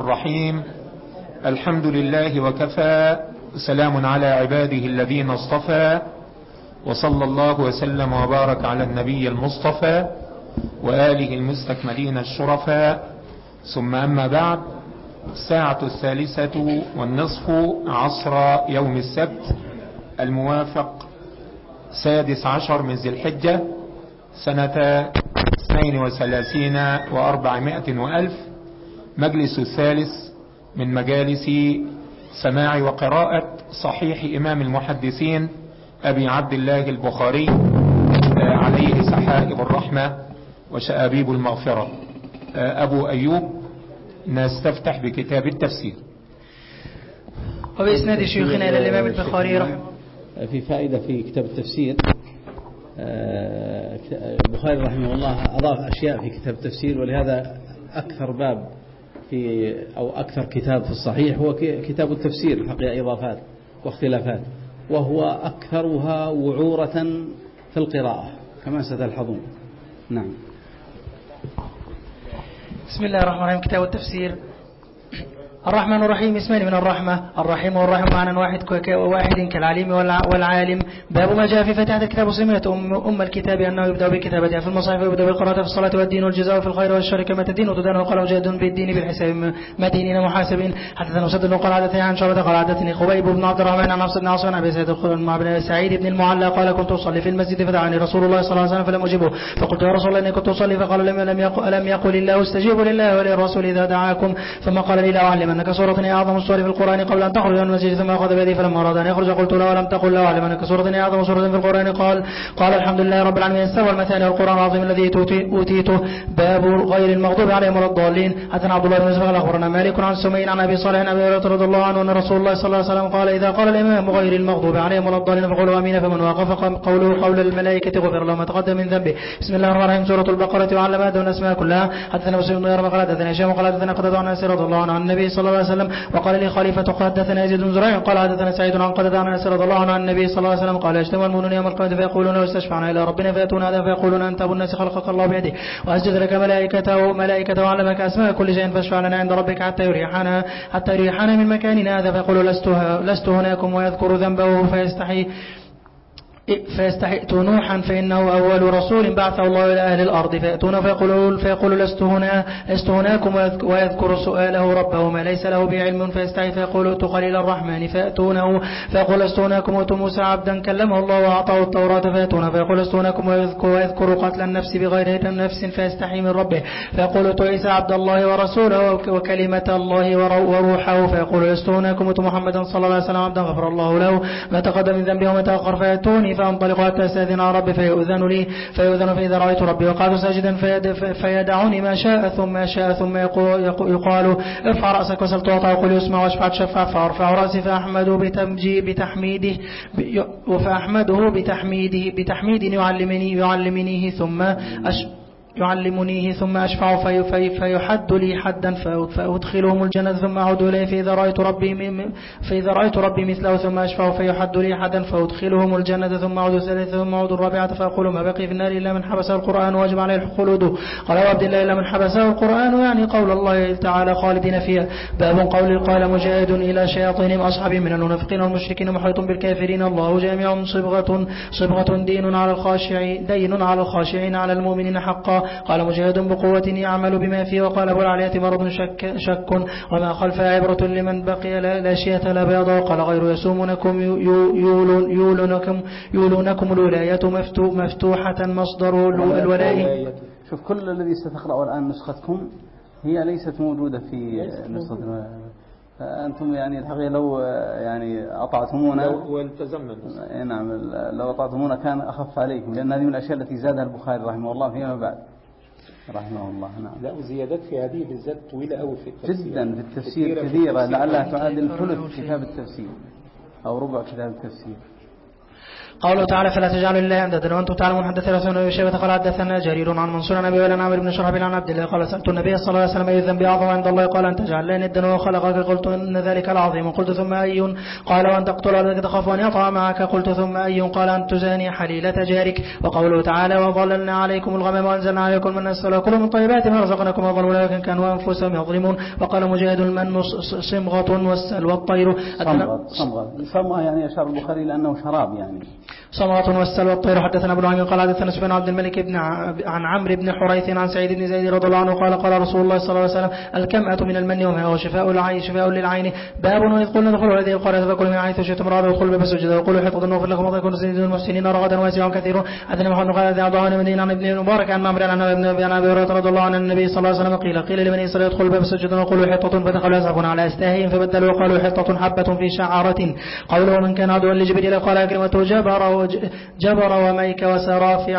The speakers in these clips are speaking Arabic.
الرحيم. الحمد لله وكفى، سلام على عباده الذين اصطفى، وصلى الله وسلم وبارك على النبي المصطفى وآله المستكملين الشرفاء، ثم أما بعد. الساعة 3:30 عصر يوم السبت الموافق 16 من ذي الحجة سنة 32 و400 وألف، مجلس الثالث من مجالس سماع وقراءة صحيح إمام المحدثين أبي عبد الله البخاري عليه سحائب الرحمة وشآبيب المغفرة. أبو أيوب، نستفتح بكتاب التفسير وبإسناد شيوخنا إلى الإمام البخاري رحمه. في فائدة في كتاب التفسير، البخاري رحمه الله أضاف أشياء في كتاب التفسير، ولهذا أكثر باب في أو أكثر كتاب في الصحيح هو كتاب التفسير الحقيقة، إضافات واختلافات، وهو أكثرها وعورة في القراءة كما ستلحظون. نعم. بسم الله الرحمن الرحيم. كتاب التفسير. الرحمن الرحيم اسمان من الرحمة، الرحيم والرحمة معنى واحد كالعليم والعالم. باب ما جاء في فتحة الكتاب سمية أم الكتاب أنه يبدأ بكتابتها في المصحف ويبدأ بالقراءة في الصلاة والدين والجزاء في الخير والشر كما تدين وتدان، وقال وجاهد بالدين بالحساب مدينين محاسبين. حدثنا مسدد قال حدثني عن شعبة قال حدثني خبيب بن عبد الرحمن عن حفص بن عاصم عن أبي سعيد بن المعلى قال كنت أصلي في المسجد فدعاني رسول الله صلى الله عليه وسلم فلم أجبه، فقلت يا رسول الله إني كنت أصلي، فقال ألم يقل الله استجيبوا لله وللرسول إذا دعاكم، ثم قال لي لا أعلمنك سورة أعظم السور في القرآن قبل أن تخرج من المسجد، ثم أخذ بيدي فلما أراد أن يخرج قلت له ولم تقل له أعلمنك سورة أعظم سورة في القرآن؟ قال الحمد لله رب العالمين استوى المثاني والقرآن العظيم الذي أوتيته. باب غير المغضوب عليهم ولا الضالين. حدثنا عبد الله بن مسعود أخبرنا مالك عن سمين عن أبي صالح عن أبي هريرة رضي الله عنه أن رسول الله صلى الله عليه وسلم قال إذا قال الإمام غير المغضوب عليهم ولا الضالين فقولوا آمين، فمن وقف قوله قول الملائكة غفر له ما تقدم من ذنبه. بسم الله الرحمن الرحيم. سورة البقرة وعلم آدم الأسماء كلها. حدثنا مسلم بن يرمى قال حدثنا هشام قال حدثنا قتادة عن أنس رضي الله عنه عن النبي صلى الله عليه وسلم وقال لي خليفة حدثنا يزيد بن زريع قال حدثنا سعيد عن قتادة عن أنس رضي الله عنه عن النبي صلى الله عليه وسلم قال يجتمع المؤمنون يوم القيامة فيقولون واستشفعنا إلى ربنا فيأتون هذا فيقولون أنت أبو الناس خلقك الله بيده وأسجد لك ملائكته وعلمك أسماء كل شيء فاشفع لنا عند ربك حتى يريحنا من مكاننا هذا، فيقول لست هناكم ويذكر ذنبه فيستحئت نوحا فإنه أول رسول بعثه الله إلى أهل الأرض، فيأتون فيقول لست هناكم ويذكر سؤاله ربه ما ليس له بعلم، فيستحي فيقول ائت خليل الرحمن فيأتونه فيقول لست هناكم وائت موسى عبدا كلمه الله وأعطاه التوراة، فيأتون فيقول لست هناكم ويذكر قتل النفس بغير نفس فيستحي من ربه، فيقول ائت عيسى عبد الله ورسوله وكلمة الله وروحه، فيقول لست هناكم وائت محمدا صلى الله عليه وسلم عبدا غفر الله له ما تقدم من ذنبه وما تأخر، فيأتوني فانطلق حتى استأذن على ربي فيؤذن فإذا رأيت ربي وقعد ساجدا فيدعني ما شاء ثم يقال ارفع رأسك وسل تعطى وقل يسمع واشفع تشفع، فأرفع رأسي فأحمده بتحميد يعلمنيه ثم أشفع فيحد لي حدا فأدخلهم الجنة، ثم أعود إليه فإذا رأيت ربي مثله ثم أشفع فيحد لي حدا فأدخلهم الجنة، ثم أعود الثالثة ثم أعود الرابعة فأقول ما بقي في النار إلا من حبسه القرآن وجب عليه الخلود. قال عبد الله إلا من حبسه القرآن يعني قول الله تعالى خالدين فيها. باب قال مجاهد إلى شياطينهم أصحاب من المنافقين والمشركين محيط بالكافرين الله جامع صبغة دين على الخاشعين على المؤمنين حقا. قال مجاهد بقوة يعمل بما فيه. وقال أبو العلية مرض شك وما خلفها عبرة لمن بقي لا شية لا بيض. وقال غير يسومونكم يولونكم الولاية مفتوحة مصدر الولاء. شوف كل الذي ستقرأ الآن نسختكم هي ليست موجودة في نسختنا، فأنتم يعني الحقيقة لو يعني أطعتمونا والتزمنا نعم لو أطعتمونا كان أخف عليكم، لأن هذه من الأشياء التي زادها البخاري رحمه الله فيما بعد رحمه الله. نعم. لا زيادات في هذه بالذات طويلة أوي في التفسير جدا، في التفسير كثيرة لعلها تعادل ثلث كتاب التفسير أو ربع كتاب التفسير. قوله تعالى فلا تجعلوا لله أندادا وأنتم تعلمون. حدثنا سنة بن شيبة قال حدثنا جرير عن منصور عن أبي ولا عامر بن شرحبيل عن عبد الله قال سألت النبي صلى الله عليه وسلم أي الذنب أعظم عند الله قال أن تجعل له ندا وخلقك قلت إن ذلك العظيم قلت ثم أي قال وأن تقتل ولدك تخاف أن يطع معك قلت ثم أي قال أن تزاني حليلة جارك. وقوله تعالى وظللنا عليكم الغمام وأنزلنا عليكم من السماء كلوا من طيبات ما رزقناكم وظلموا ولكن كانوا أنفسهم يظلمون. وقال مجاهد المن صمغة والسلوى الطير. صمغة يعني أشار البخاري لأنه شراب يعني صمغة والسلوى الطير. حدثنا ابن عمير قال حدثنا سفيان عبد الملك عن عمرو بن حريث عن سعيد بن زيد رضي الله عنه قال قال رسول الله صلى الله عليه وسلم الكمأة من المن وما هو شفاء للعين. باب وإذ قلنا ادخلوا هذه القرية فكلوا من حيث شئتم رغدا وادخلوا الباب سجدا وقولوا حطة وغفر لكم وتكونوا سيد المحسنين رغدا واسعا كثير. حدثنا محمد قال حدثنا عبد الله بن مدين عن ابن المبارك عن معمر عن ابي هريرة رضي الله عنه النبي صلى الله عليه وسلم قيل لبني إسرائيل ادخلوا الباب سجدا وقولوا حطة فدخلوا يزحفون على أستاههم فبدلوا وقالوا حطة حبة في شعرة. قوله من كان عدوا لجبريل قال أكرمته جبر وميك وسرافي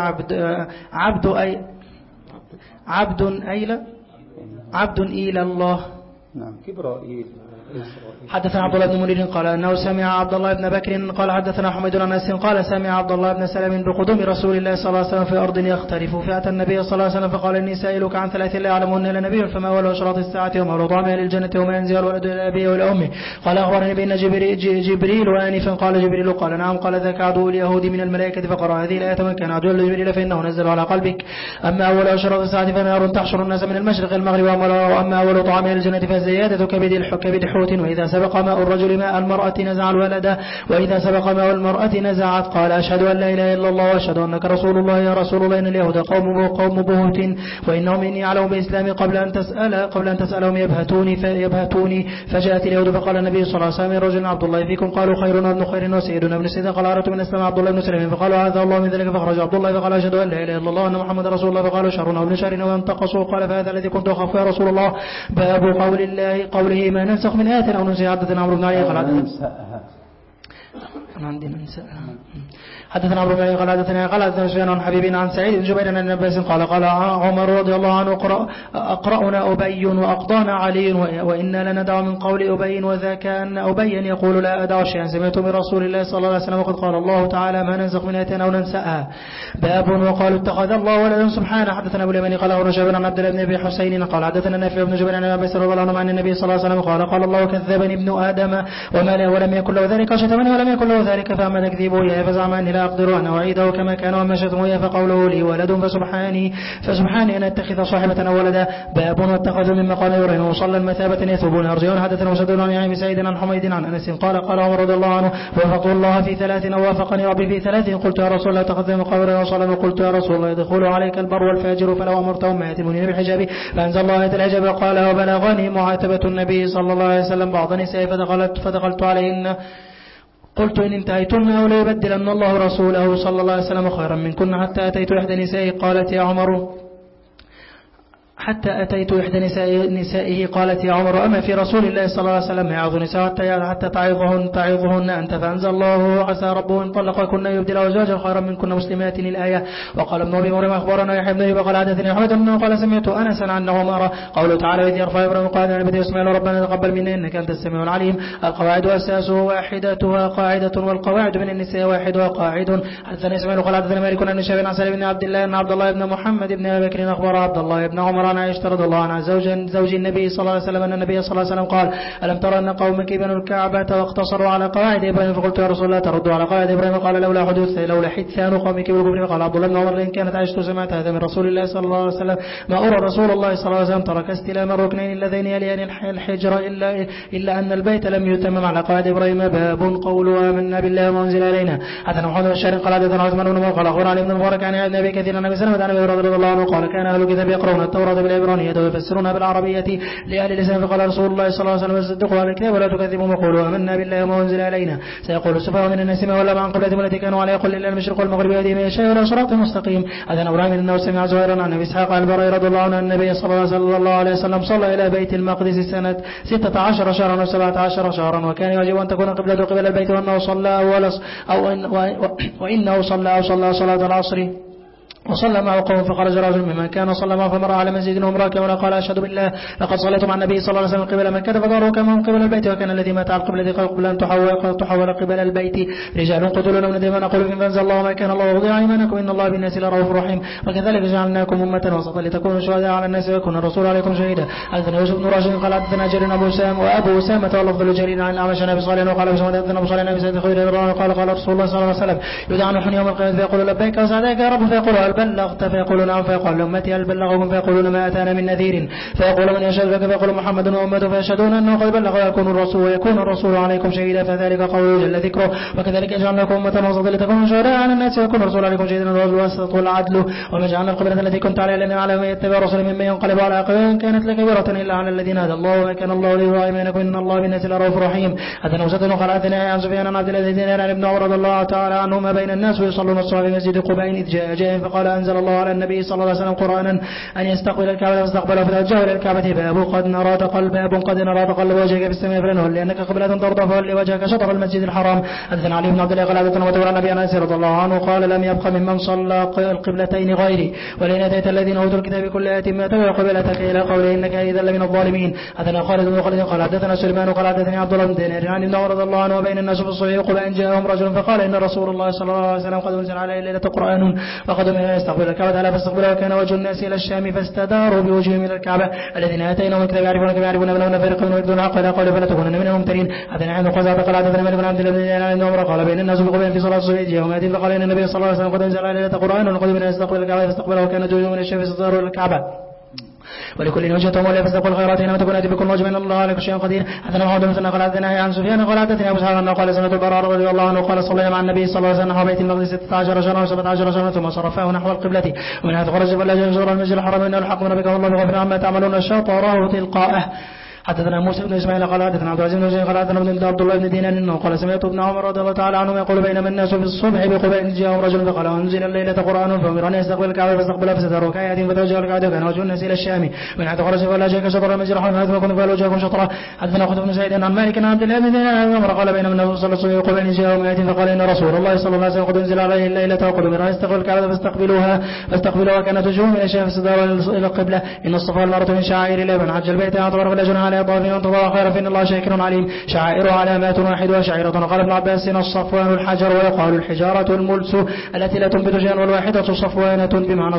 عبد إلى الله. نعم كبرائيل. حدثنا عبد الله بن منير قال أنه سمع عبد الله بن بكر قال حدثنا حميد بن أنس قال سمع عبد الله بن سلام بقدوم رسول الله صلى الله عليه وسلم في أرض يختلف فأتى النبي صلى الله عليه وسلم فقال إني سائلك عن ثلاث لا يعلمهن إلا نبي فما أول أشراط الساعة وما أول طعام أهل الجنة وما ينزل الولد إلى أبيه والأم. قال أخبرني بأن جبريل آنفا قال جبريل قال نعم قال ذاك عدو اليهود من الملائكة فقرأ هذه الآية من كان عدوا لجبريل فإنه نزل على قلبك. أما أول أشراط الساعة فنار تحشر الناس من المشرق المغرب وأما أول طعام أهل الجنة فزيادة كبد حوت وإذا سبق ماء الرجل ماء المرأة نزع الولد وإذا سبق ماء المرأة نزعت. قال أشهد أن لا إله إلا الله وأشهد أنك رسول الله يا رسول الله إن اليهود قوم بهت وإنهم إني أعلم بإسلامي قبل أن تسألهم يبهتوني فجاءت اليهود فقال النبي صلى الله عليه وسلم رجل عبد الله فيكم قالوا خيرنا ابن خير وسيدنا ابن سيد قال أردت من أسلام عبد الله بن سلام فقالوا هذا الله من ذلك فخرج عبد الله فقال أشهد أن لا إله إلا الله وأن محمد رسول الله فقالوا شرنا وابن شرنا وانتقصوا قال فهذا الذي كنت أخاف يا رسول الله. باب قوله ما ننسخ من آية أو ننسها. حدثنا عمرو بن علي قال حدثنا عمرو بن علي قال حدثنا سفيان عن حبيب عن سعيد بن جبير عن عباس قال عمر رضي الله عنه أقرأنا أبي وأقضانا علي وإنا لندع من قول أبي وذاك أن أبي يقول لا أدع شيئا سمعت من رسول الله صلى الله عليه وسلم وقد قال الله تعالى ما ننسخ من آية أو ننسأها. باب وقالوا اتخذ الله ولدا سبحانه. حدثنا أبو اليماني قال ورجابا عن عبد الله بن أبي حسين قال حدثنا نافع بن جبير عن عباس رضي الله عنه عن النبي صلى الله عليه وسلم قال الله كذبني ابن آدم ولم يكن له ذلك شتمني ولم يكن له ذلك فأما تكذيبه إياه فزعم أني لا أقدر أن أعيده كما كان وما شتمه إياه فقوله لي ولد فسبحاني أن أتخذ صاحبة أو ولدا. باب واتخذوا من مقام إبراهيم وصلى المثابة يثوبون يرجعون. حدثنا مسدد عن يحيى بن سعيد عن حميد عن أنس قال عمر رضي الله عنه وافقت الله في ثلاث أو وافقني ربي في ثلاث قلت يا رسول الله اتخذ من مقام إبراهيم وصلى وقلت يا رسول الله يدخل عليك البر والفاجر فلو أمرتهم ما يتمونين بالحجاب فأنزل الله آية الحجاب وقال وبلغني معاتبة النبي صلى الله عليه وسلم بعض نساء فدخلت عليهن قلت إن انتهيتن أو لا يبدلن الله رسوله صلى الله عليه وسلم خيرا منكن حتى أتيت إحدى نسائه قالت يا عمر حتى أتيت إحدى نسائه قالت يا عمر أما في رسول الله صلى الله عليه وسلم يعظ نساء حتى تعظهن أنت فأنزل الله عسى ربه إن طلقكن يبدل أزواجا خيرا منكن مسلمات الآية. وقال ابن أبي مريم أخبرنا يحيى بن أيوب قال حدثني أحمد بن قال سمعت أنسا عن عمر قوله تعالى إذ يرفع إبراهيم قال أنا بدي أسمع ربنا تقبل منا إنك أنت السميع العليم. القواعد أساسه واحدتها قاعدة والقواعد من النساء واحدها قاعد. حدثنا إسماعيل قال حدثنا مالك عن شيخ عن سالم بن عبد الله أن عبد الله بن محمد بن أبي بكر أخبر عبد الله بن عمر عن عائشة رضي الله عنها زوج النبي صلى الله عليه وسلم أن النبي صلى الله عليه وسلم قال ألم ترى أن قومك بنوا الكعبة واقتصروا على قواعد إبراهيم فقلت يا رسول الله تردوا على قواعد إبراهيم قال لولا حدثان قومك بالكفر. قال عبد الله بن عمر إن كانت عائشة سمعت هذا من رسول الله صلى الله عليه وسلم ما أرى رسول الله صلى الله عليه وسلم ترك استلام الركنين اللذين يليان الحجر إلا أن البيت لم يتمم على قواعد إبراهيم. باب قولوا آمنا بالله وما أنزل إلينا. حدثنا محمد بن بشار قال حدثنا عثمان بن قال أخبرنا علي بن المبارك عن ابن أبي كثير عن أبي سلمة عن أبي هريرة رضي الله عنه قال كان أهل الكتاب يقرؤون التوراة بالعبرانية ويفسرونها بالعربية لأهل الإسلام فقال رسول الله صلى الله عليه وسلم صدقوا على الكتاب ولا تكذبوا وقولوا آمنا بالله وما أنزل إلينا. سيقول السفهاء من الناس ما ولا عن قبلتهم التي كانوا عليها قل إلا المشرق والمغرب يهدي من يشاء إلى صراط مستقيم. حدثنا إبراهيم أنه سمع زهيرا عن أبي إسحاق البراء رضي الله عنه النبي صلى الله عليه وسلم صلى إلى بيت المقدس سنة 16 شهرا و17 شهرا وكان يجب أن تكون قبلته قبل البيت وإنه صلى صلاة العصر وصلى معه قوم فخرج رجل ممن كان صلى معه فمر على مسجد وهم راكعون قال أشهد بالله لقد صليت مع النبي صلى الله عليه وسلم قبل مكة فداروا كما هم قبل البيت وكان الذي مات على القبلة قبل أن تحول قبل البيت رجال قتلوا من دماء نقول فانزل الله ما كان الله وضيع إيمانكم إن الله بالناس لرؤوف رحيم وكذلك جعلناكم أمة وسطا لتكونوا شهداء على الناس ويكون الرسول عليكم شهيدا. حدثنا يوسف بن راشد قال حدثنا جرير وأبو أسامة واللفظ لجرير عن الأعمش عن أبي صالح وقال أبو صالح عن أبي سعيد الخدري قال رسول الله صلى الله عليه وسلم يدعى نوح يوم القيامة فيقول لبيك وسعديك يا رب فيقول هل بلغت فيقول نعم فيقول لأمتي هل بلغكم فيقولون ما أتانا من نذير فيقول من يشهد لك فيقول محمد وأمته فيشهدون أنه قد بلغ ويكون الرسول عليكم شهيدا فذلك قوله جل ذكره. وكذلك جعلناكم أمة وسطا لتكونوا شهداء على الناس ويكون الرسول عليكم شهيدا والوسط والعدل وما جعلنا القبلة التي كنت عليها لنا على من يتبع الرسول ممن ينقلب على عقبه إن كانت لكبيرة إلا على الذين هدى الله وما كان الله ليضيع إيمانكم إن الله بالناس لرؤوف رحيم. حدثنا مسدد قال حدثنا عن سفيان عن عبد الله بن دينار عن ابن عمر رضي الله تعالى عنهما بين الناس ويصلون الصلاة في مسجد قباء إذ جاء فقال أنزل الله على النبي صلى الله عليه وسلم قرآنا أن يستقبل الكعبة فاستقبله فتوجه إلى الكعبة باب قد نرى تقلب وجهك في السماء فلنهل لأنك قبلة ترضى فولي وجهك شطر المسجد الحرام. حدثنا علي بن عبد الله قال حدثنا وتولى النبي أنس رضي الله عنه قال لم يبق ممن صلى القبلتين غيري ولئن أتيت الذين أوتوا الكتاب كل آية ما تبع قبلتك إلى قوله إنك إذا لمن الظالمين. حدثنا خالد بن خالد قال حدثنا سليمان قال حدثني عبد الله بن دينار عن ابن عمر رضي الله عنه وبين الناس في الصحيح قباء جاءهم رجل فقال إن رسول الله صلى الله عليه وسلم قد أنزل عليه ليلة قرآن وقد أمر أن يستقبل الكعبة ألا فاستقبله وكان وجه الناس إلى الشام فاستداروا بوجههم إلى الكعبة الذين آتيناهم الكتاب يعرفون كما يعرفون أبناءهم فريقا ويكتبون الحق إلى قوله فلا تكونن من الممترين. حدثنا عن قزعة قال حدثنا مالك بن عبد الله بن دينار عن ابن عمر قال بين الناس بقباء في صلاة الصبح جاءهم آتين فقال إن النبي صلى الله عليه وسلم قد أنزل عليه ليلة قرآن وقد أمر أن يستقبل الكعبة فاستقبله وكان وجهه من الشام فاستداروا إلى الكعبة ولكل وجهة ولا فاستقبل الخيرات إنما تكون أتي بكل وجه من الله على كل شيء قدير. حدثنا محمد بن مسلم قال حدثنا عن سفيان قال حدثني أبو سعيد قال سمعت البراء رضي الله عنه قال صلى مع النبي صلى الله عليه وسلم نحو بيت المقدس 16 شهرا و17 شهرا ثم صرفاه نحو القبلة ومن خرج فلا يجر المسجد الحرام إنه الحق من ربك والله بغفر عما تعملون شطره تلقائه. حدثنا موسى بن اسماعيل قال حدثنا عبد العزيز بن زيد قال حدثنا ابن عبد الله بن دينار انه قال سمعت ابن عمر رضي الله تعالى عنه يقول بينما الناس في الصبح بقباء جاءهم رجل فقال انزل الليله قران فامر ان يستقبل الكعبه فاستقبل فستروا كايات فتوجه الكعبه كان وجه الناس الى الشام من حيث خرج فلا جاك شطر المسجد الحرام حيث كنت فوجهكم شطره. حدثنا اخوة بن سعيد عن مالك عن عبد الله بن دينار عن عمر قال بينما الناس صلى الصبح بقباء جاءهم آيات فقال ان رسول الله صلى الله عليه وسلم قد انزل عليه الليله وقد امر ان يستقبل الكعبه فاستقبلوها كانت وجوههم الى الشام فاستداروا الى القبله ان الصفا والمروه من شعائر الله من حج البيت اعتبر فلا جناح عليه طواف خير فإن الله شاكر عليم. شعائر علامات واحد وشعيرة. قال ابن عباس الصفوان الحجر ويقال الحجارة الملس التي لا تنبت شيئا والواحدة صفوانة بمعنى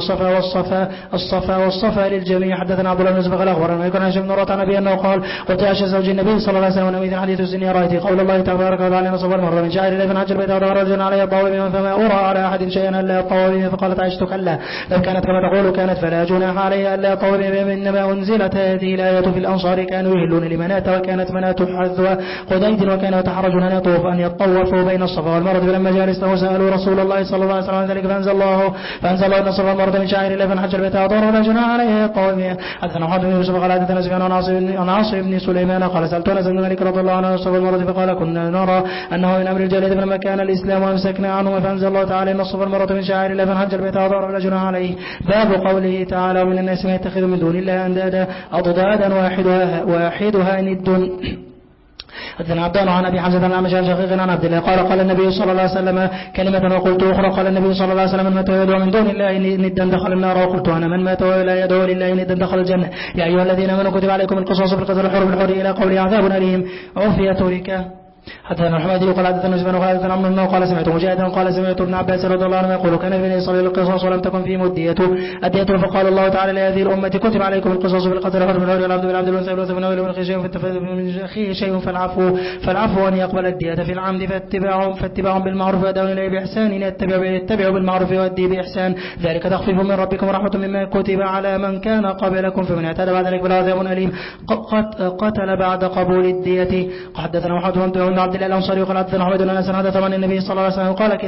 الصفا والصفا للجميع. حدثنا عبد الله بن زبير أخبرنا يكون هشام بن عروة عن أبي أنه قال قلت عائشة زوج النبي صلى الله عليه وسلم ونبي حديث السن رأيت قول الله تبارك وتعالى الصفا والمروة من شعائر الله من حج البيت ودار رجل عليه الطواف فما أرى على أحد شيئا إلا الطواف. فقالت عائشة كلا لو كانت كما تقول كانت فلا جناح عليها إلا الطواف إنما أنزلت هذه الآية في الأنصار كانوا يهلون لمنات وكانت منات حذو قديد وكان يتحرجون أن يطوفوا بين الصفا والمروة فلما جاء الاستوى سألوا رسول الله صلى الله عليه وسلم ذلك فأنزل الله أن الصفا والمروة من شعائر الله فمن حج البيت ودار ولا جناح عليه الطواف. حدثنا محمد بن يوسف قال حدثنا سفيان عن عاصم بن سليمان قال سألت أنس بن مالك رضي الله عنه الصفا والمروة فقال كنا نرى أنه من أمر الجاهلية فلما كان الإسلام وأمسكنا عنه فأنزل الله تعالى أن الصفا والمروة من شعائر الله فمن حج البيت ودار ولا جناح عليه. باب قوله تعالى ومن الناس من يتخذ من دون الله أندادا أضدادا واحدها ند. حدثنا عبدان عن ابي حمزه عن عمشان شقيق عن عبد الله قال النبي صلى الله عليه وسلم كلمه وقلت اخرى قال النبي صلى الله عليه وسلم من مات ويدعو من دون الله ندا دخل النار وقلت انا من مات ولا يدعو لله ندا دخل الجنه. يا ايها الذين امنوا كتب عليكم القصاص في القتل الحر بالحر الى قول عذاب اليم عفيه تركه. حدثنا الحميدي قال حدثنا سفيان قال حدثنا عمرو بن قال سمعت مجاهدا قال سمعت ابن عباس رضي الله عنه يقول كان ابن يصلي القصاص ولم تكن في أديته فقال الله تعالى لهذه الأمة كتب عليكم القصاص في القتل الحر بالحر والعبد بالعبد والأنثى بالأنثى والنويل من أخيه شيء فالعفو أن يقبل الدية في العمد فاتباع بالمعروف وأداء إليه بإحسان يتبع بالمعروف ويؤدي بإحسان ذلك تخفيف من ربكم ورحمة مما كتب على من كان قبلكم فمن اعتدى بعد ذلك فله عذاب أليم. قتل بعد قبول الدية. حدثنا محمد بن عبد الله الأنصاري قال حدثنا حميد بن أنس حدث عن النبي صلى الله عليه وسلم قال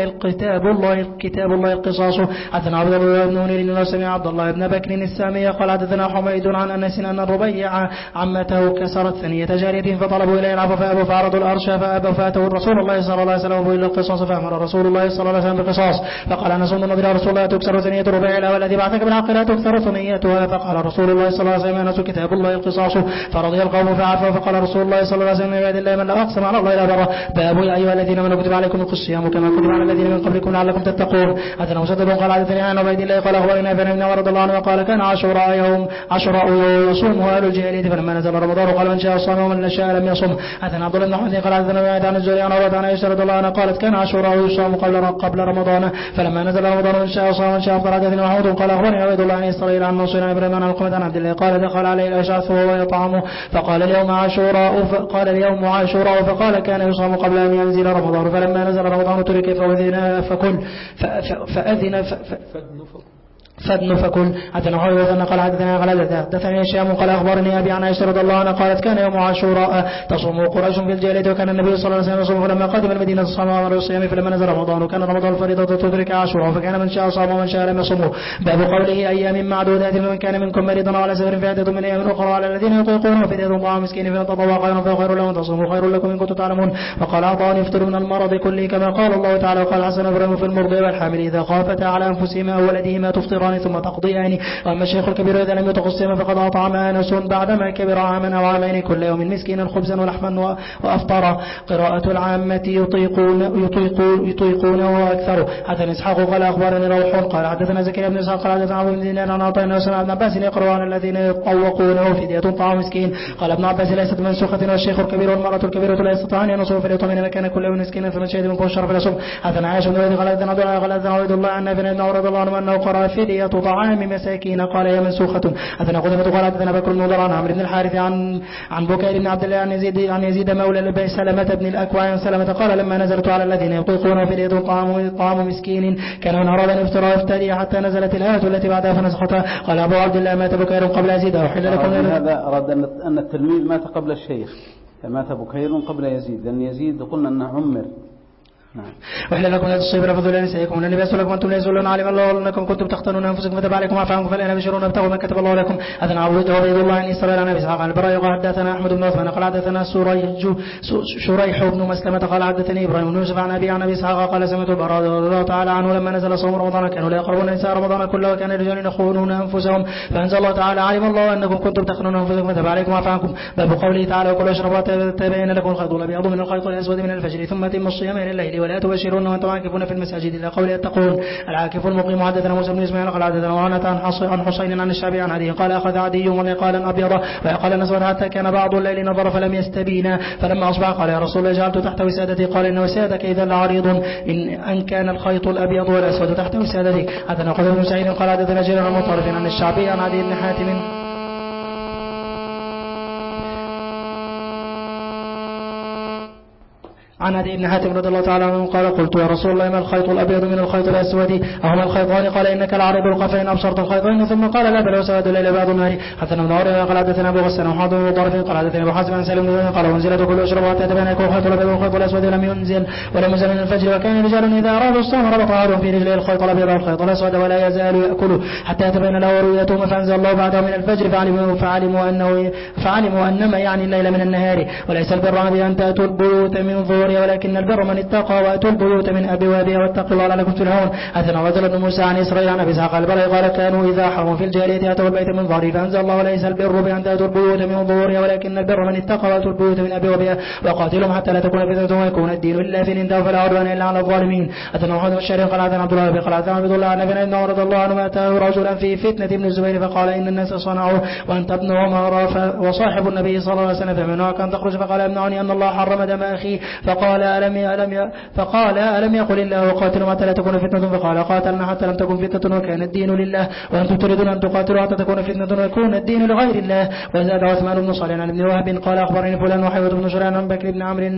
كتاب الله القصاص. حدثنا عبد الله بن منير سمع عبد الله بن بكر السامي قال حدثنا حميد عن أنس أن الربيع عمته كسرت ثنية جارية فطلبوا إليه العفو فأبوا فعرضوا الأرش فأبوا فأتوا رسول الله صلى الله عليه وسلم إلى القصاص فأمر رسول الله صلى الله عليه وسلم بالقصاص. فقال أنس بن نضر رسول الله تكسر ثنية الربيع لا والذي بعثك بالحق لا تكسر ثنيتها. فقال رسول الله صلى الله عليه وسلم أنس كتاب الله القصاص فرضي القوم فعفوا. فقال رسول الله صلى الله عليه وسلم عباد الله من لا أقسم على الله لا بره. باب يا أيها الذين آمنوا كتب عليكم الصيام كما كتب على الذين من قبلكم لعلكم تتقون. حدثنا مسدد قال حدثني عن عبيد الله قال أخبرنا ابن عمر رضي الله عنه قال كان عاشوراء يصومه أهل الجاهلية فلما نزل رمضان قال من شاء صام ومن شاء لم يصم. حدثنا عبد الله بن محمد قال حدثنا عن الزهري عن عروة عن عائشة رضي الله عنها قالت كان عاشوراء يصام قبل رمضان فلما نزل رمضان من شاء صام ومن شاء افطر. حدثنا محمود قال أخبرني عبيد الله عن إسرائيل عن منصور عن إبراهيم عن علقمة عن عبد الله قال دخل عليه الأشعث وهو يطعم فقال اليوم عاشوراء فقال كان يصام قبل أن ينزل رمضان فلما نزل رمضان ترك فادن فكل. حدثنا حدثنا قال حدثني هشام قال أخبرني أبي عن عائشة رضي الله عنها قالت كان يوم عاشوراء تصوم قريش في الجاهلية وكان النبي صلى الله عليه وسلم يصوم فلما قدم المدينة صام وأمر بالصيام فلما نزل رمضان وكان رمضان الفريضة تدرك عاشوراء فكان من شاء صام ومن شاء لم يصومه. باب قوله أيام معدودات فمن كان منكم مريضا على سفر فعدة من أيام أخرى على الذين يطيقونه فدية طعام مسكين فمن تطوع خيرا فخير له تصوموا خير لكم إن كنتم تعلمون. وقال عطاء يفطر من المرض كله كما قال الله تعالى وقال حسن إبراهيم في المرضى والحامل إذا خافتا على أنفسهما أو ولدهما تفطران ثم تقضيان. وأما الشيخ الكبير إذا لم يطق الصيام فقد أطعم آنس بعدما كبر عاما أو عامين كل يوم مسكينا خبزا ولحما وأفطر. قراءة العامة يطيقونه وأكثر. حدثنا إسحاق قال أخبرني روح قال حدثنا زكريا بن إسحاق قال حدثنا عبد بن دينار عن عطاء بن عباس يقرأ على الذين يطوقونه فدية طعام مسكين. قال ابن عباس ليست منسوخة والشيخ الكبير والمرأة الكبيرة لا يستطيعان أن يصوموا فليطعموا من مكان كل يوم مسكينا فمن شهد منكم الشهر فليصوم. حدثنا عائشة بن قال حدثنا عبد الله عن نافع بن عمر رضي الله عنه أنه قرأ فدية طعام مساكين قال هي منسوخة. حدثنا قتيبة قال حدثنا بكر بن مضر عن عمرو بن الحارث عن بكير بن عبد الله عن يزيد مولى لبي سلمة بن الأكوع عن سلمة قال لما نزلت على الذين يطيقون فدية طعام مسكين كان من أراد أن يفتري حتى نزلت الآية التي بعدها فنسختها. قال أبو عبد الله مات بكير قبل يزيد وحل لكم. هذا أراد أن التلميذ مات قبل الشيخ فمات بكير قبل يزيد لأن يزيد قلنا أنه عمر. وإحنا لكم لا تصيب رفضوا لنسائكم ولا لباس لكم أنتم لا يزولون علم الله أنكم كنتم تختنون أنفسكم فتاب عليكم وعفى عنكم فالآن بشرون ابتغوا ما كتب الله لكم. حدثنا عبيد الله عن إسرائيل عن أبي إسحاق عن البراء قال حدثنا أحمد بن عثمان قال حدثنا شريح بن مسلمة قال حدثني إبراهيم بن يوسف عن أبي إسحاق قال سمعت البراء رضي الله تعالى عنه لما نزل صوم رمضان كانوا لا يقربون نساء رمضان كله وكان الرجال يخونون أنفسهم فأنزل الله تعالى علم الله أنكم كنتم تختنون أنفسكم فتاب عليكم وعفى عنكم. باب قوله تعالى وكلوا واشربوا تبين لكم الخيط الأبيض من الخيط الأسود من الفجر ثم أتموا الصيام إلى الليل ولا تبشرون وأنتم عاكفون في المساجد إلى قول يتقون. العاكف المقيم. حدثنا موسى بن إسماعيل قال حدثنا وعنة عن حسين عن الشعبي عن عدي قال أخذ عدي ولقالا أبيضا وقال نسود حتى كان بعض الليل نظر فلم يستبين فلما أصبح قال يا رسول الله جعلت تحت وسادتي قال إن وسادك إذا لعريض إن كان الخيط الأبيض والأسود تحت وسادتي. حدثنا قتيبة بن سعيد قال حدثنا جرير عن مطرف عن الشعبي عن عدي بن حاتم عن عدي بن حاتم رضي الله تعالى عنه قال قلت يا رسول الله ما الخيط الأبيض من الخيط الأسود أهما الخيطان قال إنك العرب القفين أبصرت الخيطين ثم قال لا بل وسواد الليل بعض النهار. حدثنا ابن عمر قال حدثنا أبو غسان وحاضر بن ضرف قال حدثنا أبو حازم عن سالم قال وانزلت كل أشرب حتى تبين لكم الخيط الأبيض والخيط الأسود ولم ينزل من الفجر وكان رجال إذا أرادوا الصوم ربط أحدهم في رجليه الخيط الأبيض والخيط الأسود ولا يزال يأكله حتى يتبين له رؤيتهما فأنزل الله بعدها من الفجر فعلموا أنما يعني الليل من النهار وليس البر بأن تأتوا البيوت من ظهورها ولكن البر من اتقى وأتوا البيوت من أبوابها واتقوا الله لعلكم تفلحون. حدثنا رجل بن موسى عن إسرائيل عن أبي إسحاق البراء قال كانوا إذا حرموا في الجاهلية أتوا البيت من ظهره فأنزل الله وليس البر بأن تأتوا البيوت من ظهورها ولكن البر من اتقى وأتوا البيوت من أبوابها وقاتلهم حتى لا تكون فتنة ويكون الدين إلا في انتهوا فلا عدوان إلا على الظالمين. حدثنا محمد بن الشريف قال حدثنا عبد الله قال حدثنا عبد الله عن ابن عمر رضي الله عنه أتاه رجلا في فتنة ابن الزبير فقال إن الناس صنعوا وأنت ابن عمر وصاحب النبي صلى الله عليه وسلم فمنعك أن تخرج فقال امنعني أن الله حرم دم أخي فقال ألم يقل الله وقاتلوا حتى لا تكون فتنة فقال قاتلنا حتى لم تكن فتنة وكان الدين لله وأنتم تريدون أن تقاتلوا حتى تكون فتنة ويكون الدين لغير الله. وزاد عثمان بن صالح عن ابن وهب قال أخبرني فلان وحيوة بن شريح عن بكر بن عمرو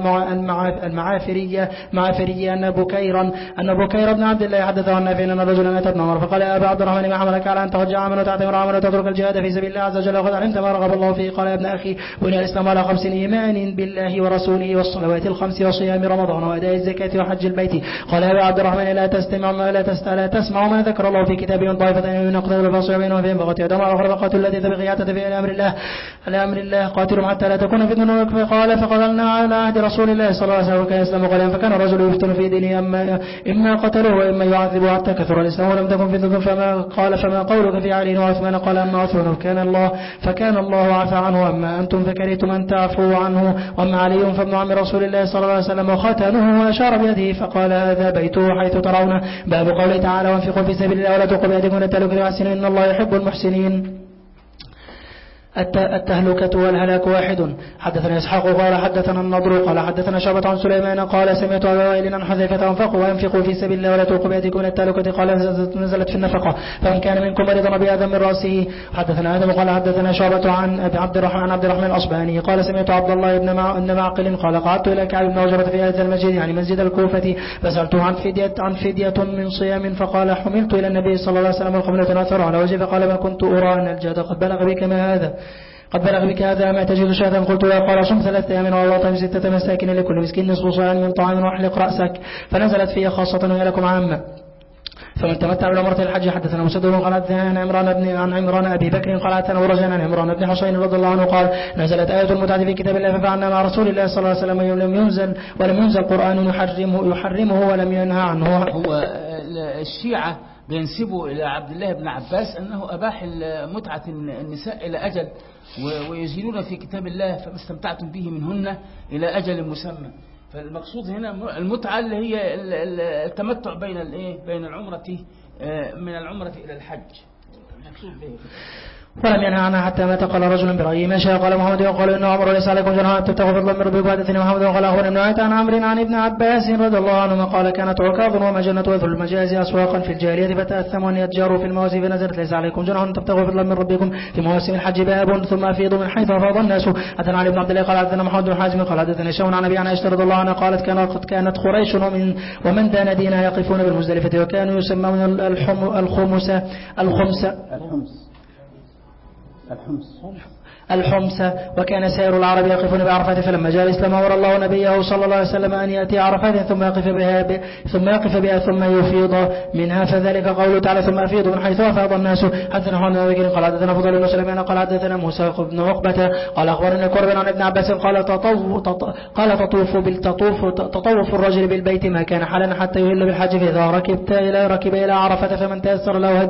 المعافري أن بكير بن عبد الله حدثه عن نافع أن رجلا أتى ابن عمر فقال يا أبا عبد الرحمن ما حملك على أن تهجع عملا وتعتمر عملا وتترك الجهاد في سبيل الله عز وجل وقد علمت ما رغب الله فيه. قال يا ابن أخي بني الإسلام على 5 إيمان بالله ورسوله والصلوات الخمس وصيام رمضان وأداء الزكاة وحج البيت. قال أبي عبد الرحمن لا تسمع ما ذكر الله في كتابه من طائفتين من أقتل الفاصل بينهم فيهم بغت يدهم على أخرى فقاتل التي تبغي يعتدي على أمر الله قاتلهم حتى لا تكون فتنة. فقال فقتلنا على عهد رسول الله صلى الله عليه وسلم وكان يسلم قليلا فكان الرجل يفتن في دينه إما قتله وإما يعذبه حتى كثر الإسلام ولم تكن فتنة. فما قولك في علي وعثمان؟ قال أما عثمان فكان الله عفى عنه أما أنتم فكرهتم أن تعفوا عنه وأما علي فابن عم رسول الله صلى الله عليه وسلم وختانه وأشار بيده فقال هذا بيته حيث ترون. باب قوله تعالى وانفقوا في سبيل الله ولا تلقوا بأيديكم إلى التهلكة وأحسنوا إن الله يحب المحسنين. التهلكة والهلاك واحد. حدثنا إسحاق قال حدثنا النضر قال حدثنا شعبة عن سليمان قال سمعت أبا وائل عن حذيفة وانفقوا في سبيل الله ولا تلقوا بأيديكم إلى التهلكة قال نزلت في النفقة فمن كان منكم مريضا بأذى من رأسه. حدثنا آدم قال حدثنا شعبة عن عبد الرحمن الأصبهاني قال سمعت عبد الله بن معقل قال قعدت إلى كعب بن عجرة في هذا المسجد يعني مسجد الكوفة فسألته عن فدية من صيام فقال حملت إلى النبي صلى الله عليه وسلم والقبلة أثر على وجهه فقال ما كنت أرى أن الجهد قد بلغ بك هذا ما تجد شهدا. قلت له قال صم 3 أيام وأطعم 6 مساكين لكل مسكين نصف صاع من طعام واحلق رأسك فنزلت فيها خاصة وهي لكم عامة. فمن تمتع بعمرة الحج. حدثنا مسدد قال حدثنا عن عمران أبي بكر قال حدثنا رجلا عن عمران بن حصين رضي الله عنه قال نزلت آية المتعة في كتاب الله ففعلنا مع رسول الله صلى الله عليه وسلم ولم ينزل قرآن يحرمه ولم ينهى عنه. هو الشيعة بينسبوا إلى عبد الله بن عباس أنه أباح متعة النساء إلى أجل ويزيلون في كتاب الله فما استمتعتم به منهن إلى أجل مسمى. فالمقصود هنا المتعة اللي هي التمتع بين العمرة من العمرة إلى الحج. ولم ينهى عنها حتى مات. قال رجل برأيه ما شاء. قال محمد وقال إنه عمر ليس عليكم جناح أن تبتغوا فضلا من ربكم. حدثني محمد وقال أخبرني ابن عيينة عن عمرو عن ابن عباس رضي الله عنهما قال كانت عكاظ ومجنة وذو المجاز أسواقا في الجاهلية فتأثموا أن يتجاروا في المواسم فنزلت ليس عليكم جناح أن تبتغوا فضلا من ربكم في مواسم الحج باب ثم أفيضوا من حيث أفاض الناس. حدثنا علي بن عبد الله قال حدثنا محمد بن حازم قال حدثنا شون عن أبي عائشة رضي الله عنها قالت كانت قريش ومن دان دينها يقفون بالمزدلفة وكانوا يسمون الحمس وكان سائر العرب يقفون بعرفات فلما جاء الإسلام أمر الله نبيه صلى الله عليه وسلم أن يأتي عرفات ثم يقف بها ثم يفيض منها فذلك قوله تعالى ثم أفيض من حيث أفاض الناس. حدثنا محمد بن بكر قال حدثنا فضل بن سليمان قال حدثنا موسى بن عقبة قال أخبرنا كرب عن ابن عباس قال تطوف الرجل بالبيت ما كان حلا حتى يهل بالحج فإذا ركب إلى عرفة فمن تيسر له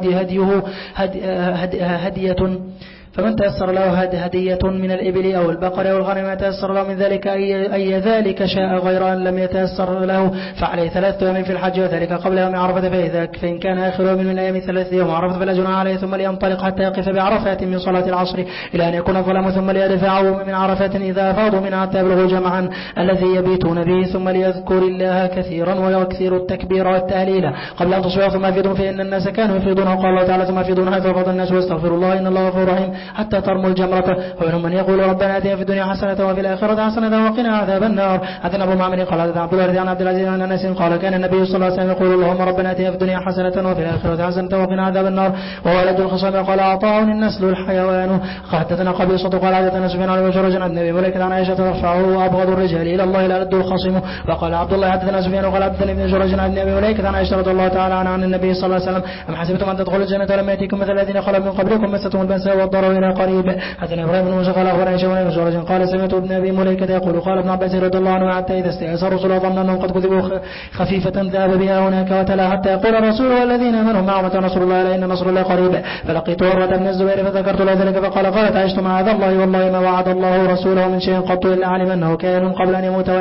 فمن تيسر له هدية من الإبل أو البقر أو الغنم ما تيسر له من ذلك أي ذلك شاء غير أن لم يتيسر له فعليه 3 أيام في الحج وذلك قبل يوم عرفة فإن كان آخر يوم من أيام 3 يوم عرفة فلا جناح عليه ثم لينطلق حتى يقف بعرفات من صلاة العصر إلى أن يكون الظلام ثم ليدفعه من عرفات إذا أفاضوا منها حتى يبلغوا جمعا الذي يبيتون به ثم ليذكر الله كثيرا ويكثر التكبير والتهليل قبل أن تصبحوا ثم أفيدون فإن الناس كانوا يفيدون وقال الله تعالى ثم أفيدون حيث أفاض الناس واستغفر الله إن الله غفور رحيم حتى ترموا الجمرة. ومنهم من يقول ربنا آتنا في الدنيا حسنة وفي الآخرة حسنة وقنا عذاب النار. حدثنا أبو معمر قال حدثنا عبد الله عن عبد العزيز عن أنس قال كان النبي صلى الله عليه وسلم يقول اللهم ربنا آتنا في الدنيا حسنة وفي الآخرة حسنة وقنا عذاب النار. وولد الخصام قال عطاء النسل الحيوان. حدثنا قبيصة قال حدثنا سفيان عن أبي جريج عن النبي ملك عن عائشة ترفعه وأبغض الرجال إلى الله لا يلد الخصم. وقال عبد الله حدثنا سفيان وقال حدثنا ابن جريج عن النبي ملك عن عائشة رضي الله تعالى عن النبي صلى الله عليه وسلم أم حسبتم أن تدخلوا الجنة ولم يأتكم مثل الذين خلوا من قبلكم مستهم البأساء والضراء إلى قريب. حدثنا إبراهيم بن موسى قال أخبرني شيخ بن جريج قال سمعت ابن أبي مليكة يقول قال ابن عباس رضي الله عنه حتى إذا استيأس الرسل ظن أنهم قد كذبوا خفيفة ذهب بها هناك وتلا حتى يقول الرسول والذين آمنوا معه متى نصر الله ألا إن نصر الله قريب. فلقيت عروة بن الزبير فذكرت له ذلك قالت عشت مع هذا الله والله ما وعد الله رسوله من شيء قط إلا علم أنه كائن قبل أن يموت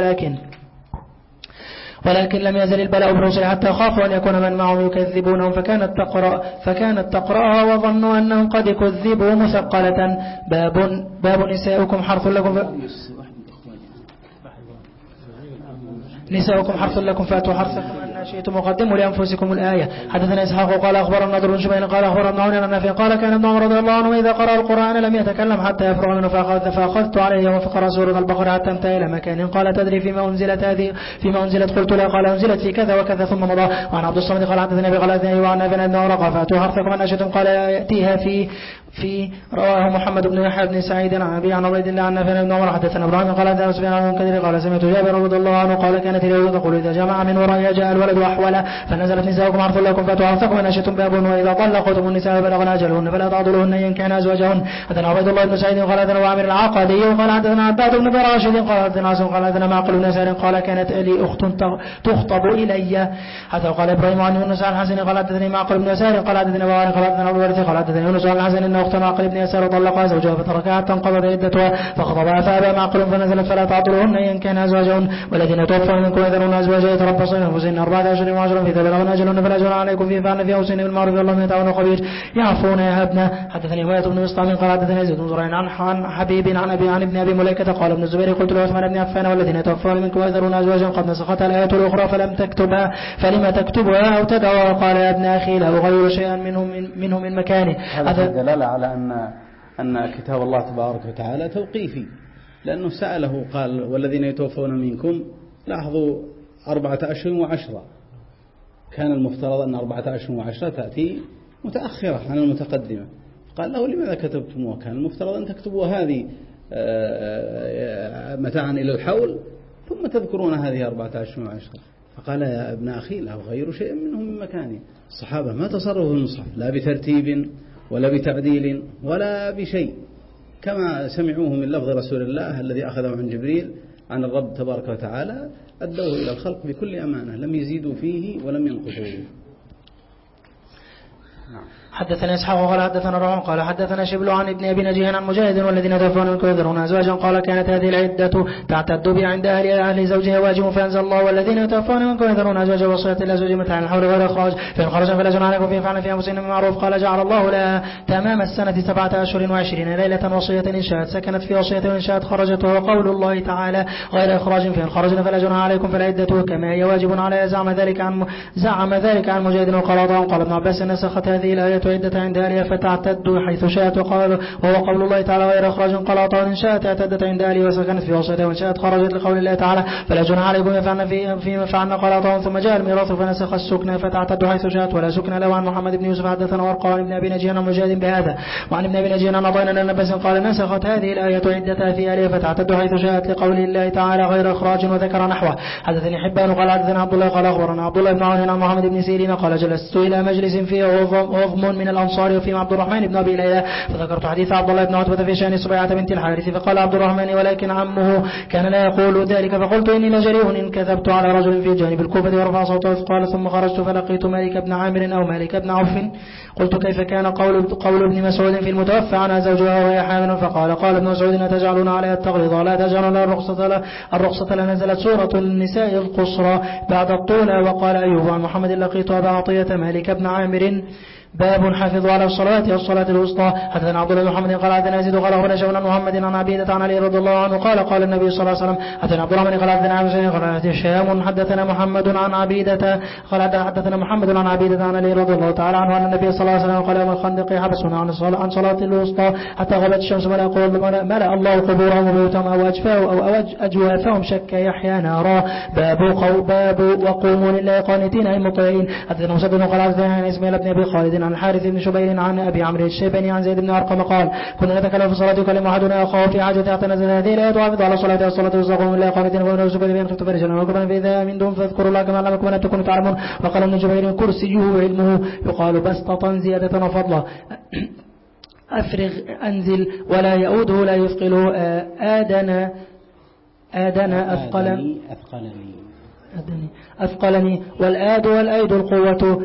ولكن لم يزل البلاء بالرسل حتى خافوا أن يكون من معهم يكذبونهم فكانت تقرأها وظنوا أنهم قد كذبوا مثقلة. باب نساؤكم حرث لكم فأتوا حرثكم أن شئتم وقدموا لأنفسكم الآية. حدثنا إسحاق قال أخبرنا نضر بن شبين قال أخبرنا عون عن نافع قال كان ابن عمر رضي الله عنه إذا قرأ القرآن لم يتكلم حتى يفرغ منه فأخذت عليه وفقرأ سورة البقرة حتى انتهى إلى مكان قال تدري فيما أنزلت قلت لا قال أنزلت في كذا وكذا ثم مضى. وعن عبد الصمد قال حدثنا أبي قال أثنائي وعن نافع بن عمر فأتوا حرثكم أن شئتم قال يأتيها في في رواه محمد بن يحيى بن سعيد عن أبي عن عبيد الله عن نافع بن عمر حدثنا إبراهيم قال حدثنا سفيان عن كثير قال سمعت جابر رضي الله عنه قال كانت اليهود تقول إذا جمع من ورائها جاء الولد أحولا فنزلت نساؤكم حرث لكم فأتوا حرثكم إن شئتم باب وإذا طلقتم النساء بلغن أجلهن فلا تعضلوهن إن كان أزواجهن حدثنا عبيد الله بن سعيد قال حدثنا عامر العقدي قال حدثنا عباد بن راشد قال حدثنا عاصم قال حدثنا معقل بن يسار قال كانت لي أخت تخطب إلي حتى قال إبراهيم عن يونس عن الحسن قال حدثني معقل بن يسار قال حدثنا بواري قال حدثنا أبو الوارث قال حدثني يونس عن الحسن إن أخت معقل بن يسار طلقها زوجها فتركها حتى انقضت عدتها فخطبها فأبى معقل فنزلت فلا تعضلوهن إن كان أزواجهن والذين توفون منكم يذرون أزواجا يتربصن أنفسهن 4 أشهر وعشرا في بلغن أجلهن فلا جناح عليكم فيه فعلن في أوصين بالمعروف والله يتعاون خبير يعفون يهبن حدثني هواية بن مسلم قال حدثني زيد بن زريع عن حبيب عن ابن ابي مليكة قال ابن الزبير قلت لعثمان بن عفان والذين يتوفون منكم ويذرون أزواجا قد نسختها الآية الأخرى فلم تكتبها فلم تكتبها أو تدعوها قال يا ابن أخي لا أغير شيئا منه من مكانه. هذا دلالة على أن كتاب الله تبارك وتعالى توقيفي لأنه سأله قال والذين يتوفون منكم لاحظوا 4 أشهر و10 كان المفترض أن 4 أشهر و10 تأتي متأخرة عن المتقدمة قال له لماذا كتبتموها كان المفترض أن تكتبوا هذه متاعا إلى الحول ثم تذكرون هذه 4 أشهر و10 فقال يا ابن أخي لا أغير شيئا منهم من مكانه. الصحابة ما تصرفوا في المصحف لا بترتيب ولا بتعديل ولا بشيء كما سمعوه من لفظ رسول الله الذي أخذه عن جبريل عن الرب تبارك وتعالى أدوه إلى الخلق بكل أمانة لم يزيدوا فيه ولم ينقصوا. حدثنا إسحاق قال حدثنا روح قال حدثنا شبل عن ابن أبي نجيه عن مجاهد والذين توفون منكم يذرون أزواجا قال كانت هذه العدة تعتد بها عند أهل زوجها واجب فأنزل الله والذين يتوفون منكم يذرون أزواجا وصية الأزواج متاعا الحول غير إخراج فإن خرج فلا جناح عليكم فيه فعلا في أنفسهن بالمعروف قال جعل الله لها تمام السنة 7 أشهر و20 ليلة وصية إن شاءت سكنت في وصية وإن شاءت خرجت وهو قول الله تعالى غير إخراج فإن خرجنا فلا جناح عليكم فلا عدة كما هي واجب عليها زعم ذلك عن مجاهد وقال قال ابن عباس نسخت هذه الآية عدة عند أهلها فتعتد حيث شاءت وقال وهو قول الله تعالى غير إخراج قال عطاء إن شاءت اعتدت عند أهلها وسكنت في وصيتها وإن شاءت خرجت لقول الله تعالى فلا جناح عليكم يفعلن فيما فعلن قال عطاء ثم جاء الميراث فنسخ السكنى فتعتد حيث شاءت ولا سكن له. عن محمد بن يوسف حدثنا ورقة عن ابن أبي نجيه عن مجاهد بهذا وعن ابن أبي نجيه عن عطاء أن النبي قال نسخت هذه الآية عدتها في أهلها فتعتد حيث شاءت لقول الله تعالى غير إخراج وذكر نحوه. حدثني حبان قال حدثنا عبد الله قال أخبرنا عبد الله بن عون عن محمد بن سيرين قال جلست إلى مجلس فيه غضم من الأنصار وفيه عبد الرحمن بن أبي ليلى فذكرت حديث عبد الله بن عتبة في شأن سبيعة بنت الحارث فقال عبد الرحمن ولكن عمه كان لا يقول ذلك فقلت إني لجريء إن كذبت على رجل في جانب الكوفة ورفع صوته قال ثم خرجت فلقيت مالك بن عامر أو مالك بن عوف قلت كيف كان قول ابن مسعود في المتوفى عنها زوجها وهي حامل فقال ابن مسعود أتجعلون عليها التغليظ لا تجعلون الرخصة لنزلت سورة النساء القصرى بعد الطول. وقال أيوب عن محمد لقيت أبا عطية مالك بن عامر باب حافظوا على الصلاة والصلاة الوسطى. حدثنا عبد الله بن محمد قال حدثنا يزيد قال اخبرنا شيخ عن محمد عن عبيدة عن علي رضي الله عنه قال النبي صلى الله عليه وسلم حدثنا عبد الرحمن قال حدثنا حسين قال هشام حدثنا محمد عن عبيدة قال حدثنا محمد عن عبيدة عن علي رضي الله تعالى عنه أن النبي صلى الله عليه وسلم قال يوم الخندق حبسنا عن صلاة الوسطى حتى غابت الشمس ملأ الله قبورهم وبيوتهم أو أجوافهم شك يحيى نارا. باب وقوموا لله قانتين أي مطيعين. حدثنا مسدد قال حدثنا اسماعيل بن أبي خالد عن الحارث بن شبير عن أبي عمرو الشيباني عن زيد بن أرقم قال كنا نتكلم في الصلاة يكلم أحدنا أخاه في حاجة حتى نزل هذه الآية وحافظوا على الصلاة والصلاة والزقوم الله قانتين ومن رسول بين خفت فرجا وكمان فإذا من دون فاذكروا الله كما علمكم أن تكونوا تعلمون. وقال ابن جبير كرسيه علمه يقال بسطة زيادة وفضلا أفرغ أنزل ولا يؤوده لا يثقله آدن أثقلني والآد والأيد القوة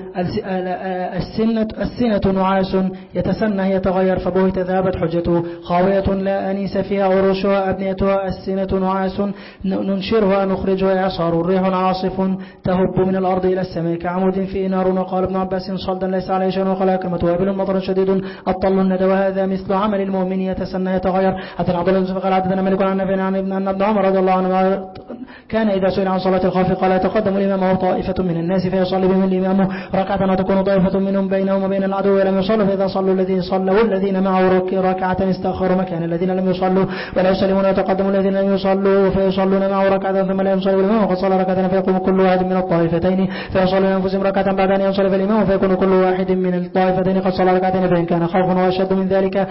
السنة نعاس يتسنى يتغير فبهت ذهبت حجته خاوية لا أنيس فيها عروشها أبنيتها السنة نعاس ننشرها نخرجها إعصار الريح عاصف تهب من الأرض إلى السماء كعمود فيه نار. وقال ابن عباس صلدا ليس عليه شيء وقال كلمة وابل مطر شديد الطل الندى وهذا مثل عمل المؤمن يتسنى يتغير. حتى عبد الله بن قال حدثنا مالك عن نافع عن ابن عمر رضي الله عنه كان إذا سئل عن صلاة الخوف قال يتقدم الإمام طائفة من الناس فيصلي بهم الإمام ركعة وتكون طائفة منهم بينهم وبين العدو ولم يصلوا، فإذا صلوا الذين معه ركعة استأخروا مكان الذين لم يصلوا ولا يسلمون، ويتقدم الذين لم يصلوا فيصلون معه ركعة ثم لا ينصرف الإمام وقد صلى ركعة، فيقوم كل واحد من الطائفتين فيصلون أنفسهم ركعة بعد أن ينصرف الإمام، فيكون كل واحد من الطائفتين قد صلى ركعتين، فإن كان خوفا وأشد من ذلك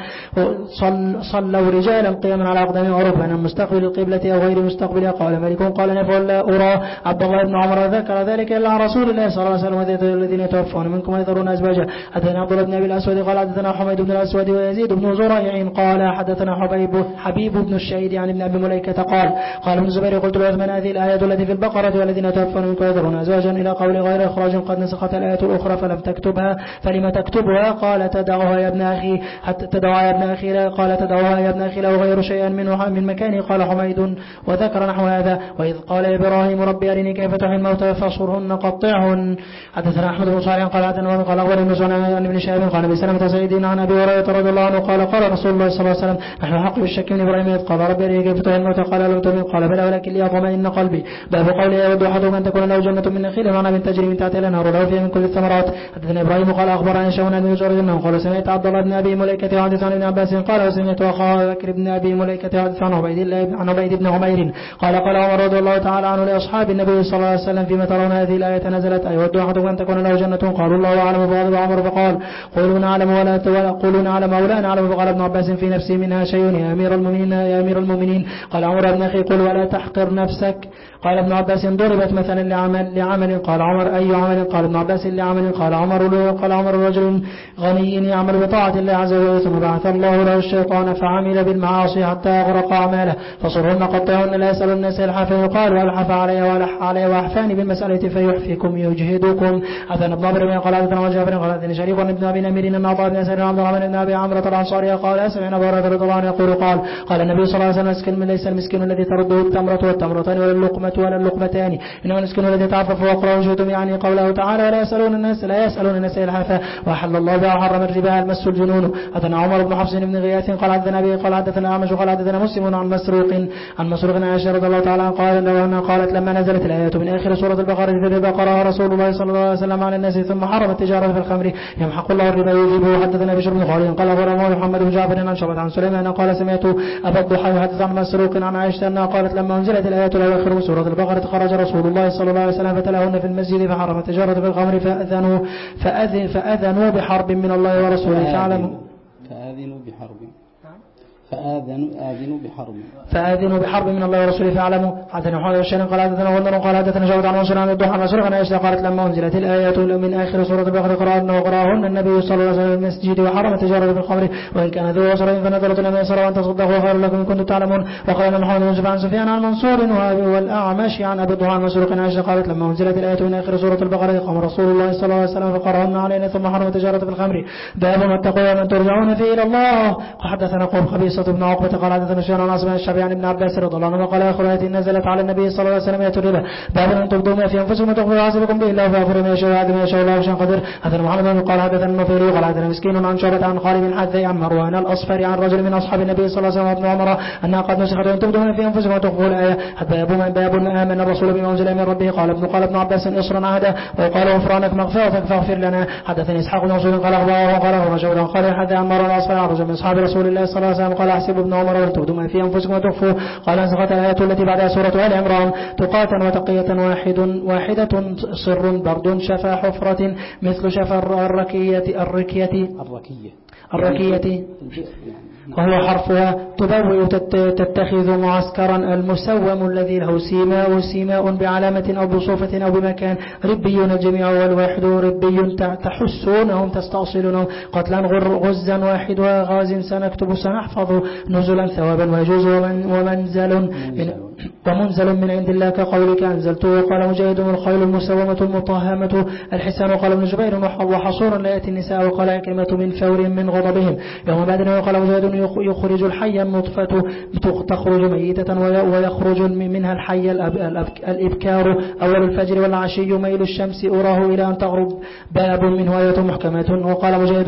صلوا رجالا قياما على أقدامهم وركبانا مستقبل القبلة أو غير مستقبلها. قال مالك قال نفع لا أرى عبد الله بن عمر ذكر ذلك إلا عن رسول الله صلى الله عليه وسلم الذين يتوفون منكم ويذرون أزواجا. حدثنا عبد الله بن أبي الأسود قال حدثنا حميد بن الأسود ويزيد بن زريع قال حدثنا حبيب بن الشهيد عن ابن أبي مليكة قال ابن الزبير قلت لعثمان هذه الآية التي في البقرة والذين يتوفون منكم ويذرون أزواجا إلى قول غير إخراج قد نسخت الآية الأخرى فلم تكتبها فلم تكتبها؟ قال تدعوها يا ابن أخي حتى تدعوها يا ابن أخي قال تدعوها يا ابن أخي لو غير شيئا من مكانه. قال حميد وذكر نحو هذا. وإذ قال إبراهيم ربي أرني كيف تحيي الموتى فاصرهن قطعهن. حدثنا أحمد بن صالح قال حدثنا قال أخبرني عن ابن شهاب قال أبي سلمة سيدنا عن أبي هريرة رضي الله عنه قال رسول الله صلى الله عليه وسلم نحن حق بالشك من إبراهيم إذ قال ربي أرني كيف تحيي الموتى قال لم تؤمن قال بلى ولكن ليطمئن قلبي. باب قوله يود أحدكم أن تكون له جنة من نخيل وعنب تجري من تحتها الأنهار له فيها من كل الثمرات. حدثنا إبراهيم قال أخبرني شون بن جريج أنه قال سمعت عبد الله بن أبي مليكة يحدث عن ابن عباس قال وسمعت أخا بكر بن أبي مليكة يحدث عن عبيد بن عمير قال عمر رضي الله تعالى عنه لأصحاب النبي صلى الله عليه وسلم فيما ترون هذه الآية نزلت أيود أحدكم أن تكون له جنة قالوا الله أعلم فغضب عمر فقال قولوا نعلم ولا نعلم فقال ابن عباس في نفسي منها شيء يا أمير المؤمنين قال عمر ابن أخي قل ولا تحقر نفسك. قال ابن عباس ضربت مثلا لعمل قال عمر أي عمل قال ابن عباس لعمل قال عمر رجل غني يعمل بطاعة الله عز وجل ثم بعث الله له الشيطان فعمل بالمعاصي حتى أغرق أعماله فصرهن قطعهن لا يسأل الناس الحا فيقال والحف علي والح علي وأحفاني بالمسألة فيحفيكم يجهدكم. حدثنا ابن عمرو قال حدثنا وجابر قال حدثني شريك بن أبي نمير أن عطاء بن يسار عبد الرحمن بن أبي عمرو الأنصاري قال سمعنا أبا هريرة رضي الله عنه يقول قال النبي صلى الله عليه وسلم ليس المسكين الذي ترده التمرة والتمرتان ولا اللقمة ولا اللقمتان إنما المسكين الذي تعفف وقرأ وجهتم يعني قوله تعالى لا يسألون الناس الحافة وأحل الله بها وحرم الربا المس الجنون. حدثنا عمر بن حفص بن غياث قال حدثنا أبي قال حدثنا أعمش قال حدثنا مسلم عن مسروق عائشة رضي الله تعالى عنها قالت لما نزلت الآية من آخر سورة البقرة في الربا قرأها رسول الله صلى الله عليه وسلم على الناس ثم حرم التجارة في الخمر يمحق الله الربا يجيبه. حدثنا بشر بن خالد قال أخبرنا محمد بن جعفر عن شعبة عن سليمان قال سمعت أبا الضحى يحدث عن مسروق عن عائشة أنها قالت لما أنزلت الآية الأواخر من سورة البقرة خرج رسول الله صلى الله عليه وسلم فتلاهن في المسجد فحرم التجارة في الخمر فأذنوا بحرب من الله ورسوله فآذنوا بحرب من الله ورسوله فاعلموا. حدثنا محمد بن بشار قال حدثنا غندر قال حدثنا شعبة عن منصور عن الضحى مسروق عن عائشة قالت لما أنزلت الآية من آخر سورة البقرة قرأهن النبي صلى الله عليه وسلم في المسجد وحرم التجارة في الخمر وإن كان ذو عسرة فنظرة لم يسر وأن تصدقوا خير لكم إن كنتم تعلمون. وقال محمد بن يوسف عن سفيان عن منصور والأعمش عن أبي الضحى مسروق عن عائشة قالت لما أنزلت الآية من آخر سورة البقرة قام رسول الله صلى الله عليه وسلم فقرأهن علينا ثم حرم التجارة في الخمر. باب ما اتقوا من ترجعون فيه إلى الله. وحدثنا قوم خبيصة بن عقبة قال حدثنا شيخ عن عاصم الشعبي عن ابن عباس رضي الله عنه قال آخر آية نزلت على النبي صلى الله عليه وسلم آية الربا باب أن تبدوا ما في أنفسكم وتخفوا حاسبكم به الله فاغفر ما يشاء ويعد ما يشاء الله وشان قدر. حدثنا محمد بن قال حدثنا النفيري قال حدثنا مسكين عن شعبة عن خالد بن حذي عن مروان الأصفر عن رجل من أصحاب النبي صلى الله عليه وسلم وابن عمر أنها قد نسخت أن تبدوا ما في أنفسكم وتخفوا الآية. باب آمن الرسول بما أنزل من ربه قال ابن عباس إصرا عهدا وقال غفرانك مغفرتك فاغفر لنا. حدثني إسحاق بن منصور قال أخبره قال رجل قال حدث عن مروان الأصفر عن رجل من أصحاب رسول الله صلى الله عليه وسلم قال أحسب ابن عمر وأن تبدوا ما في أنفسكم وتخفوا قال نسخت الآية التي بعدها سورة آل عمران تقاتا وتقية واحدة صر برد شفا حفرة مثل شفا الركية وهو حرفها تبوئ تتخذ معسكرا المسوم الذي له سيماء بعلامة أو بصوفة أو بمكان ربيون الجميع والواحد ربي تحسونهم تستأصلونهم قتلا غزا واحد وغاز سنكتب سنحفظ نزلا ثوابا ويجوز ومنزل من عند الله كقولك أنزلته. وقال مجاهد الخيل المسومة المطهمة الحسان. وقال ابن جبير وحصورا لا يأتي النساء. وقال كلمة من فور من غضبهم يوم بدر. وقال مجاهد يخرج الحي النطفة تخرج ميتة ويخرج منها الحي الإبكار أول الفجر والعشي ميل الشمس أراه إلى أن تغرب باب منه آية محكمات. وقال مجاهد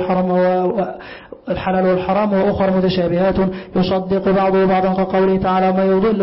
الحلال والحرام وأخر متشابهات يصدق بعضه بعضا كقوله تعالى ما يضل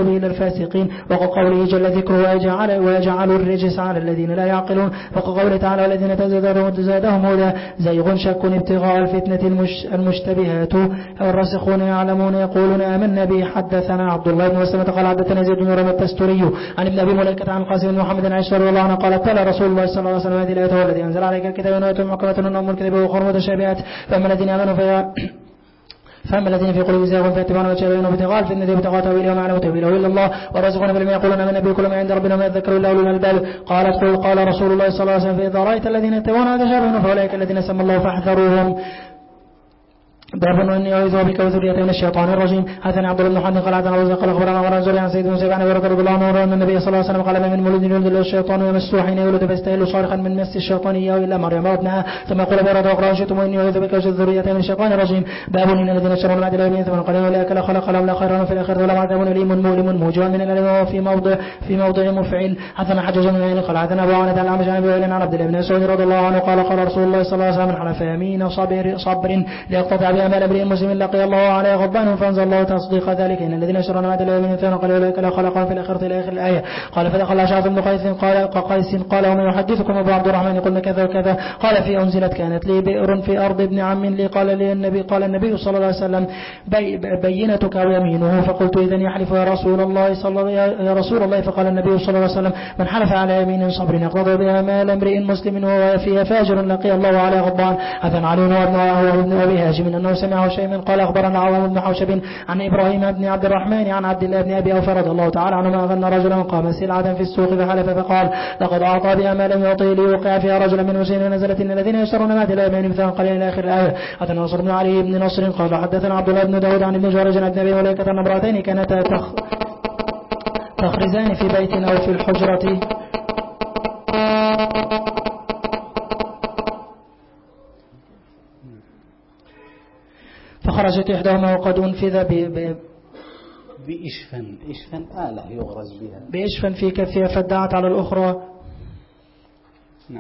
به إلى الفاسقين. وقوله جل ذكره ويجعل الرجس على الذين لا يعقلون. وقوله تعالى والذين تزادهم هدى زيغ شك ابتغاء الفتنة المشتبهات والراسخون يعلمون يقولون آمنا به. حدثنا عبد الله بن مسلمة قال حدثنا زيد بن رمى التستري عن ابن أبي مليكة عن القاسم بن محمد عائشة رضي الله عنها قال قال رسول الله صلى الله عليه وسلم هذه الآية هو الذي أنزل عليك الكتاب وآيات محكمات هن أم الكتاب وأخر متشابهات فأما الذين آمنوا فأما الذين في قلوبهم زيغ فيتبعون ما تشابه منه ابتغاء الفتنة ابتغاء تأويله وما يعلم تأويله إلا الله والراسخون في العلم يقولون آمنا به كل ما عند ربنا وما يذكر إلا أولو الألباب. قال رسول الله صلى الله عليه وسلم فإذا رأيت الذين يتبعون ما تشابه منه فأولئك الذين سمى الله فاحذروهم. باب أني أعوذ بك وذريته من الشيطان الرجيم. حدثنا عبد الله بن محمد قال حدثنا أبو قال أخبرنا عمر الزهري عن سيد بن سعيد عن أبي هريرة رضي الله عنه أن النبي صلى الله عليه وسلم قال ما من مولود يولد له الشيطان ويمسه حين يولد فيستهل صارخا من مس الشيطان إياه إلا مريم وابنها ثم قال أبي هريرة وأخرى شئتم وإني أعوذ بك وذريته من الشيطان الرجيم. باب إن الذين اشتروا بعد الأولين ثم قالوا أولئك لا خلق لهم لا خير لهم في الآخرة ولا عذاب أليم مؤلم موجع من الألم وهو في موضع مفعل. حدثنا حجاج بن عين قال حدثنا أبو عوانة عن الأعمش عن أبي وائل عن عبد الله بن مسعود رضي الله عنه قال رسول الله صلى الله عليه وسلم من حلف يمين صبر ليقتطع بأمال امرئ مسلم لقي الله عليه غضبان فانزل الله تصديق ذلك ان الذين اشتروا بعد اليوم ثانوا قالوا اولئك لا خلق في الاخره الى اخر الايه. قال فدخل اشعث بن قيس قال ومن يحدثكم ابو عبد الرحمن قلنا كذا وكذا. قال في انزلت كانت لي بئر في ارض ابن عم لي قال النبي صلى الله عليه وسلم بينتك ويمينه فقلت اذا يحلف يا رسول الله فقال النبي صلى الله عليه وسلم من حلف على يمين صبر يقتضي بها مال امرئ مسلم وهو فيها فاجر لقي الله عليه غضبان. حدثنا علي وابن ابي هاشم انه سمعه شيء قال اخبرنا عوام بن حوشب عن إبراهيم بن عبد الرحمن عن عبد الله بن أبي أوفى رضي الله تعالى عنهما أن رجلا قام سلعة في السوق فحلف فقال لقد أعطى بها ما لم يعطيه ليوقع فيها رجلا من مسلمين نزلت إن الذين يشترون ما لا يمين مثلا قليلا إلى آخر الآية. حدثنا نصر بن علي بن نصر قال حدثنا عبد الله بن داود عن ابن جريج عن أبي مليكة أن امرأتين كانتا تخرزان في بيت أو في الحجرة فخرجت إحداهما وقد أنفذ بإشفن آلة يغرز بها بإشفن في كفها فادعت على الأخرى. نعم.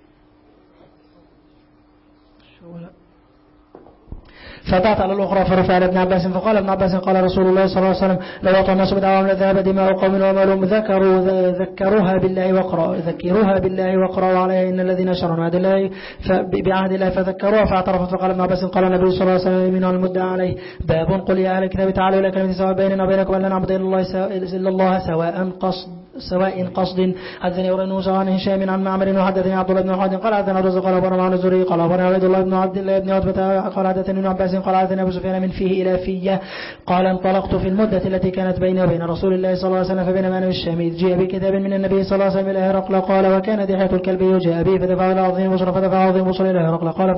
فدعت على الأخرى فرفع ابن عباس فقال ابن عباس قال رسول الله صلى الله عليه وسلم لو أعطى الناس بدعواهم لذهب دماء قوم ومالهم ذكروها بالله وقرأوا عليها إن الذين شروا بعهد الله فذكروها فاعترفت فقال ابن عباس قال النبي صلى الله عليه وسلم يمين المدعى عليه. باب قل يا أهل الكتاب تعالوا إلى كلمة سواء بيننا وبينكم أن لا نعبد إلا الله سواء قصد. حدثني ورنوس عن هشام عن معمر وحدثني عبد الله بن محمد قال حدثنا رزق قال أخبرنا عن الزهري قال أخبرنا عبد الله بن عبد الله بن عتبة قال حدثني ابن عباس قال حدثني أبو سفيان من فيه إلى فيه قال انطلقت في المدة التي كانت بيني وبين رسول الله صلى الله عليه وسلم فبينما أنا بالشام جاء بكتاب من النبي صلى الله عليه وسلم إلى هرقل قال وكان دحية الكلب جاء به فدفع إلى عظيم بصر فدفع عظيم بصر إلى هرقل قال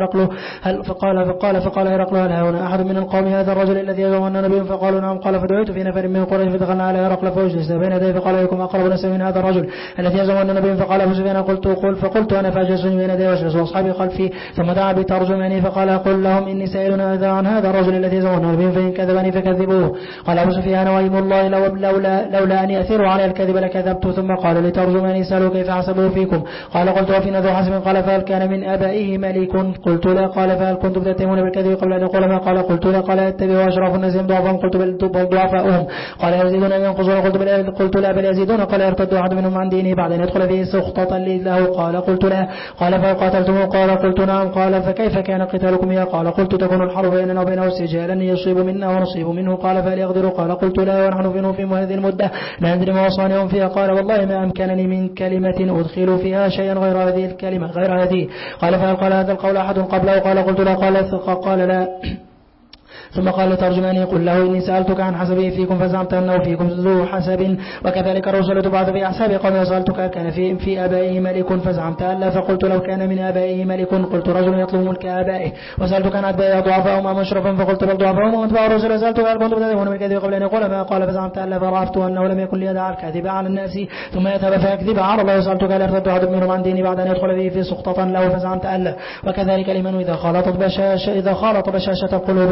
فقال هرقل هل هنا أحد من القوم هذا الرجل الذي يزعمون نبي فقالوا نعم قال فدعيت في نفر من قريش فدخلنا على هرقل فوجلسنا بين يديه فقال أيكم أقرب نسا من هذا الرجل الذي يزعمون نبي فقال أبو سفيان فقلت أنا فأجلسني بين يديه وأجلس وأصحابي خلفي ثم دعا بترجماني فقال قل لهم إني سائل عن هذا الرجل الذي يزعمون نبي فإن كذبني فكذبوه. قال أبو سفيان وأيم الله لولا أن يأثروا على الكذب لكذبت. ثم قال لترجماني سألوا كيف حسبه فيكم قال قلت وفينا ذو حسب قال فهل كان من آبائه ملك قلت لا قال فهل كنتم تتهمون بالكذب قبل أن يقول ما قال قلت لا قال يتبعوا أشراف الناس ضعفهم قلت بل ضعفاؤهم قال يزيدون أن ينقصون قلت لا بل يزيدون قال يرتد أحد منهم عن دينه بعد أن يدخل فيه سخطة له قال قلت لا قال فقاتلتموه قال قلت نعم قال فكيف كان قتالكم يا قال قلت تكون الحرب بيننا وبينه سجالا يصيب منا ونصيب منه قال فهل يقدر قال قلت لا ونحن في هذه المدة لا ندري ما وصانهم فيها قال والله ما أمكنني من كلمة أدخل فيها شيئا غير هذه الكلمة غير هذه قال فهل قال هذا القول أحد قبله قال قلت لا قال لا. ثم قال لترجماني قل له إني سألتك عن حسبه فيكم فزعمت أنه فيكم ذو حسب وكذلك الرسل تبعث في أحساب قوم وسألتك كان في آبائه ملك فزعمت ألا فقلت لو كان من آبائه ملك قلت رجل يطلب ملك آبائه وسألتك عن أتباعه ضعفاهم أم أشرفا فقلت بل ضعفاهم وأتباع الرسل سألتك هل كنتم تتهمون بالكذب قبل أن يقول ما قال فزعمت ألا فرعفت أنه لم يكن ليدع الكذب على الناس ثم يذهب فيكذب على الله وسألتك هل ارتد أحد منهم عن ديني بعد أن يدخل فيه في سخطة له فزعمت ألا وكذلك لمن إذا خالط بشاشة القلوب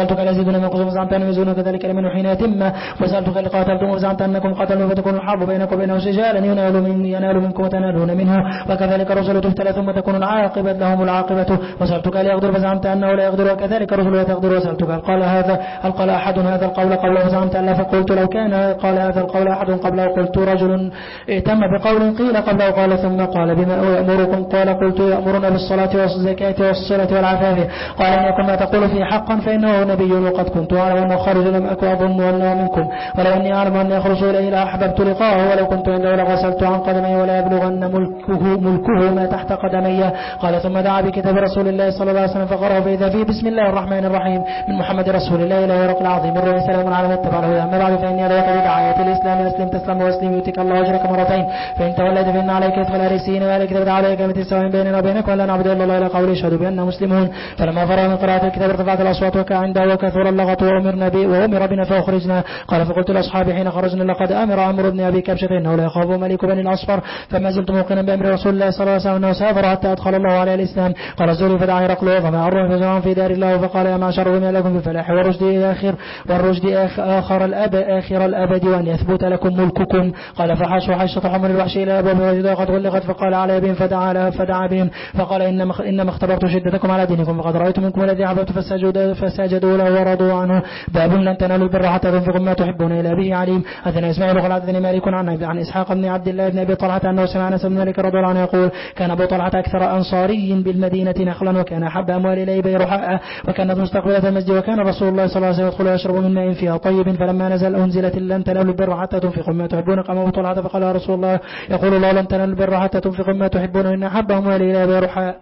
وسألتك لا يزيدون من قصور فزعمت أنهم يزيدون كذلك لمن حين يتم وسألتك لقاتلتم فزعمت أنكم قتلوا فتكون الحرب بينكم وبينه سجالا ينال منكم وتنالون منه وكذلك الرسل تفتل ثم تكون العاقبة لهم العاقبة وسألتك ليغدر فزعمت أنه لا يغدر وكذلك الرسل لا تغدر وسألتك هل قال أحد هذا القول قبله فزعمت ألا فقلت لو كان قال هذا القول أحد قبله قلت رجل ائتم بقول قيل قبله قال ثم قال بما يأمركم قلت يأمرنا بالصلاة والزكاة والصلة والعفاف قال إن يكن ما تقول فيه حقا فإنه نبي وقد كنت أعلم أنه خارج لم أكن أظن أنه منكم ولو أني أعلم أن يخرج إليه لأحببت لقاءه ولو كنت عنده لغسلت عن قدمي ولا يبلغن ملكه ما تحت قدمي قال ثم دعا بكتاب رسول الله صلى الله عليه وسلم فقرأه فإذا فيه بسم الله الرحمن الرحيم من محمد رسول الله إلى هرقل العظيم الرومي سلام على من اتبع الهدى أما بعد فإني أدعوك بدعاية الإسلام أسلم تسلم وأسلم يؤتك الله أجرك مرتين فإن توليت فإن عليك إثم الأريسيين وعليك كتاب عليك مثل سواء بيننا وبينك ولا نعبد إلا الله إلى قول اشهدوا بأننا مسلمون فلما فرغ من قراءة الكتاب ارتفعت الأصوات وكعنده وكثر اللغط وأمر بنا فأخرجنا قال فقلت لأصحابي حين خرجنا لقد أمر عمرو بن أبي كبشة إنه لا يخاف ملك بني الأصفر فما زلت موقنا بأمر رسول الله صلى الله عليه وسلم أنه سافر حتى أدخل الله عليه الإسلام قال الزهري فدعا هرقل فما أروح فجمعهم في دار الله فقال يا معشر بما لكم في الفلاح والرشد آخر الأبد وأن يثبت لكم ملككم قال فحاشوا حشة حمر الوحش إلى أبواب وجدوا قد غلقت فقال على بهم فدعا بهم فقال إنما اختبرت شدتكم على دينكم فقد رأيت منكم الذي عبدت فسجدوا له ورضوا عنه باب لن تنالوا البر حتى تنفقوا ما تحبون إلى به عليم حدثنا إسماعيل قال حدثني مالك عن إسحاق بن عبد الله بن أبي طلحة أنه سمع أنس بن مالك رضي الله عنه يقول كان أبو طلحة أكثر أنصاري بالمدينة نخلا وكان أحب أموال إليه بيرحاء وكانت مستقبلة المسجد وكان رسول الله صلى الله عليه وسلم يدخل ويشرب من ماء فيها طيب فلما نزل أنزلت لن تنالوا البر حتى تنفقوا ما تحبون قام أبو طلحة فقال يا رسول الله يقول الله لن تنالوا البر حتى تنفقوا ما تحبون إن أحب أموال إليه بيرحاء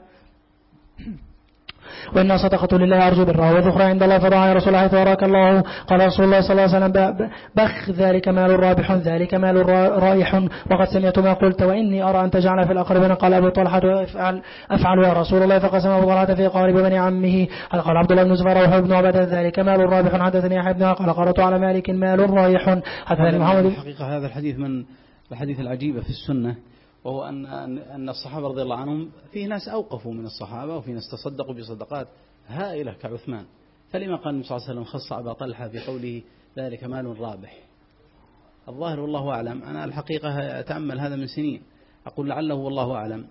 وإنها صدقة لله أرجو برها وذخرى عند الله فدعا يا رسول الله حيث وراك الله قال رسول الله صلى الله عليه وسلم بخ ذلك مال رابح ذلك مال رايح وقد سمعت ما قلت وإني أرى أن تجعل في الأقربين قال أبو طلحة أفعل يا رسول الله فقسم أبو طلحة في قارب بني عمه قال عبد الله بن زبير وحب بن عبادة ذلك مال رابح حدثني يحيى بن قال قرأت على مالك مال رايح حدثني محمد. الحقيقة هذا الحديث من الحديث العجيبة في السنة وهو أن الصحابة رضي الله عنهم فيه ناس أوقفوا من الصحابة وفي ناس تصدقوا بصدقات هائلة كعثمان فلما قال النبي صلى الله عليه وسلم خص أبا طلحة في قوله ذلك مال رابح الظاهر والله أعلم أنا الحقيقة أتأمل هذا من سنين أقول لعله والله أعلم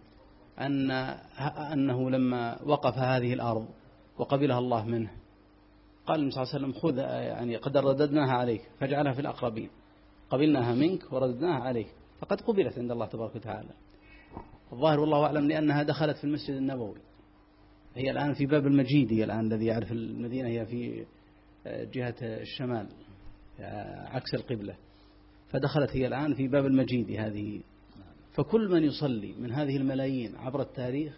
أنه لما وقف هذه الأرض وقبلها الله منه قال النبي صلى الله عليه وسلم خذ يعني قد رددناها عليك فاجعلها في الأقربين قبلناها منك ورددناها عليك فقد قبلت عند الله تبارك وتعالى الظاهر والله أعلم لأنها دخلت في المسجد النبوي هي الآن في باب المجيد هي الآن الذي يعرف المدينة هي في جهة الشمال عكس القبلة فدخلت هي الآن في باب المجيد هذه فكل من يصلي من هذه الملايين عبر التاريخ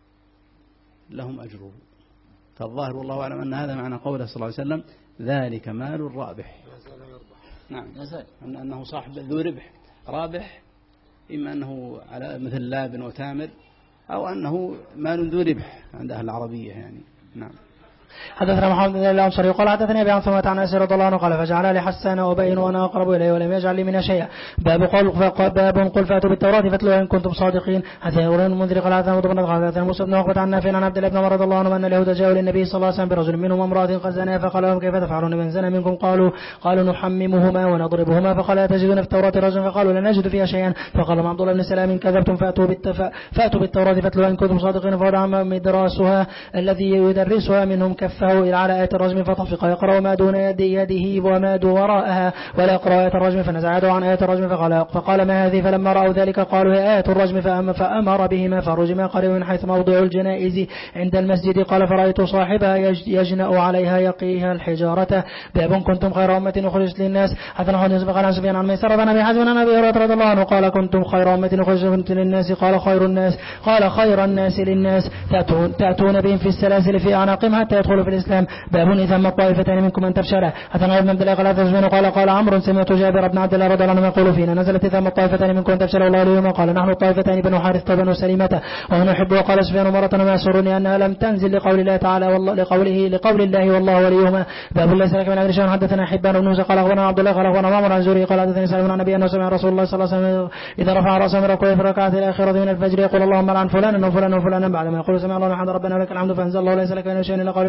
لهم أجره فالظاهر والله أعلم أن هذا معنى قوله صلى الله عليه وسلم ذلك مال رابح نعم أنه صاحب ذو ربح رابح إما أنه على مثل لابن وتامر أو أنه مال ذو ربح عند أهل العربية يعني نعم. حدثنا محمد بن الأنصاري قال حدثني أبي عن ثمة عن أنس رضي الله عنه قال فجعل لي حسان وبين وأنا أقرب إليه ولم يجعل لي منها شيئا باب قل فأتوا بالتوراة فاتلوها إن كنتم صادقين حدثنا ابن المنذر قال حدثنا ابن قال حدثنا موسى بن عقبة عن نافع عن عبد الله بن عمر رضي الله عنه أن اليهود جاءوا للنبي صلى الله عليه وسلم برجل منهم امرأة قد زناها فقال لهم كيف تفعلون من زنى منكم قالوا نحممهما ونضربهما فقال لا تجدون في التوراة رجلا فقالوا لا نجد فيها شيئا فقال عبد الله بن سلام كذبتم فأتوا بالتوراة فاتلوها إن كنتم صادقين فوضع مدراسها الذي يدرسها منهم كفه على آية الرجم فطفق يقرأ ما دون يده وما دون وراءها ولا يقرأ آية الرجم فنزع يده عن آية الرجم فقال ما هذه فلما رأوا ذلك قالوا هي آية الرجم فأمر بهما فرجما قريب من حيث موضع الجنائز عند المسجد قال فرأيت صاحبها يجنأ عليها يقيها الحجارة باب كنتم خير أمة أخرجت للناس حدثنا حديث بن عن سفيان عن ميسرة عن أبي حازم عن أبي هريرة رضي الله عنه قال كنتم خير أمة أخرجت للناس قال خير الناس للناس تأتون بهم في السلاسل في أعناقهم حتى يدخلوا في الإسلام باب ثم الطائفتان منكم أن تبشرا حدثنا ابن عبد الله قال عمرو سمعت جابر بن عبد الله رضي الله عنه يقول فينا نزلت ثم الطائفتان منكم أن تبشرا الله اليوم قال نحن الطائفتان بنو حارثة وبنو سليمة ونحب وقال سفيان مرة ما يسرني أنها لم تنزل لقول الله تعالى والله لقول الله والله وليهما باب ليس لك من أمر حدثنا حبان بن موسى قال أخبرنا عبد الله قال أخبرنا معمر عن زهري قال حدثني سالم عن النبي أنه سمع رسول الله صلى الله عليه وسلم إذا رفع رأسه من ركوعه في الركعة الآخرة من الفجر يقول اللهم لعن فلانا وفلانا وفلانا بعد ما يقول سمع الله الحمد ربنا ولك الحمد فأنزل الله ليس لك من شيء إلا قول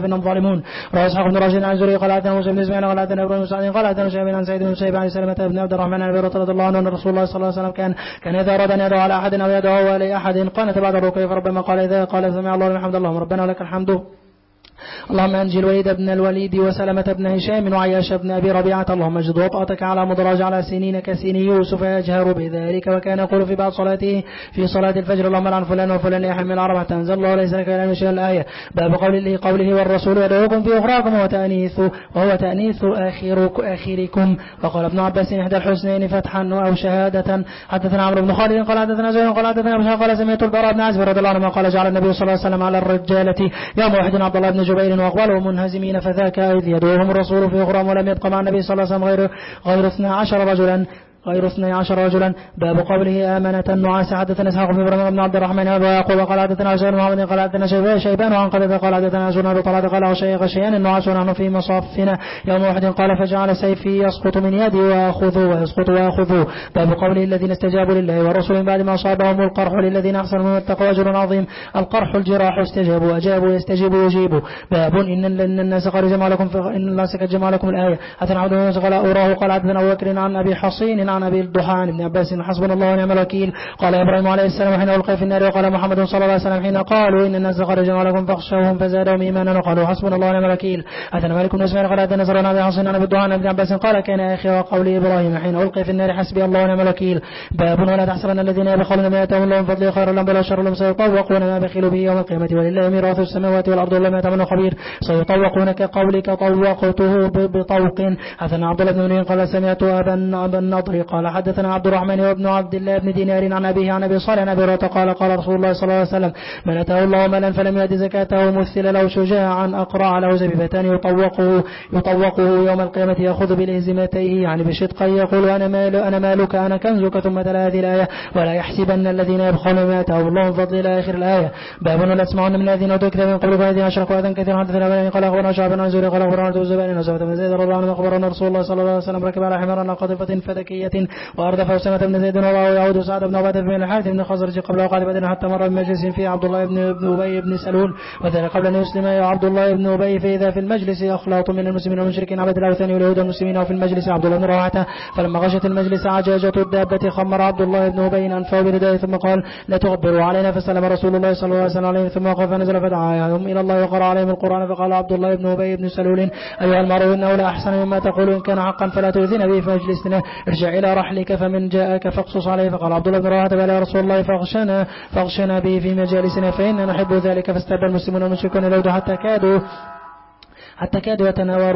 فإنهم ظالمون. رواه إسحاق بن راشد عن الزهري قال حدثنا موسى بن إسماعيل قال حدثنا إبراهيم بن سعد قال حدثنا شعيب عن سعيد بن مسيب عن سلمة بن عبد الرحمن عن أبي هريرة رضي الله عنه أن رسول الله صلى الله عليه وسلم كان إذا أراد أن يدعو على أحد أو يدعو على أحد قال بعد الركوع فربما قال إذا قال سمع الله لمن حمده اللهم ربنا ولك الحمد اللهم أنجي الوليد بن الوليد وسلمة بن هشام وعياش بن أبي ربيعة اللهم اجد وطأتك على مدراج على سنين كسين يوسف يجهر بذلك. وكان يقول في بعض صلاته في صلاة الفجر اللهم لعن فلان وفلان يحمل العرب حتى أنزل الله ليس لك إلا مشاء الآية. باب قوله والرسول يدعوكم في أخراكم وهو تأنيث آخركم. وقال ابن عباس إحدى الحسنين فتحا أو شهادة. حدثنا عمرو بن خالد قال حدثنا زهير قال حدثنا بشار قال سمعت البراء بن عازب رضي الله عنه قال جعل النبي صلى الله عليه وسلم على الرجالة يوم واحد عبد الله بن جبير وأقبلوا منهزمين فذاك إذ يدعوهم الرسول في أخرى ولم يبق مع النبي صلى الله عليه وسلم غير 12 رجلا. باب قوله آمنة النعاس. حدثنا إسحاق بن إبراهيم بن عبد الرحمن أبو يعقوب قال حدثنا عشان محمد قال حدثنا شيبان عن قتادة قال حدثنا زهير بن طلحة قال غشيان النعاس ونحن في مصافنا يوم واحد قال فجعل سيفي يسقط من يدي ويسقط ويأخذه. باب قوله الذين استجابوا لله والرسول بعد ما أصابهم القرح للذين أحسنوا من التقوى أجر عظيم. القرح الجراح استجابوا أجابوا يستجيبوا يجيبوا. باب إن الناس قد جمع لكم إن الناس قد جمع لكم الآية. حدثنا عبد الله قال أوراه قال حدثنا أبو بكر عن أبي حصين عن أبي الضحى عن ابن عباس حسبنا الله ونعم الوكيل. قال إبراهيم عليه السلام حين ألقي في النار وقال محمد صلى الله عليه وسلم حين قالوا إن الناس قد جمعوا لكم فاخشوهم فزادهم إيمانا وقالوا حسبنا الله ونعم الوكيل. حدثنا مالك بن اسماعيل قال حدثنا نصر عن أبي حصين عن أبي الضحى عن ابن عباس قال كان آخر قول إبراهيم حين ألقي في النار حسبي الله ونعم الوكيل. باب ولا تحسبن الذين يبخلون ما آتاهم الله من فضله خيرا لهم بل شر لهم سيطوقون ما بخلوا به يوم القيامة ولله ميراث السماوات والأرض والله يتمنى خبير. سيطوقون كقولك طوقته بطوق. حدثنا عبد الله بن منين قال سمعت أبا النضر قال حدثنا عبد الرحمن وابن عبد الله بن دينار عن أبيه عن أبي صالح عن أبي هريرة قال قال رسول الله صلى الله عليه وسلم من أتاه الله مالا فلم يؤد زكاته مثل له شجاعا أقرع له زبيبتان يطوقه يوم القيامة يأخذ بلهزمتيه يعني بشدقه يقول أنا مالك أنا كنزك ثم تلا هذه الآية ولا يحسبن الذين يبخلون ما آتاهم الله من فضله إلى آخر الآية. باب ولا تسمعون من الذين أوتوا الكتاب من قبلكم الذين أشركوا أذى كثيرا. حدثنا قال أخبرنا شعب بن زهير قال أخبرنا الزبير وسعد بن زيد رضي الله عنه أخبرنا رسول الله صلى الله عليه وسلم ركب على حمار قاطفة فدكية وأردف أسامة بن زيد وراءه يعود سعد بن عبادة بن الحارث بن خزرج قبل وقال بدر حتى مر بمجلس فيه عبد الله بن أبي بن سلول وذلك قبل أن يسلم عبد الله بن أبي فإذا في المجلس أخلاط من المسلمين والمشركين عبد الأوثان واليهود والمسلمين وفي المجلس عبد الله بن رواحة فلما غشت المجلس عجاجة الدابة خمر عبد الله بن أبي أنفه بردائه ثم قال لا تغبروا علينا فسلم رسول الله صلى الله عليه وسلم عليه ثم وقف فنزل فدعاهم إلى الله وقرأ عليهم القرآن فقال عبد الله بن أبي بن سلول أيها المرء إنه لا أحسن مما تقول إن كان حقا فلا تؤذن به في مجلسنا ارجع إلى رحلك فمن جاءك فاقصص عليه. فقال عبد الله بن رواحة بلى يا رسول الله فاغشنا به في مجالسنا فإننا نحب ذلك. فاستبى المسلمون والمشركون اليهود حتى كادوا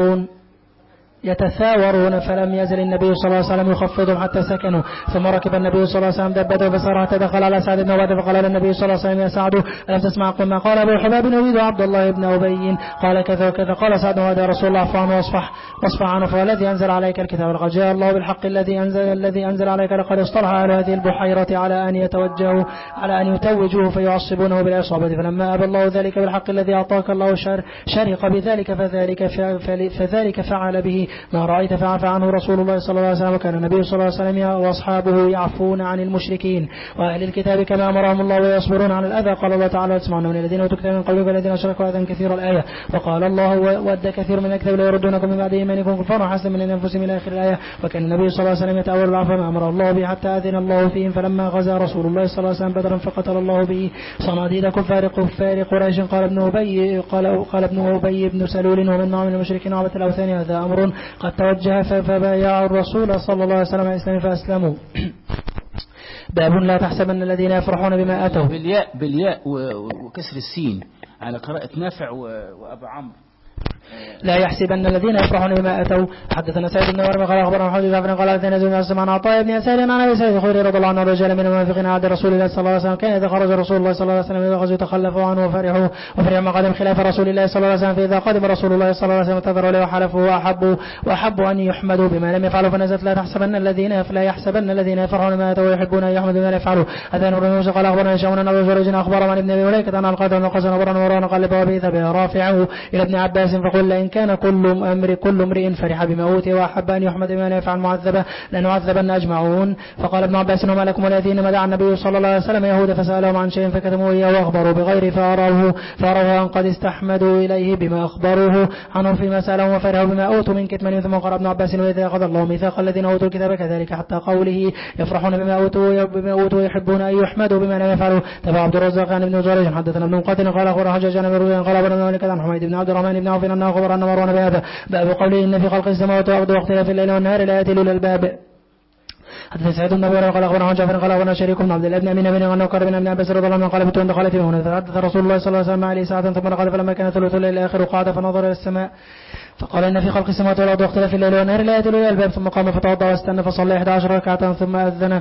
يتثاورون فلم يزل النبي صلى الله عليه وسلم يخفضهم حتى سكنوا. ثم ركب النبي صلى الله عليه وسلم دبته فسار حتى دخل على سعد بن عبادة فقال النبي صلى الله عليه وسلم يا سعد ألم تسمع ما قال أبو حباب يريد عبد الله بن أبي قال كذا وكذا. قال سعد يا رسول الله اعف عنه واصفح عنه فالذي أنزل عليك الكتاب لقد جاء الله بالحق الذي أنزل عليك لقد اصطلح على هذه البحيرة على أن يتوجوه فيعصبونه بالعصابة فلما أبى الله ذلك بالحق الذي أعطاك الله شرق بذلك فذلك فعل به ما رأيت فعفى عنه رسول الله صلى الله عليه وسلم. وكان النبي صلى الله عليه وسلم وأصحابه يعفون عن المشركين وأهل الكتاب كما أمرهم الله ويصبرون على الأذى. قال الله تعالى وتسمعون من الذين أوتوا الكتاب من قبلكم والذين أشركوا أذى كثير الآية. وقال الله ود كثير من الكتاب لا يردونكم من بعد إيمانكم كفارا حسنا من أنفسهم إلى آخر الآية. وكان النبي صلى الله عليه وسلم يتأول العفو ما أمر الله به حتى أذن الله فيهم. فلما غزا رسول الله صلى الله عليه وسلم بدرا فقتل الله به صناديد كفار قريش. قال ابن أبي بن سلول ومن معه من المشركين وعبد الأوثان هذا أمر قد توجه فبايعوا الرسول صلى الله عليه وسلم على الإسلام فأسلموا. باب لا تحسبن الذين يفرحون بما أتوا بالياء وكسر السين على قراءة نافع وأبو عمرو. لا يحسبن الذين يفرحون بما أتوا. حدثنا سعيد بن مريم قال أخبرنا حديث بن قال حدثنا زيد بن سمعان عطاء بن يسار عن أبي سعيد الخدري رضي الله عنه رجال من المنافقين عهد رسول الله صلى الله عليه وسلم كان إذا خرج رسول الله صلى الله عليه وسلم إذا غزوا تخلفوا عنه وفرحوا ما قدم خلاف رسول الله صلى الله عليه وسلم. فإذا قدم رسول الله صلى الله عليه وسلم اعتذروا له وحلفوا وأحبوا أن يحمدوا بما لم يفعلوا فنزلت لا يحسبن الذين يفرحون بما أتوا ويحبون أن يحمدوا بما لا يفعلوا. هذا ابن موسى قال أخبرنا هشام بن أبي جريج أخبر عن ابن أبي مليكة عن القاتل بن قاسم أخبرنا ورانا قال بوابه رافعه إلى ابن عباس فقال وإلا إن كان كل امرئ فرح بما أوتي وأحب أن يحمد بما لا يفعل معذبة لنعذبن أجمعون. فقال ابن عباس وما لكم والذين إنما دعا النبي صلى الله عليه وسلم يهود فسألهم عن شيء فكتموا إياه وأخبروا بغير فأروه أن قد استحمدوا إليه بما أخبروه عنهم فيما سألهم وفرحوا بما أوتوا من كتمان. ثم قال ابن عباس وإذا أخذ الله ميثاق الذين أوتوا الكتاب كذلك حتى قوله يفرحون بما أوتوا ويحبون أن يحمدوا بما لا يفعلوا. تبع عبد الرزاق عن ابن جريج حدثنا ابن مقاتل قال أخبر حجاج عن ابن قال أخبرنا مالك عن حميد بن عبد الرحمن بن عوف أنه أخبر أن مروان بهذا باب قوله إن في خلق السماوات والأرض واختلاف الليل والنهار لآيات لأولي الألباب. حدثنا سعيد بن ابي هريره قال اخبرنا جعفر قال اخبرنا شريك بن عبد الله بن امين بن انه قال بن ابن عباس رضي الله عنه قال بت عند خالتي هنا فحدث رسول الله صلى الله عليه وسلم عليه ساعه ثم قال فلما كان ثلث الليل الاخر قعد فنظر الى السماء فقال إن في خلق السماوات والأرض واختلاف الليل والنهار لآيات لأولي الألباب. ثم قام فتوضأ واستنى فصلى 11 ركعة ثم أذن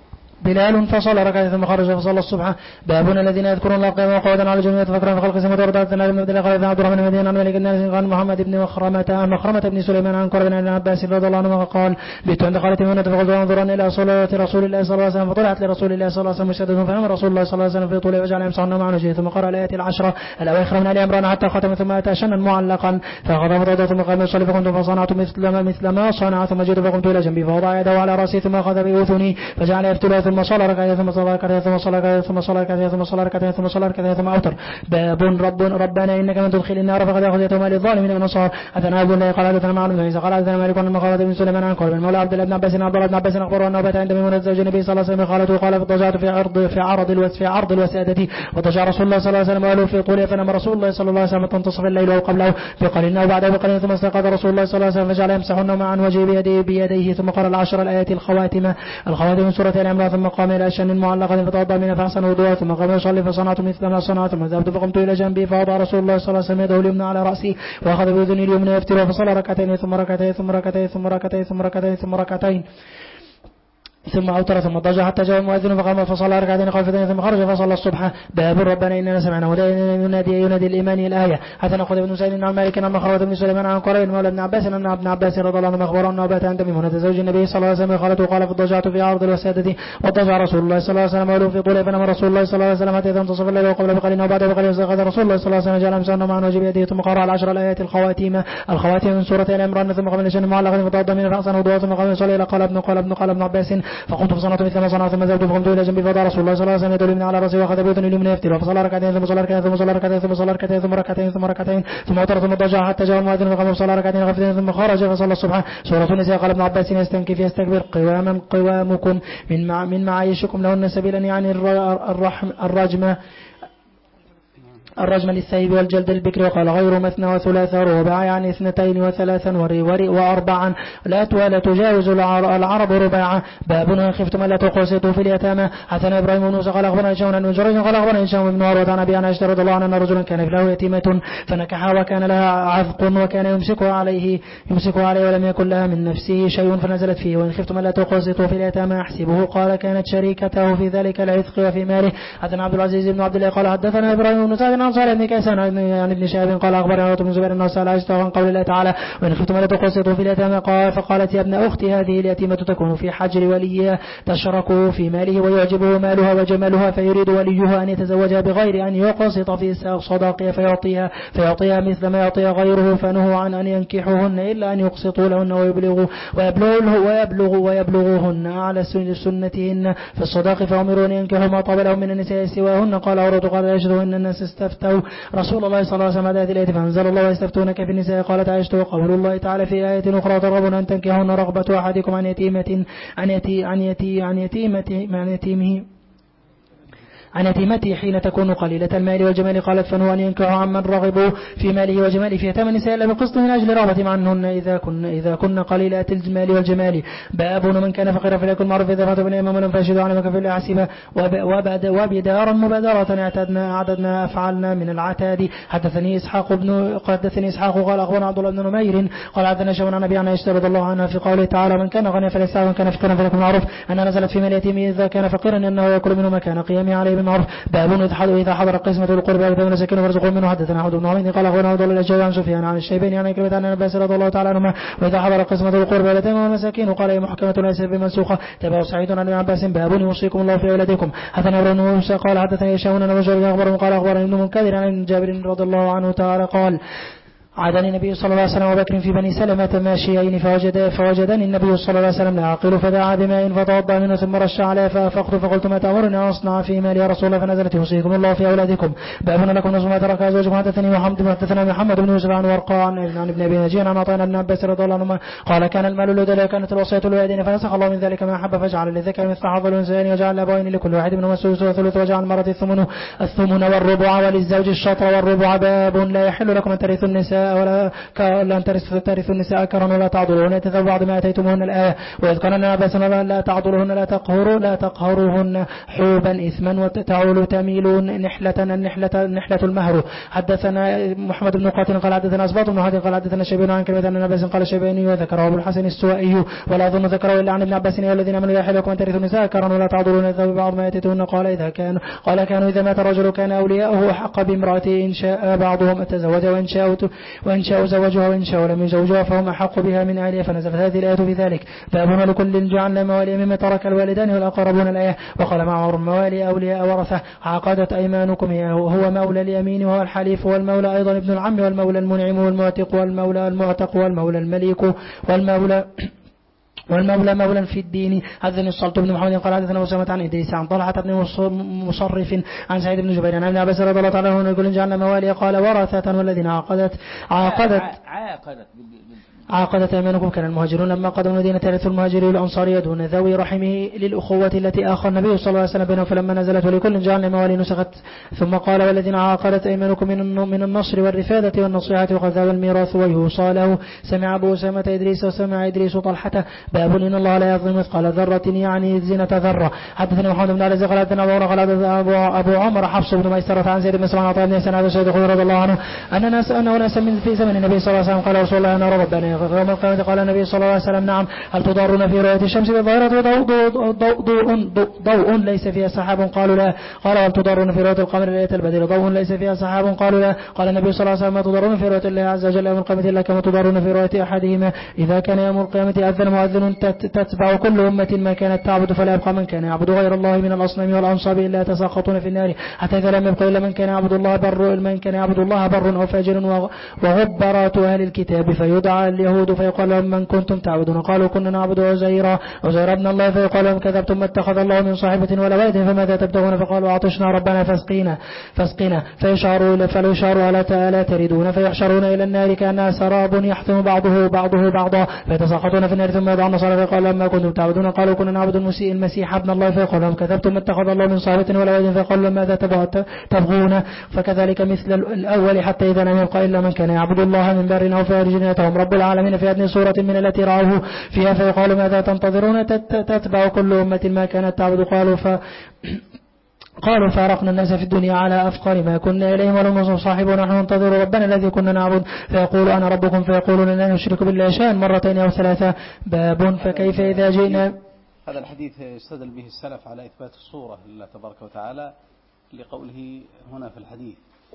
بلال فصلى ركعتين ثم خرج فصلى الصبح. بابنا الذين يذكرون الله قياما وقعودا على جنوب يتفكرون في خلق السماوات والأرض. حدثنا ابن عبد الله قال عبد الرحمن بن مهدي عن مالك بن عن محمد بن مخرمة بن سليمان عن قرب بن عباس رضي الله عنه قال بت عند خالتي هنا فقلت انظرا إلى صلاة رسول الله صلى الله عليه وسلم فطلعت لرسول الله صلى الله عليه وسلم مشهدة فأمر رسول الله صلى الله عليه وسلم في طوله وجعل يمسحن مع وجهه ثم قرأ الآيات العشرة الأواخر من آل عمران حتى ختم ثم أتى شنا معلقا فأخذ فتوضأ ثم قام يصلي فقمت فصنعت مثل ما صنع ثم جئت فقمت إلى جنبي فوضع يده على رأسي ثم أخذ بأذني فجعل يفتلها ثم صلى ركعتين ثم صلى ركعتين ثم صلى ركعتين ثم صلى ركعتين ثم صلى ركعتين ثم صلى ركعتين ثم أوتر. باب ربنا إنك من تدخل النار فقد أخذ يتوما للظالمين من النصارى. حدثنا أبو الله قال حدثنا معن بن عيسى قال حدثنا مالك بن مخرمة بن سليمان عن قرب مولى عبد الله بن عباس عبد الله بن عباس أخبره أنه بات عند ميمونة زوج النبي صلى الله عليه وسلم قالت قال فضجعت في عرض الوسادة وضجع رسول الله صلى الله عليه وسلم وقالوا في طوله فنام رسول الله صلى الله عليه وسلم تنتصف الليل أو قبله بقليل أو بعده بقليل ثم استيقظ رسول الله صلى الله عليه وسلم فجعل يمسح النوم عن وجهه بيديه ثم قرأ العشر الآيات الخواتم من سورة آل عمران ثم قام إلى شن معلقة فتوضأ من فأحسن وضوءه ثم قام يصلي فصنعت مثل ما صنعت ثم ذهبت فقمت إلى جنبي فوضع رسول الله صلى الله عليه وسلم يده اليمنى على رأسي وأخذ بأذني اليمنى يفتر فصلى ركعتين ثم ركعتين ثم ركعتين ثم ركعتين ثم ركعتين ثم ركعتين ثم أوتر ثم ضجع حتى جاء المؤذن فقام فصلى ركعتين خلفتين ثم خرج فصلى الصبح. باب ربنا إننا سمعنا ينادي الإيمان الآية. حتى نأخذ ابن سعيد عن مالك عن مخرمة بن سليمان عن قريب مولى ابن عباس أن ابن عباس رضي الله عنه أخبره أنه بات عند ميمونة زوج النبي صلى الله عليه وسلم قالت وقال فضجعت في عرض الوسادة وضجع رسول الله صلى الله عليه وسلم ولو في طوله فنام رسول الله صلى الله عليه وسلم حتى تنتصف الليل وقبل بقليل وبعد بقليل استيقظ رسول الله صلى الله عليه وسلم جعل يمسحن معه وجه بيده ثم قرأ العشر الآيات الخواتم من سورة آل عمران ثم قام إلى شن معلقة فتوضأ من فأحسن وضوءه ثم قام يصلي قال ابن عباس فقمت فصنعت كما صنع ثم ذهبت فقمت إلى جنبي فوضع رسول الله صلى الله عليه وسلم يده اليمنى على رأسي وأخذ بأذني اليمنى يفتر فصلى ركعتين ثم صلى ركعتين ثم صلى ركعتين ثم صلى ركعتين ثم ركعتين ثم ركعتين ثم أوتر ثم ضجع حتى جاء المؤذن فقام فصلى ركعتين خفتين ثم خرج فصلى الصبح. سورة النساء قال ابن عباس يستكبر قوامكم من معايشكم لهن سبيلا يعني الرجم للسيب والجلد البكر. وقال غير مثنى وثلاث ورباع يعني 2 وثلاثا وأربعا لا تجاوز العرب رباعا. باب إن خفتم ألا تقسطوا في اليتامى. حدثنا إبراهيم بن موسى قال أخبرنا هشام بن جريج قال أخبرنا هشام بن عروة عن أبي عائشة رضي الله عنها أن رجلا كان له يتيمة فنكحها وكان لها عذق وكان يمسك عليه ولم يكن لها من نفسه شيء فنزلت فيه وإن خفتم ألا تقسطوا في اليتامى أحسبه قال كانت شريكته في ذلك العذق وفي ماله. حدثنا عبد العزيز بن عبد الله قال حدثنا إبراهيم بن سعد عن صالح بن كيسان عن ابن شهاب قال أخبرنا عروة بن زبير أنه سأل عائشة عن قول الله تعالى وإن خفتم ألا تقسطوا في اليتامى قال فقالت يا ابن أختي هذه اليتيمة تكون في حجر وليها تشركه في ماله ويعجبه مالها وجمالها فيريد وليها أن يتزوجها بغير أن يقسط في صداقها فيعطيها مثل ما يعطي غيره فنهوا عن أن ينكحوهن إلا أن يقسطوا لهن ويبلغوهن على سنتهن في الصداق فأمروا أن ينكحوا ما طاب لهم من النساء سواهن. قال عروة قال عائشة إن الناس استفتوا رسول الله صلى الله عليه وسلم هذه الآية فأنزل الله يستفتونك في النساء. قالت عائشة وقول الله تعالى في آية أخرى ترغبون أن تنكحون رغبة أحدكم عن يتيمته حين تكون قليلة المال والجمال. قالت فنهوا أن ينكحوا عمن رغبوا في ماله وجماله في يتامى النساء إلا بقسط من أجل رغبة عنهن إذا كن قليلات المال والجمال. باب من كان فقيرا فليكن معروف إذا فاتوا بالإمام ولم فاشدوا على مكفل الحسيبة وبدارا مبادرة أعددنا أفعلنا من العتاد. حدثني إسحاق قال أخبرنا عبد الله بن نمير قال حدثنا شيخ عن أبي عائشة رضي الله عنها في قوله تعالى من كان غنيا فليستعفف ومن كان فقيرا فليكن معروف أنها نزلت في مال اليتيم إذا كان فقيرا أنه يأكل منه ما كان قيامه عليه بالمعروف. باب إذا حضر قسمة القربى واليتامى والمساكين فارزقوا منه. حدثنا أحمد بن حميد قال أخبرنا عبد الله الأشجعي عن سفيان عن الشيباني عن عكرمة عن عباس رضي الله تعالى عنهما وإذا حضر قسمة القربى واليتامى والمساكين قال هي محكمة ليست بمنسوخة. تبع سعيد عن ابن عباس باب يوصيكم الله في أولادكم. حدثنا ابن موسى قال حدثنا هشام بن جريج قال أخبرني ابن منكدر عن جابر رضي الله عنه تعالى قال عادني النبي صلى الله عليه وسلم وبكر في بني سلمة ماشيين فوجدني النبي صلى الله عليه وسلم لا أعقل فدعا بماء فتوضأ منه ثم رش عليه فأفقت فقلت ما تأمرني أن أصنع في مالي يا رسول الله فنزلت يوصيكم الله في أولادكم بابنا لكم نصف ما ترك أزواجكم. حدثنا محمد بن يوسف عن ورقاء عن ابن أبي نجير عن عطاء بن عباس رضي الله عنهما قال كان المال للوداع كانت الوصية للوالدين فنسخ الله من ذلك ما حب فجعل للذكر مثل حظ الأنثيين وجعل الأبوين لكل واحد منهما السدس والثلث وجعل المرأة الثمن والربع وللزوج الشطر والربع. باب لا يحل لكم أن ترثوا النساء ولا أن ترثوا النساء كرها ولا تعضلوهن يتذوب بعض ما أتيتموهن الآية. وإذ قال لنا عباس لا تعضلوهن لا تقهروهن حوبا إثما وتعولوا تميلون نحلة المهر. حدثنا محمد بن قاتل قال حدثنا أسباط بن قال حدثنا شيبان عن كلمة أن عباس قال شيباني وذكره أبو الحسن السوائي ولا أظن ذكره إلا عن ابن عباس يا الذين آمنوا لا يحل لكم أن ترثوا النساء كرها ولا تعضلوهن يتذوب بعض ما أتيتموهن قال كانوا إذا مات الرجل كان أولياءه حق بامرأته إن شاء بعضهم التزوج وإن شاء زوجها وإن شاء لم يزوجها فهم أحق بها من أهلها فنزلت هذه الآية في ذلك. بابنا لكل جعلنا موالي مما ترك الوالدان والأقربون الآية. وقال معمر موالي أولياء ورثة عقدت أيمانكم هو مولى اليمين وهو الحليف والمولى أيضا ابن العم والمولى المنعم والمعتق والمولى المعتق والمولى المليك والمولى مولى في الدين. حدثني الصلت بن محمد قال حدثنا أسامة عن إدريس عن طلحة بن مصرف عن سعيد بن جبير عن ابن عباس رضي الله تعالى عنه يقول جعلنا موالي قال ورثة والذين عقدت أيمانكم كان المهاجرون لما قدموا المدينة يرث المهاجر والأنصار دون ذوي رحمه للأخوة التي آخى النبي صلى الله عليه وسلم بينهم فلما نزلت ولكل جعلنا موالي نسخت. ثم قال والذين عقدت أيمانكم من النصر والرفادة والنصيحة وقد ذهب الميراث ويوصى له. سمع أبو أسامة إدريس وسمع إدريس طلحة. باب إن الله لا يظلم مثقال ذرة يعني زينة ذرة. حدثنا محمد بن علي قال حدثنا أبو عمر حفص بن ميسرة عن زيد بن سمعان عطاء بن سنة سيد رضي الله عنه أن ناس في زمن النبي صلى الله عليه وسلم قال رسول الله أنا ربنا يوم القيامة قال النبي صلى الله عليه وسلم نعم هل تضارون في رؤية الشمس بالظاهرة ضوء ليس فيها سحاب قالوا لا. قال هل تضارون في رؤية القمر ليلة البدر ضوء ليس فيها سحاب قالوا لا. قال النبي صلى الله عليه وسلم ما تضارون في رؤية الله عز وجل يوم القيامة إلا كما تضارون في رؤية أحدهما إذا كان يوم القيامة أذن مؤذن تتبع كل أمة ما كانت تعبد فلا يبقى من كان يعبد غير الله من الأصنام والأنصاب إلا يتساقطون في النار حتى إذا لم يبقى إلا من كان يعبد الله بر أو فاجر وغبرات أهل الكتاب فيدعى اليهود فيقال لهم من كنتم تعبدون قالوا كنا نعبد عزير ابن الله فيقال لهم كذبتم ما اتخذ الله من صاحبة ولا ولد فماذا تبتغون فقالوا عطشنا ربنا فاسقينا فيشاروا ألا تردون فيحشرون إلى النار كأنها سراب يحثم بعضه بعضا فيتساقطون في النار ثم يدعون النصارى فيقال لهم ما كنتم تعبدون قالوا كنا نعبد المسيح ابن الله فيقال لهم كذبتم ما اتخذ الله من صاحبة ولا ولد فيقال لهم ماذا تبغون فكذلك مثل الأول حتى إذا لم يبقى إلا من كان يعبد الله من بر أو فارج يأتهم رب العالمين في أدنى صورة من التي رأوه فيها فيقال ماذا تنتظرون تتبع كل أمة ما كانت تعبد قالوا فارقنا الناس في الدنيا على أفقار ما كنا إليهم ولم صاحب ونحن ننتظر ربنا الذي كنا نعبد فيقول أنا ربكم فيقولون لا نشرك بالله شيئا مرتين أو ثلاثة. باب فكيف إذا جئنا. هذا الحديث يستدل به السلف على إثبات الصورة لله تبارك وتعالى لقوله هنا في الحديث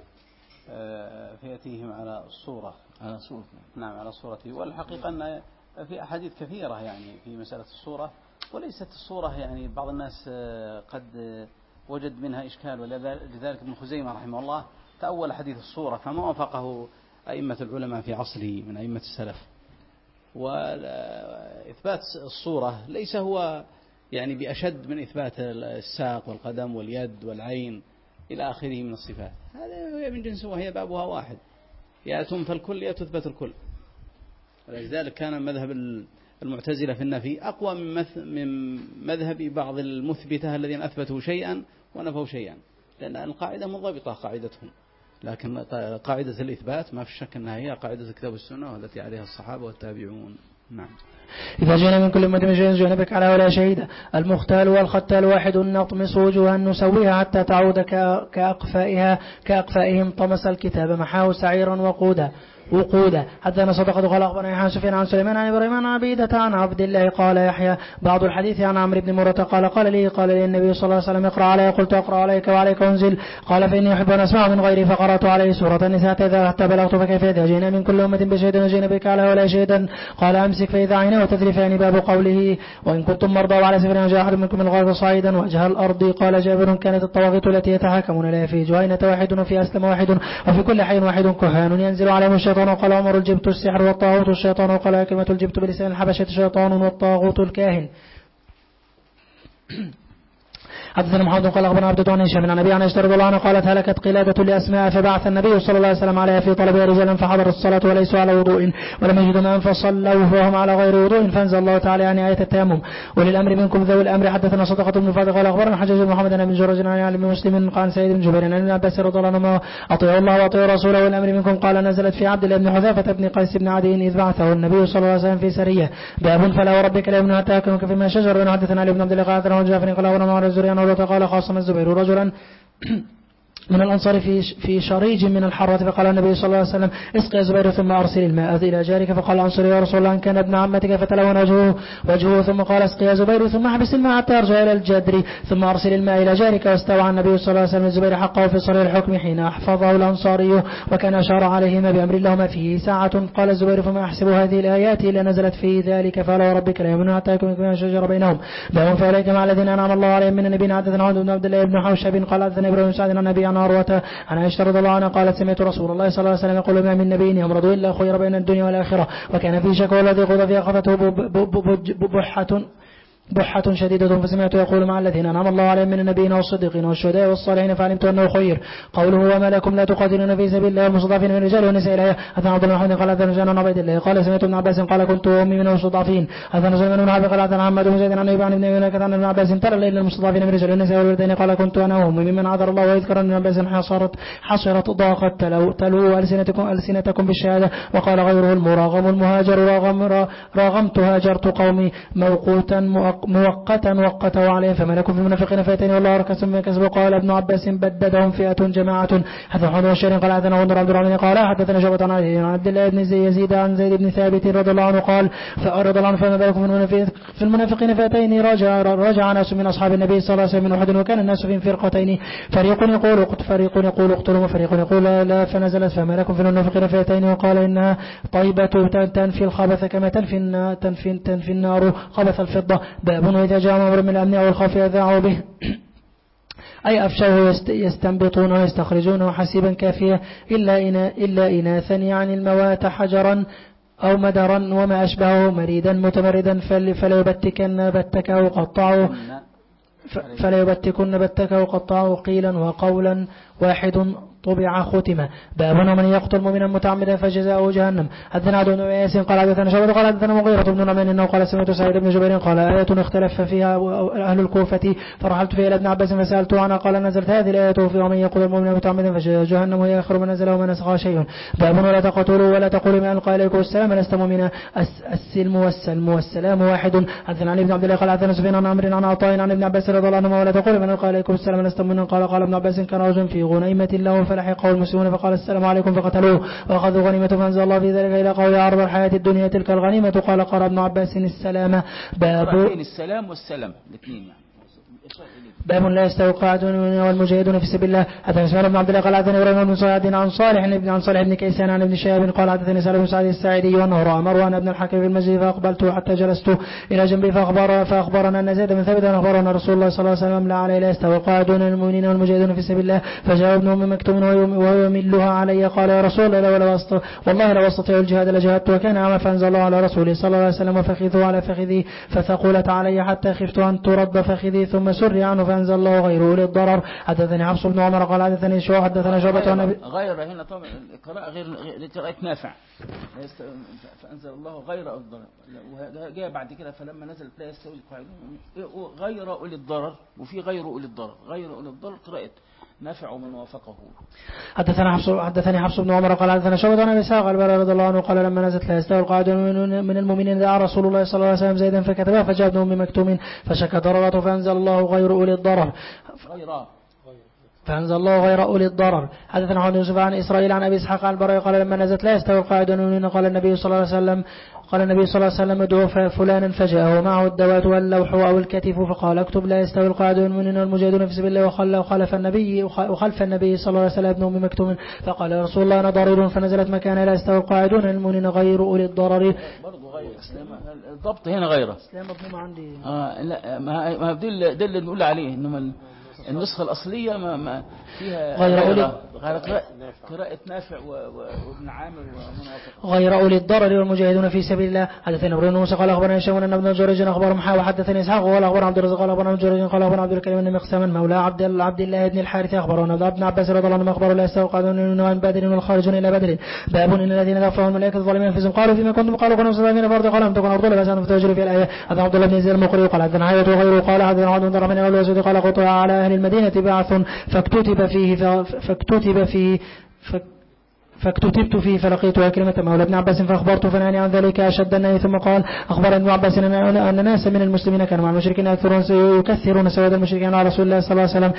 فيأتيهم على الصورة نعم على صورته. والحقيقة أن في أحاديث كثيرة يعني في مسألة الصورة وليست الصورة يعني بعض الناس قد وجد منها إشكال ولذلك ابن خزيمة رحمه الله تأول حديث الصورة فما وافقه أئمة العلماء في عصره من أئمة السلف. وإثبات الصورة ليس هو يعني بأشد من إثبات الساق والقدم واليد والعين إلى آخره من الصفات. هذا من جنس وهي بابها واحد يا تنفى الكل يا تثبت الكل. ولذلك كان مذهب المعتزلة في النفي أقوى من مذهب بعض المثبتة الذين أثبتوا شيئا ونفوا شيئا لأن القاعدة منضبطة قاعدتهم. لكن قاعدة الإثبات ما في شك أنها هي قاعدة الكتاب والسنة والتي عليها الصحابة والتابعون. نعم. إذا جئنا من كل أمة بشهيد بك على ولا شهيد. المختال والختال واحد نطمس وجوها نسويها حتى تعود كأقفائهم طمس الكتاب محاه سعيرا وقودا. حتى صدقت قال أخبرنا يحيى سفيان عن سليمان عن إبراهيم عن عبيدة عن عبد الله قال يحيى بعض الحديث عن عمرو بن مرة قال لي النبي صلى الله عليه وسلم اقرأ علي قلت أقرأ عليك وعليك أنزل قال فإني أحب أن أسمع من غيري فقرأت عليه سورة النساء حتى بلغت فكيف إذا جئنا من كل أمة بشهيد وجئنا بك على ولا شهيدا قال أمسك فإذا عيناه تذرفان باب قوله وإن كنتم مرضى وعلى سفر وجاء أحد منكم من الغائط صعيدا وجه الأرض قال جابر كانت الطواغيت التي يتحاكمون لها في جهينة واحد وفي أسلم واحد وفي كل حي واحد كهان ينزل على الشيطان وقال عمر الجبت السحر والطاغوت الشيطان وقال كلمة الجبت بلسان الحبشة شيطان والطاغوت الكاهن. حدثنا محمد قال أخبرنا عبد عن هشام عن أبي عن عائشة رضي الله عنها قالت هلكت قلادة لأسماء فبعث النبي صلى الله عليه وسلم عليها في طلبها رجالا فحضرت الصلاة وليسوا على وضوء ولم يجدوا ماء فصلوا وهم على غير وضوء فانزل الله تعالى عن آية التيمم وللأمر منكم ذوي الأمر. حدثنا صدقة بن فاضل قال أخبرنا حجاج بن محمد بن جرج عن علي بن مسلم قال سعيد بن جبير عن ابن عباس رضي الله عنهما أطيعوا الله وأطيعوا رسوله والأمر منكم قال نزلت في عبد الله بن حذافة بن قيس بن عدي إذ بعثه النبي صلى الله عليه وسلم في سرية. باب فلا وربك لا يؤمنون حتى يحكموك فيما شجر بينهم. حدثنا علي بن عبد الله قال حدثنا جعفر قال أخبرنا عمر الزهري عنه قال خاصم الزبير رجلا من الأنصار في شريج من الحرة فقال النبي صلى الله عليه وسلم اسقي يا زبير ثم أرسل الماء إلى جارك فقال الأنصار يا رسول الله إن كان ابن عمتك فتلون وجهه ثم قال اسقي يا زبير ثم احبس الماء حتى يرجع إلى الجدر ثم أرسل الماء إلى جارك. واستوى النبي صلى الله عليه وسلم الزبير حقه في صريح الحكم حين أحفظه الأنصاري وكان أشار عليهما بأمر اللهما فيه ساعة. قال الزبير فما أحسب هذه الآيات إلا نزلت في ذلك فلا وربك لا يؤمنون حتى يحكموك فيما شجر بينهم. باب فأولئك مع الذين أنعم الله عليهم من النبيين. حدثنا عبد بن عبد الله بن حوشب قال حدثنا إبراهيم بن سعد عن النبي عن عروة عن عائشة رضي الله عنها قالت سمعت رسول الله صلى الله عليه وسلم يقول ما من نبي يمرض إلا خير بين الدنيا والآخرة وكان في شكوى الذي قضى فيها أخذته بحة شديدة فسمعت يقول مع الذين أنعم الله عليهم من النبيين والصديقين والشهداء والصالحين فعلمت أنه خير. قوله وما لكم لا تقاتلون في سبيل الله المستضعفين من الرجال والنساء الآية. حدثنا عبد الله بن قال حدثنا جابر بن عبيد الله قال سمعت ابن عباس قال كنت أمي من المستضعفين. حدثنا سليمان بن حرب قال حدثنا محمد بن زيد عن ابي عن ابن ملائكة عن ابن عباس ترى الليل المستضعفين من الرجال والنساء والولدين قال كنت أنا أمي ممن عذر الله ويذكر أن ابن عباس حصرت ضاقت تلو ألسنتكم بالشهادة. وقال غيره المراغم المهاجر راغمت هاجرت قومي مؤقتا وقته عليهم فما لكم في المنافقين فئتين والله أركسهم من كسب. قال ابن عباس بددهم فئة جماعة. حدثنا محمد بن بشير قال حدثنا عبد الرحمن قال حدثنا شعبة عن عبد الله بن يزيد عن زيد بن ثابت رضي الله عنه قال فأرض الله فما بالكم في المنافقين فئتين رجع ناس من أصحاب النبي صلى الله عليه وسلم من أحد وكان الناس في فرقتين فريق يقول اقتلوا وفريق يقول لا فنزلت فما لكم في المنافقين فئتين وقال إنها طيبة تنفي الخبث كما تنفي النار خبث الفضة. باب إذا جاء أمر من الأمن أو الخوف يذاعوا به أي أفشوه يستنبطون ويستخرجونه حسيبا كافيا إلا إناثا يعني الموات حجرا أو مدرا وما أشبهه مريدا متمردا فلا يبتكن بتكه وقطعه قيلا وقولا واحد طبع ختمة. باب من يقتل مؤمنا متعمدا فجزاؤه جهنم. حدثنا عبد بن عياس قال حدثنا شعبة قال حدثنا مغيرة بن نعمان انه قال سمعت سعيد بن جبير قال آية اختلف فيها أهل الكوفة فرحلت فيها إلى ابن عباس فسألته عنها قال نزلت هذه الآية في ومن يقتل مؤمنا متعمدا فجزاؤه جهنم وهي آخر من نزل وما نسخها شيء. باب ولا تقتلوا ولا تقولوا ما ألقى إليكم السلام لست مؤمنا السلم والسلام واحد. حدثنا علي بن عبد الله قال حدثنا سفيان عن عمرو عن عطاء عن ابن عباس رضي الله عنهما ولا تقولوا من ألقى إليكم السلام لست مؤمنا قال ابن عباس كان رجل في غنيمة له فلحقه المسلمون فقال السلام عليكم فقتلوه وأخذوا غنيمة فأنزل الله في ذلك إلى قول عرض الحياة الدنيا تلك الغنيمة. قال قال ابن عباس السلام. باب السلام والسلام الاثنين باب لا يستوي القاعدون والمجاهدون في سبيل الله. حدثنا اسماعيل بن عبد الله قال حدثنا ابراهيم بن سعد عن صالح بن كيسان عن ابن شهاب قال حدثني سالم بن سعد الساعدي وانه راى مروان بن الحكم في المسجد فاقبلت حتى جلست الى جنبي فاخبرنا ان زيد بن ثابت اخبرنا رسول الله صلى الله عليه وسلم لا عليه لا يستوي القاعدون المؤمنين والمجاهدون في سبيل الله. فجاء ابن ام مكتوم وهو يملها علي قال يا رسول الله والله لو استطيع الجهاد لجاهدت وكان اعمى فانزل الله على رسوله صلى الله عليه وسلم وفخذه على فخذي فثقلت علي حتى خفت ان ترد فخذي ثم سري عنه فانزل الله غيره للضرر. حدثني حفص بن عمر قال حدثني حدثنا شعبة غير هنا طبعا القراءة غير قراءة نافع فأنزل الله غير الضرر وجاء بعد كده فلما نزل لا يستوي القاعدون غير أولي الضرر وفي غير أولي الضرر قراءة نافع ومن وافقه. حدثني حفص بن عمر قال حدثنا شعبة عن ابي اسحاق البراء رضي الله عنه قال لما نزلت لا يستوي القاعدون من المؤمنين دعا رسول الله صلى الله عليه وسلم زيدا فكتبها فجاء ابن ام مكتوم فشكى ضررته فانزل الله غير أولي الضرر. حدثنا عن يوسف عن إسرائيل عن أبي إسحاق عن البراء قال لما نزلت لا يستوي القاعدون قال النبي صلى الله عليه وسلم ادعوا فلانا فجاءه معه الدوات واللوح أو الكتف فقال اكتب لا يستوي القاعدون والمجاهدون في سبيل الله وخلف النبي صلى الله عليه وسلم ابن أم مكتوم فقال يا رسول الله أنا ضرير فنزلت مكان لا يستوي القاعدون المؤمنين غير أولي الضرر. الضبط هنا غيره اسلام مضموم عندي لا ما ده اللي بنقول عليه انما النسخة الأصلية ما فيها قراءة نافع وابن عامر ومنافق غير أولي الضرر والمجاهدون في سبيل الله. حدثنا ابن موسى قال أخبرنا هشام بن ابن جريج أخبر محا وحدثني إسحاق قال أخبر عبد الرزاق قال أخبر عبد جريج قال أخبر عبد الكريم بن مقسم مولى عبد الله بن الحارث أخبرنا ابن عباس رضي الله عنه أخبر لا يستوقعون عن بدر والخارجون إلى بدر باب إن الذين توفاهم الملائكة الظالمين أنفسهم قالوا فيما كنتم قالوا كنا مستضعفين فرد قال لم تكن أرض الله فسألوا فتوجروا في الآية. هذا عبد الله بن زيد المقري قال حدثنا عيوة وغيره قال حدثنا عبد الله بن الأسود قال قطع على أهل المدينة بعث فاكتتبت فيه فلقيت كلمة مولى ابن عباس فأخبرت فنهاني عن ذلك أشد النهي. ثم قال أخبر ابن عباس أن ناس من المسلمين كانوا مع المشركين يكثرون سواد المشركين على رسول الله صلى الله عليه وسلم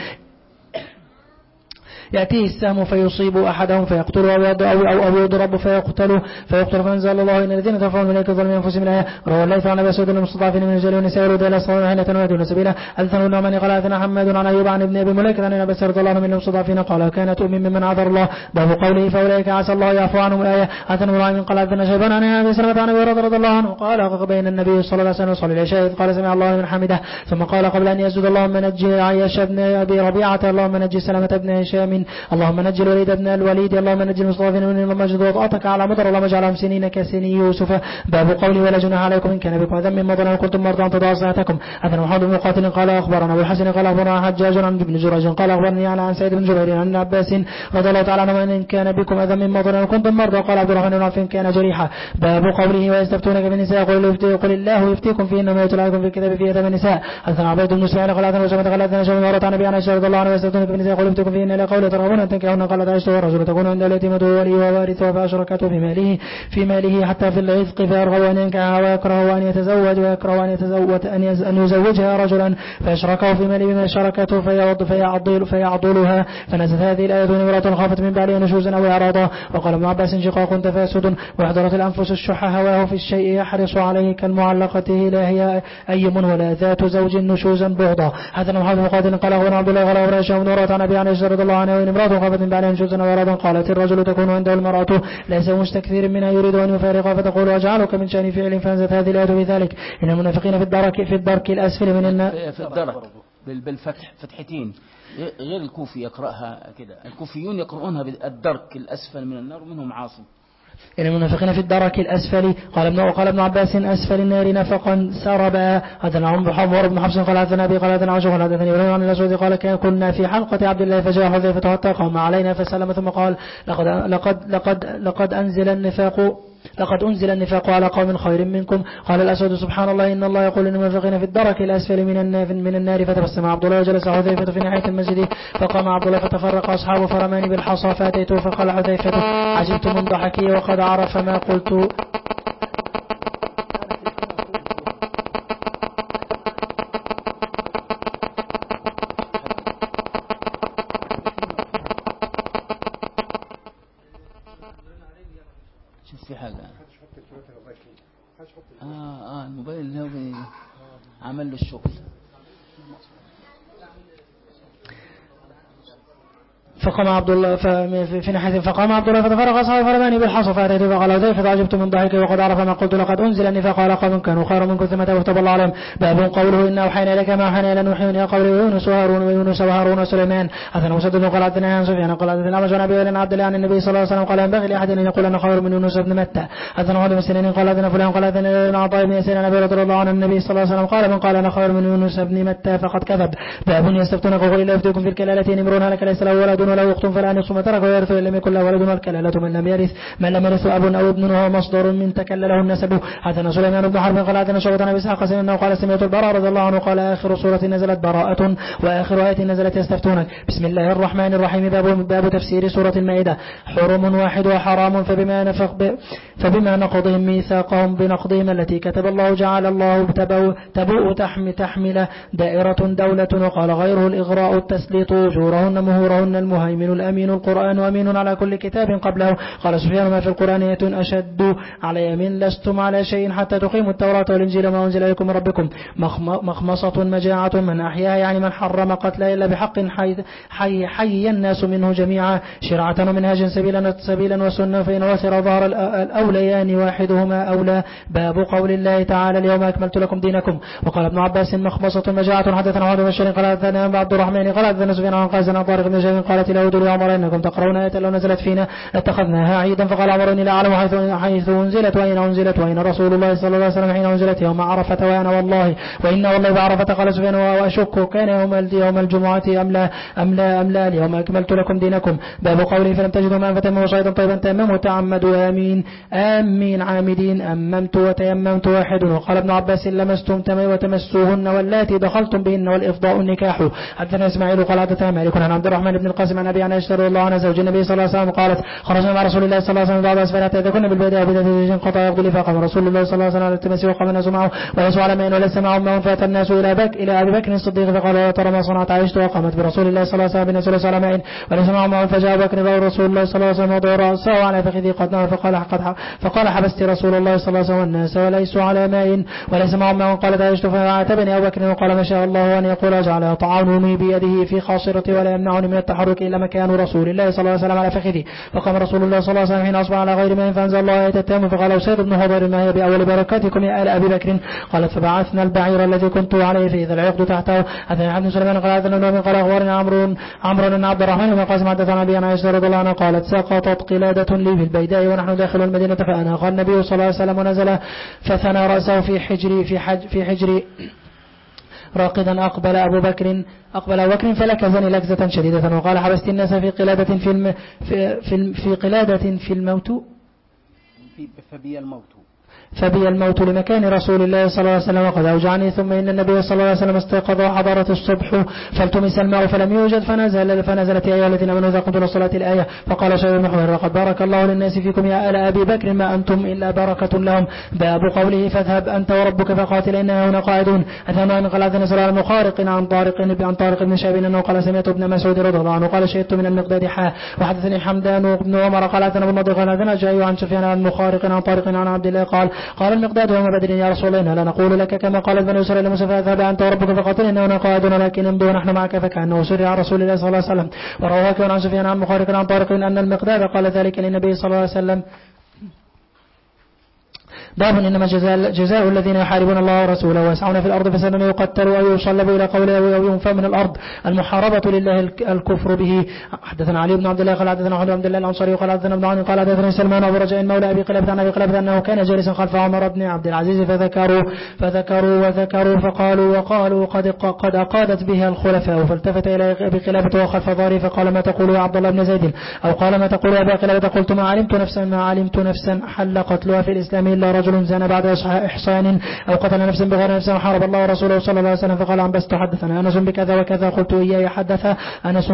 يأتيه السهم فيصيب أحدهم فيقتل أو يضرب فيقتل فانزل الله إن الذين توفوا الملائكة ظلموا أنفسهم الآية. روى الليث عن أبي سعيد المستضعفين من الرجال والنساء يريد إلى الصلاة حينة ويهدون سبيلا. حدثنا النعمان قال حدثنا حماد عن أيوب عن ابن أبي مليكة عن أبي رضي الله عنه من المستضعفين قال كانت أمي ممن عذر الله باب قوله فأولئك عسى الله يعفو عنهم الآية. حدثنا إبراهيم قال حدثنا شيبان عن أبي سلمة عن أبي رضي الله عنه قال بين النبي صلى الله عليه وسلم وصلى العشاء قال سمع الله من حمده ثم قال قبل أن يسجد اللهم نجي عياش بن أبي ربيعة اللهم نجي سلمة بن هشام اللهم نجي الوليد بن الوليد اللهم نجي المستضعفين من المجد وضعتك على مدر اللهم اجعلهم سنين كسني يوسف. باب قولي ولا جناح عليكم إن كان بكم ذنب مضر وكنتم مرضى أن تضاعوا صلاتكم. حدثنا محمد بن مقاتل قال أخبرنا أبو الحسن قال أخبرنا حجاج عن ابن جريج قال أخبرني عن سعيد بن جبير عن عباس رضي الله تعالى عنه إن كان بكم ذنب مضر وكنتم مرضى قال عبد الرحمن بن عوف كان جريحا. باب قوله ويستفتونك بالنساء قل الله يفتيكم فيهن ما يتلى عليكم في الكتاب في يتامى النساء. حدثنا عبيد بن سعيد قال حدثنا وسمة قال حدثنا شيخ مرة عن أبي عائشة رضي الله عنها ويستفتونك بالنساء قل يفتيكم فيهن لا قول ترغبون أن تنكحون قالت عائشة والرجل تكون عند اليتيمة ووليه ووارثه فأشركته في ماله حتى في العتق فيرغب أن ينكحها ويكره أن يتزوج ويكره أن يزوجها رجلا فأشركه في ماله بما شركته فيعضلها. فنزلت هذه الآية امرأة خافت من بعلها نشوزا أو إعراضا. وقال ابن عباس شقاق تفاسد وحضرت الأنفس الشح هواه في الشيء يحرص عليه كالمعلقة لا هي أيم ولا ذات زوج نشوزا بغضا. حدثنا محمد بن مقاتل قال أخبرنا عبد الله قال أخبرنا هشام بن عروة عن أبي عائشة رضي الله عنها وإن امرأة خافت من بعلها نشوزا أو إعراضا قالت الرجل تكون عنده المرأة ليس مستكثير منها يريد أن يفارقها فتقول أجعلك من شأن فعل. فانزلت هذه الآية بذلك إن المنافقين في الدرك الأسفل من النار في الدرك بالفتح فتحتين غير الكوفي يقرأها كده الكوفيون يقرؤونها بالدرك الأسفل من النار ومنهم عاصم. إن المنافقين في الدرك الأسفل قال ابن عباس أسفل النار نفقا سربا. حدثنا عمر بن حفص قال حدثنا أبي قال حدثنا عائشة قال حدثني إبراهيم عن الأسود قال كنا في حلقة عبد الله فجاء حذيفة حتى قام علينا فسلم ثم قال لقد أنزل النفاق على قوم خير منكم. قال الأسود سبحان الله إن الله يقول للمنافقين في الدرك الأسفل من النار. فتبسم عبد الله وجلس حذيفة في ناحية المسجد فقام عبد الله فتفرق أصحابه فرماني بالحصى فأتيته فقال حذيفة عجبت من ضحكي وقد عرف ما قلت. في حاجة الموبايل اللي هو عمل له الشغل. فقام عبد الله في ناحية فقام عبد الله فتفرق أصحابه فرماني بالحصى فأتيته فقال حذيفة عجبت من ضحكي وقد عرف ما قلت لقد أنزل النفاق على قوم كانوا خير منكم ثم تاب الله عليهم. باب قوله إن أوحينا إليك ما أوحينا إلى نوح يا قوم ويونس وهارون وسليمان. حدثنا مسدد قال حدثنا عن سفيان قال حدثنا الأعمش عن أبي هريرة عن عبد الله عن النبي صلى الله عليه وسلم قال ينبغي لأحد أن يقول أنا خير من يونس بن متى. حدثنا محمد بن سنين قال حدثنا فلان قال حدثنا ابن عطاء بن ياسين عن أبي رضي الله عنه النبي صلى الله عليه وسلم قال من قال أنا خير من يونس بن متى فقد كذب. باب يستفتونك قل الله يفتيكم في الكلالة امرؤ هلك ليس له ولد وله أخت فلا نصف ما ترك ويرث إن لم يكن له ولد والكلالة من لم يرث أب أو ابن وهو مصدر من تكلله النسب. حدثنا سليمان بن حرب قال حدثنا شعبة عن إسحاق أنه قال سمعت البراء رضي الله عنه قال آخر سورة نزلت براءة وآخر آية نزلت يستفتونك. بسم الله الرحمن الرحيم. باب تفسير سورة المائدة. حرم واحد وحرام فبما نقضهم ميثاقهم بنقضهم التي كتب الله جعل الله تبوء تحمل دائرة دولة. وقال غيره الإغراء التسليط أجورهن مهورهن المهيمن الأمين القرآن أمين على كل كتاب قبله. قال سفيان ما في القرآن أشد علي من لستم على شيء حتى تقيموا التوراة والإنجيل ما أنزل إليكم من ربكم. مخمصة مجاعة من أحياها يعني من حرم قتل إلا بحق حي الناس منه جميعا شرعة ومنهاج سبيلا وسنة فإن وثر ظهر الأوليان واحدهما أولى. باب قول الله تعالى اليوم أكملت لكم دينكم. وقال ابن عباس مخمصة مجاعة حدثنا عبد البشير قال حدثنا عبد الرحمن قال حدثنا سفيان عن قاسم عن طارق بن شهاب قالت اليهود لعمر إنكم تقرؤون آية لو نزلت فينا لاتخذناها عيدا فقال عمر إني لا أعلم حيث أنزلت وأين رسول الله صلى الله عليه وسلم حين أنزلت يوم عرفة وأنا والله بعرفة. قال سفيان وأشك كان يوم الجمعة أم لا اليوم أكملت لكم دينكم. باب قوله فلم تجدوا ماء فتيمموا صعيدا طيبا تيمموا تعمدوا آمين عامدين أممت وتيممت واحد. وقال ابن عباس لمستم وتمسوهن واللاتي دخلتم بهن والإفضاء النكاح. حدثنا إسماعيل قال حدثنا مالك عن عبد الرحمن بن القاسم عن أبي عائشة رضي الله عنها زوج النبي صلى الله عليه وسلم قالت خرجنا مع رسول الله صلى الله عليه وسلم بعض أسفلات إذا كنا بالبداية بدأت قطع يقضي فقام رسول الله صلى الله عليه وسلم على التمس وقام الناس معه وليسوا على ماء وليس معهم ماء فأتى الناس إلى أبي بكر الصديق فقال يا ترى ما صنعت عائشة وقامت برسول الله صلى الله عليه وسلم بالناس وليس على ماء وليس معهم ماء فجاء أبو بكر رسول الله صلى الله عليه وسلم وضع رأسه على فخذه قد نام فقال حبست رسول الله صلى الله عليه وسلم والناس وليسوا على ماء وليس معهم ماء. قالت عائشة فعاتبني أبو بكر وقال ما شاء الله أن يقول أجعل يطعنني بيده في خاصرتي ولا يمنعني من التحرك إلا مكان رسول الله صلى الله عليه وسلم على فخذي. فقام رسول الله صلى الله عليه وسلم حين أصبح على غير ماء فأنزل الله آية التيمم فقال أسيد بن حضير ما هي بأول بركاتكم يا آل أبي بكر. قالت فبعثنا البعير الذي كنت عليه فإذا العقد تحته. حدثنا عبد سليمان قال حدثنا ابن قال أخبرنا عمرو بن عبد الرحمن بن قاسم حدثنا أبي عن عائشة رضي الله عنها قالت سقطت قلادة لي في البيداء ونحن داخل المدينة فأناخ النبي صلى الله عليه وسلم ونزل فثنى رأسه في حجري راقدا أقبل أبو بكر فلكزني لكزة شديدة وقال حبست الناس في قلادة في الموت فبي الموت لمكان رسول الله صلى الله عليه وسلم وقد أوجعني. ثم إن النبي صلى الله عليه وسلم استيقظ وحضرت الصبح فالتمس الماء فلم يوجد فنزلت يا أيها الذين آمنوا إذا قمتم إلى الصلاة الآية. فقال شيخ بن حمير لقد بارك الله للناس فيكم يا آل أبي بكر ما أنتم إلا بركة لهم. باب قوله فاذهب أنت وربك فقاتل إننا هنا قاعدون. أثناء من قال حدثنا سلال مخارق عن طارق بن شهاب أنه قال سمعت ابن مسعود رضي الله عنه قال شهدت من المقداد وحدثني حمدان بن عمر قال حدثنا ابن مضر قال حدثنا جاي عن سفيان عن مخارق عن طارق عن عبد الله قال المقداد يوم بدر يا رسول الله لا نقول لك كما قال بني إسرائيل لموسى فاذهب أنت وربك فقاتل إننا قاعدون لكن امضوا ونحن معك فكأنه سرع عن رسول الله صلى الله عليه وسلم. ورواه عن سفيان عن مخارق عن طارق أن المقداد قال ذلك للنبي صلى الله عليه وسلم. باب إنما جزاء الذين يحاربون الله ورسوله ويسعون في الأرض فسادا يقتلوا أو يصلبوا إلى قوله أو ينفوا من الأرض المحاربة لله الكفر به. حدثنا علي بن عبد الله قال حدثنا عبد الله الأنصاري قال حدثنا ابن عون قال حدثنا سلمان أبو رجاء مولى أبي قلابة عن أبي قلابة أنه كان جالسا خلف عمر بن عبد العزيز فذكروا وقالوا قد أقادت بها الخلفاء فالتفت إلى أبي قلابة وخلف ظهره فقال ما تقول يا عبد الله بن زيد أو قال ما تقول يا أبي قلابة قلت ما علمت نفسا حل قتلها في الإسلام إلا رجل زنى بعد إحصان أو قتل نفسا بغير نفس وحارب الله ورسوله صلى الله عليه وسلم. فقال عن بس تحدثنا أنس بكذا وكذا قلت إياه حدث أنس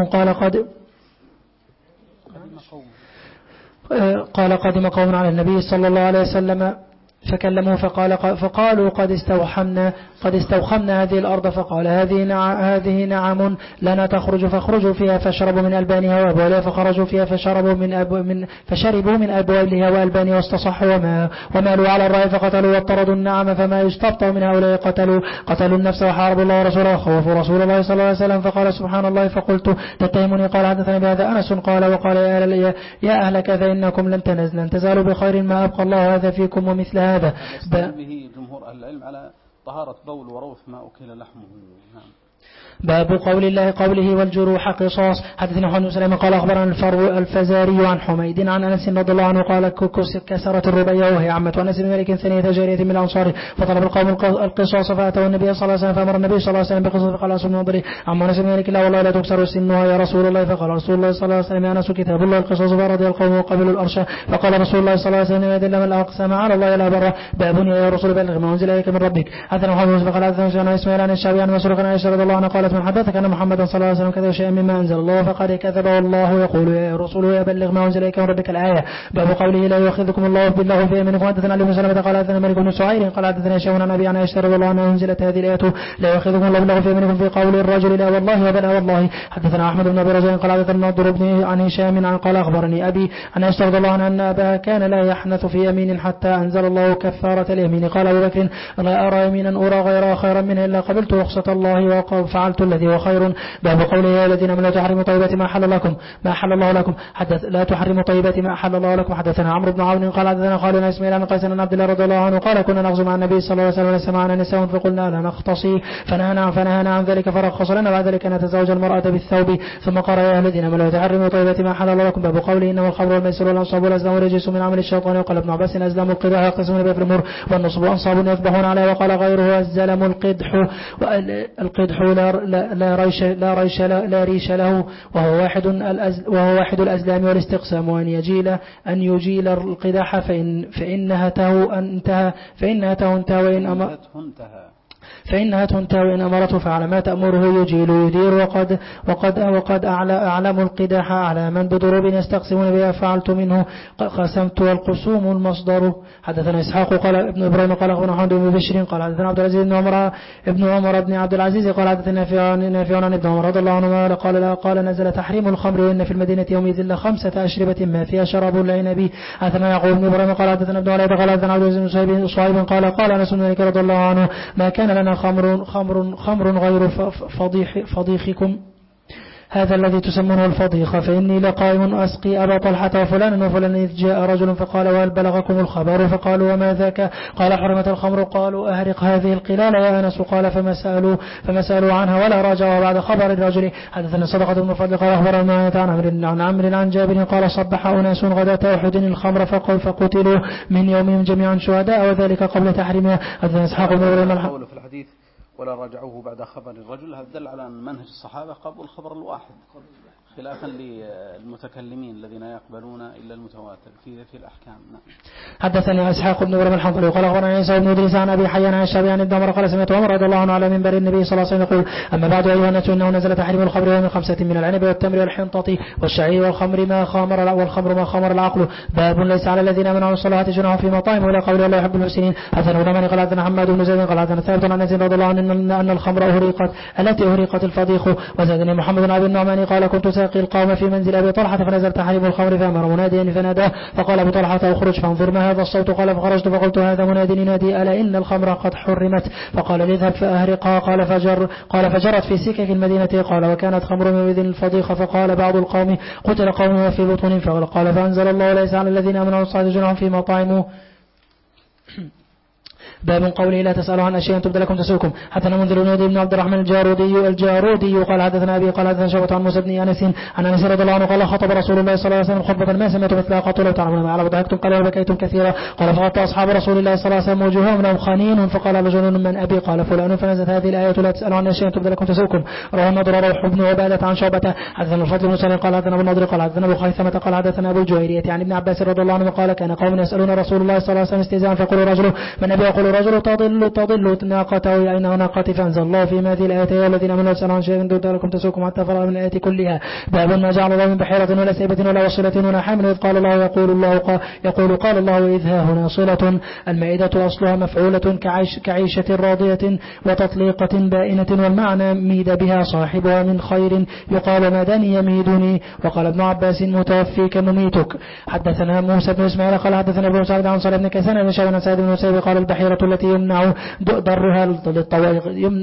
قال قدم قوم على النبي صلى الله عليه وسلم فكلموه فقالوا قد استوخمنا هذه الأرض فقال هذه نعم لنا تخرج فاخرجوا فيها فاشربوا من ألبانها وأبوالها فخرجوا فيها فشربوا من أبوالها وألبانها واستصحوا ومالوا على الرأي فقتلوا واضطردوا النعم فما يستبطأ من هؤلاء قتلوا النفس وحاربوا الله ورسوله وخوفوا رسول الله صلى الله عليه وسلم. فقال سبحان الله فقلت تتهمني قال حدثني بهذا أنس قال وقال يا أهل كذا إنكم لن تزالوا بخير ما أبقى الله هذا فيكم ومثل هذا. به جمهور أهل العلم على طهارة بول وروث ما أكل لحمه. باب قوله والجروح قصاص. حدثنا محمد بن سليمان قال أخبرنا الفزاري عن حميد عن أنس رضي الله عنه قال كسرت الربيع وهي عمة أنس بن مالك ثانية جارية من الأنصار فطلب القوم القصاص فأتوا النبي صلى الله عليه وسلم فأمر النبي صلى الله عليه وسلم بقصاص فقال أنس بن نضري عن أنس بن مالك لا والله لا تكسر سنها يا رسول الله. فقال رسول الله صلى الله عليه وسلم يا أنس كتاب الله القصاص فرضي القوم وقبلوا الأرشى. فقال رسول الله صلى الله عليه وسلم يا دل من أقسم على الله لا بر باب يا رسول بلغ ما أنزل إليك من ربك. حدثنا محمد بن قال حدثنا إسماعيل عن الشعبي عن مسروق عن عائشة رضي الله عنها قالت من حدثك أن محمدا صلى الله عليه وسلم كذب شيئا مما أنزل الله فقد كذب والله يقول يا رسول يبلغ ما أنزل إليك من ربك الآية. باب قوله لا يؤاخذكم الله باللغو في أيمانكم. حدثنا علي بن سلمة قال حدثنا مالك بن سعير قال حدثنا هشام عن أبي عن عائشة رضي الله عنها أنزلت هذه الآية لا يؤاخذكم الله باللغو في أيمانكم في قول الرجل لا والله وبلا والله. حدثنا أحمد بن أبي رجاء قال حدثنا النضر بن عن هشام عن قال أخبرني أبي عن عائشة رضي الله عنها أن أباها كان لا يحنث في يمين حتى أنزل الله كفارة اليمين. قال أبو بكر لا أرى يمينا أرى غيرها خيرا منها إلا قبلت رخصة الله وفعلت الذي هو خير. باب قوله يا الذين آمنوا لا تحرموا طيبات ما حل الله لكم لا تحرموا طيبات ما حل الله لكم. حدثنا عمرو بن عون قال حدثنا خالد اسماعيل عن قيس بن عبد الله رضي الله عنه قال كنا نغزو مع النبي صلى الله عليه وسلم وليس معنا نساء فقلنا لا نختصي فنهانا عن ذلك فرخص لنا بعد ذلك أن نتزوج المرأة بالثوب ثم قال يا الذين آمنوا لا تحرموا طيبات ما حل الله لكم. باب قوله إنما الخمر والميسر والأنصاب والأزلام رجس من عمل الشيطان. وقال ابن عباس الأزلام القدح يقتسمون بها في الأمور والنصب وأنصاب يذبحون عليها. وقال غيره الزلم القدح لا ريش له وهو واحد الأزلام والاستقسام أن يجيل القدح فإنها تنتهى وإن أمرته فعلى ما تأمره يدير. وقد أعلم القدح على من بضروب يستقسمون بها فعلت منه قسمت والقسوم المصدر. حدثنا إسحاق قال ابن إبراهيم قال أخبرنا محمد بن بشر قال حدثنا عبد العزيز بن عمر بن عبد العزيز قال حدثنا نافع عن ابن عمر رضي الله عنهما قال نزل تحريم الخمر وإن في المدينة يومئذ 5 أشربة ما فيها شراب العنب. حدثنا يعقوب بن إبراهيم قال حدثنا ابن علي قال حدثنا عبد العزيز بن صهيب قال أنس بن مالك رضي الله عنه ما كان لنا خمر غير فضيخكم هذا الذي تسمونه الفضيخة فإني لقائم أسقي أبا طلحة وفلانا وفلانا إذ جاء رجل فقال وهل بلغكم الخبر فقالوا وما ذاك قال حرمت الخمر قالوا أهرق هذه القلال يا أنس قال فما سألوا عنها ولا راجعوا بعد خبر الرجل. حدثنا صدقة بن فضل قال أخبرنا عن عمرو عن جابر قال صبح أناس غداة أحد الخمر فقتلوا من يومهم جميعا شهداء وذلك قبل تحريمها. حدثنا إسحاق بن إبراهيم في الحديث ولا رجعوه بعد خبر الرجل. هذا دل على منهج الصحابة قبل الخبر الواحد خلافا للمتكلمين الذين يقبلون إلا المتواتر في الأحكام. حدثني إسحاق بن إبراهيم الحنظلي وقال أخبرنا عيسى بن إدريس عن أبي حيان عن الشعبي عن ابن عمر قال سمعت عمر رضي الله عنه على منبر النبي صلى الله عليه وسلم يقول أما بعد أيها الناس إنه نزل تحريم الخمر ومن 5 من العنب والتمر والحنطة والشعير والخمر ما خمر العقل. باب ليس على الذين آمنوا الصلاة جناح في مطاعم ولا قول الله يحب المحسنين. حدثنا ابن قال حدثنا حماد بن زيد قال حدثنا ثابت عن أنس رضي الله عنه أن الخمر التي أهرقت الفضيخ. وزادني محمد بن أبي النعمان قال كنت ساقي القوم في منزل أبي طلحة فنزل تحريم الخمر فأمر مناديا فناداه فقال أبو طلحة أخرج فانظر ما هذا الصوت قال فخرجت فقلت هذا مناد ينادي ألا إن الخمر قد حرمت فقال لذهب فأهرقها قال فجرت في سكك المدينة قال وكانت خمر يومئذ الفضيخة فقال بعض القوم قتل قوم في بطون فقال فأنزل الله ليس على الذين آمنوا الصلاة جناح في مطاعم. باب قوله لا تسألوا عن أشياء تبدأ لكم تسؤكم. حتى منذر بن عبد الرحمن الجارودي قال حدثنا أبي قال حدثنا شعبة عن موسى بن أنس عن أنس رضي الله عنه قال خطب رسول الله صلى الله عليه وسلم خطبة ما سمعت مثلها قط لو تعلمون ما على وضحكتم قال وبكيتم كثيرا قال فغطى أصحاب رسول الله صلى الله عليه وسلم وجوههم لهم خنين فقال رجل من أبي قال فلان فنزلت هذه الآية لا تسألوا عن أشياء تبدأ لكم تسؤكم. رواه النضر روح بن عبادة عن شعبة حدثنا الفضل بن سليم قال حدثنا ابو النضر قال حدثنا ابو خيثمة قال حدثنا ابو الجويرية عن ابن عباس رضي الله عنه قال كان قوم يسألون رسول الله صلى الله عليه وسلم استهزاء فيقول رجل من أبي يقول رجل تضل ناقته أين ناقتي فأنزل الله في هذه الآية يا الذين آمنوا يسألون عن شيء تبدأ لكم تسؤكم حتى فرغ من الآية كلها. باب ما جعل الله من بحيرة ولا سيبة ولا وصلة ولا حامل إذ قال الله يقول قال الله إذ ها هنا صلة. المائدة أصلها مفعولة كعيشة راضية وتطليقة بائنة والمعنى ميد بها صاحبها من خير يقال مادني يميدني. وقال ابن عباس متوفيك نميتك. حدثنا موسى بن إسماعيل قال حدثنا ابن سعيد عن صالح بن كيسان بن شعبان عن سعيد بن مسيب قال البحيرة التي يمنع ضرها للطواغيت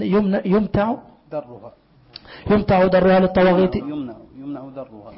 يمتع ضرها للطواغيت يمنع ضرها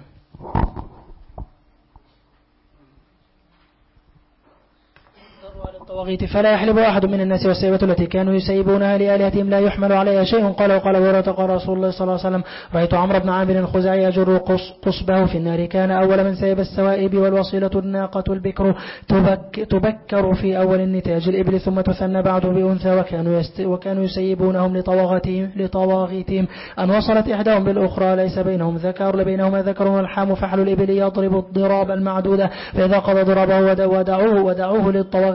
الطواغيت فلا يحلب أحد من الناس والسيبة التي كانوا يسيبونها لآلهتهم لا يحمل عليها شيء. قال وقال قال رسول الله صلى الله عليه وسلم رأيت عمرو بن عامر الخزاعي يجر قصبه في النار كان أول من سيب السوائب والوصيلة الناقة البكر تبكر في أول النتاج الإبل ثم تثنى بعد بأنثى وكانوا يسيبونهم لطواغيتهم أن وصلت إحداهم بالأخرى ليس بينهم ذكر لبينهما ذكر والحام فحل الإبل يضرب الضراب المعدودة فإذا قضى ضربه ودعوه للطواغيت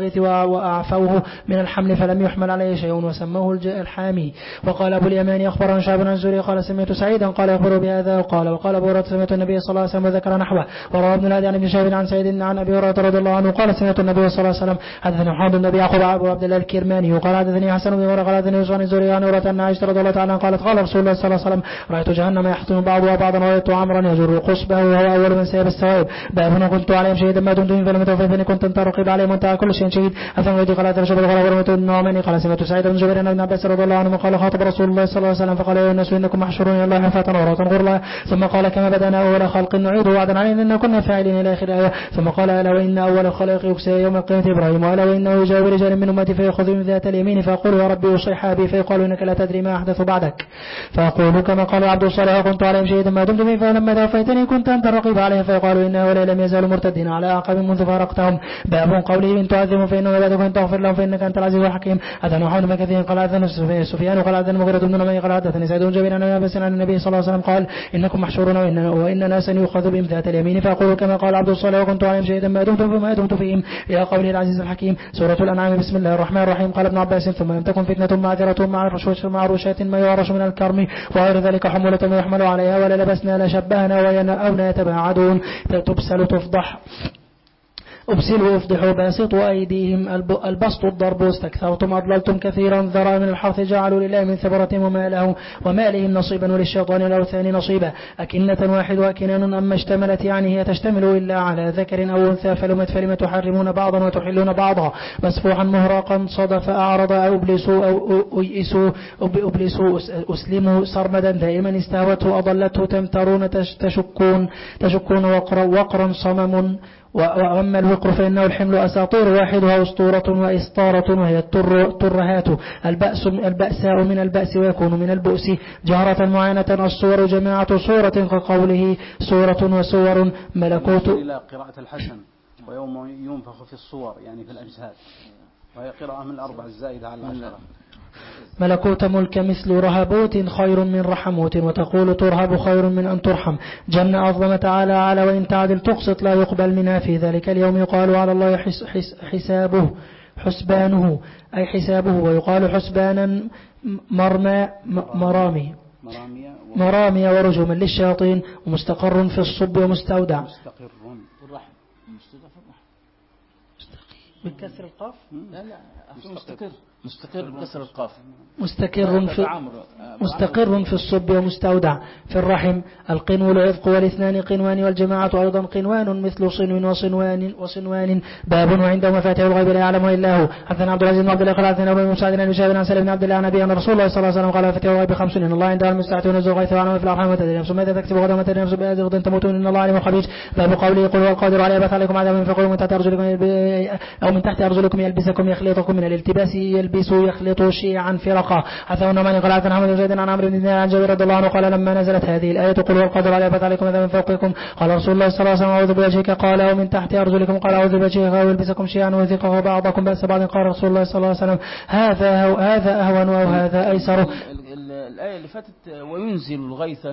وأعفوه من الحمل فلم يحمل عليه شيء وسموه الحامي. وقال أبو اليمان أخبرنا شعب بن الزهري قال سمعت سعيدا قال يخبر بهذا وقال أبو هريرة سمعت النبي صلى الله عليه وسلم وذكر نحوه. وروى ابن الهادي عن ابن شهاب عن سعيد عن أبي هريرة رضي الله عنه قال سمعت النبي صلى الله عليه وسلم حدثني محمد بن أبي يعقوب أبو عبد الله الكرماني وقال حدثني حسن بن عمر قال حدثني عن الزهري عن عروة أن عائشة رضي الله تعالى قالت قال رسول الله صلى الله عليه وسلم رأيت جهنم يحطم بعضها بعضا ورأيت عمرا يجر قصبه وهو أول من سيب السوائب باب كنت عليهم شهيدا ما دمت فلم توفيتني كنت أنت رقيب عليهم وأنت على كل شيء شهيد. أثنى الذي قال أترشب الغرب ورمت النعمان قال سمعت سعيد بن جبير أن عباس رضي الله عنه قال خاطب رسول الله صلى الله عليه وسلم فقال يا الناس إنكم محشورون إلى الله حفاة عراة غرلا ثم قال كما بدأنا أول خلق نعيد وعدا علينا إن كنا فاعلين إلى آخر الآية ثم قال ألا وإن أول الخلق يكسى يوم القيامة إبراهيم وألا وإنه يجاوب رجال من أمتي فيأخذ من ذات اليمين فيقول يا ربي أصيح أبي فيقال إنك لا تدري ما أحدث بعدك فأقول كما قال عبد الصالح كنت عليهم شهيدا ما دمت فيه فلما توفيتني كنت أنت الرقيب عليهم فيقالوا إن هؤلاء لم يزالوا مرتدين على أعقاب منذ فارقتهم. باب قوله إن تعذبهم فإنه عبادك وإن تغفر لهم فإنك أنت العزيز الحكيم. حدثنا محمد بن كثير قال حدثنا سفيان قال حدثنا المغيرة بن نعمان قال حدثني سعيد بن جبير عن عباس عن النبي صلى الله عليه وسلم قال إنكم محشورون وإن ناسا يؤخذ بهم ذات اليمين فأقول كما قال عبد الصالح وكنت عليهم شهيدا ما دمت فيهم إلى قوله العزيز الحكيم. سورة الأنعام بسم الله الرحمن الرحيم. قال ابن عباس ثم لم تكن فتنة معذرة مع رشاة ما يعرش من الكرم وغير ذلك حمولة ما يحمل عليها ولا لبسنا لشبهنا أو لا يتباعدون تبسل تفضح أبسلوا افضحوا باسطوا أيديهم البسط الضرب استكثرتم أضللتم كثيرا ذرى من الحرث جعلوا لله من ثمرتهم ومالهم نصيبا وللشيطان الأوثان نصيبا أكنة واحد وأكنان أما اشتملت يعني هي تشتمل إلا على ذكر أو أنثى فلم تحرمون بعضا وتحلون بعضا مسفوحا مهراقا صدف أعرض أو أبلسوا أو أبلسوا أسلموا صرمدا دائما استهوته أضلته تمترون تشكون وقرا صمم. وأما الوقر فإنه الحمل أساطير واحدها أسطورة وإسطارة وهي الترهات البأساء من البأس ويكون من البؤس جهرة معينة الصور جماعة صورة كقوله صورة وصور ملكوت إلى قراءة الحسن ويوم ينفخ في الصور يعني في الأجساد وهي قراءة من الأربع الزائدة على العشرة. ملكوت ملك مثل رهبوت خير من رحموت وتقول ترهب خير من أن ترحم. جن أظلم تعالى على وإن تعدل تقسط لا يقبل منها في ذلك اليوم يقال على الله حسابه حسبانه أي حسابه ويقال حسبانا مرامي ورجوما للشياطين ومستقر في الصب ومستودع بكسر القاف مستقر بكسر القاف مستقر في الصب ومستودع في الرحم. القنو العذق والاثنان قنوان والجماعة أيضا قنوان مثل صنو وصنوان. باب وعنده مفاتيح الغيب لا يعلمها إلا هو. حدثنا عبد العزيز بن عبد الله قال حدثنا أبو مسعد عن شهاب عن سالم بن عبد الله عن أبي أن رسول الله صلى الله عليه وسلم قال مفاتيح الغيب 5 إن الله عنده المستعد ونزل الغيث ويعلم في الأرحام وتدري نفس ماذا تكسب غدا وتدري نفس بأي غد تموتون إن الله عليم خبير. باب قوله قل هو القادر على يبعث عليكم عذابا فقولوا من تحت أرجلكم أو من تحت أرجلكم يلبسكم يخلطكم من الالتباس يخلط شيعا فرقا. حدثنا من قال عن محمد بن زيد عن عمرو بن دينار عن جابر رضي الله عنه قال لما نزلت هذه الآية قل هو القادر على يبعث عليكم عذابا من فوقكم قال رسول الله صلى الله عليه وسلم أعوذ بوجهك قال أو من تحت أرجلكم قال أعوذ بوجهك ويلبسكم شيعا ويذيقه بعضكم بأس بعض قال رسول الله صلى الله عليه وسلم هذا أهون أو هذا أيسر. الآية اللي فاتت وينزل الغيث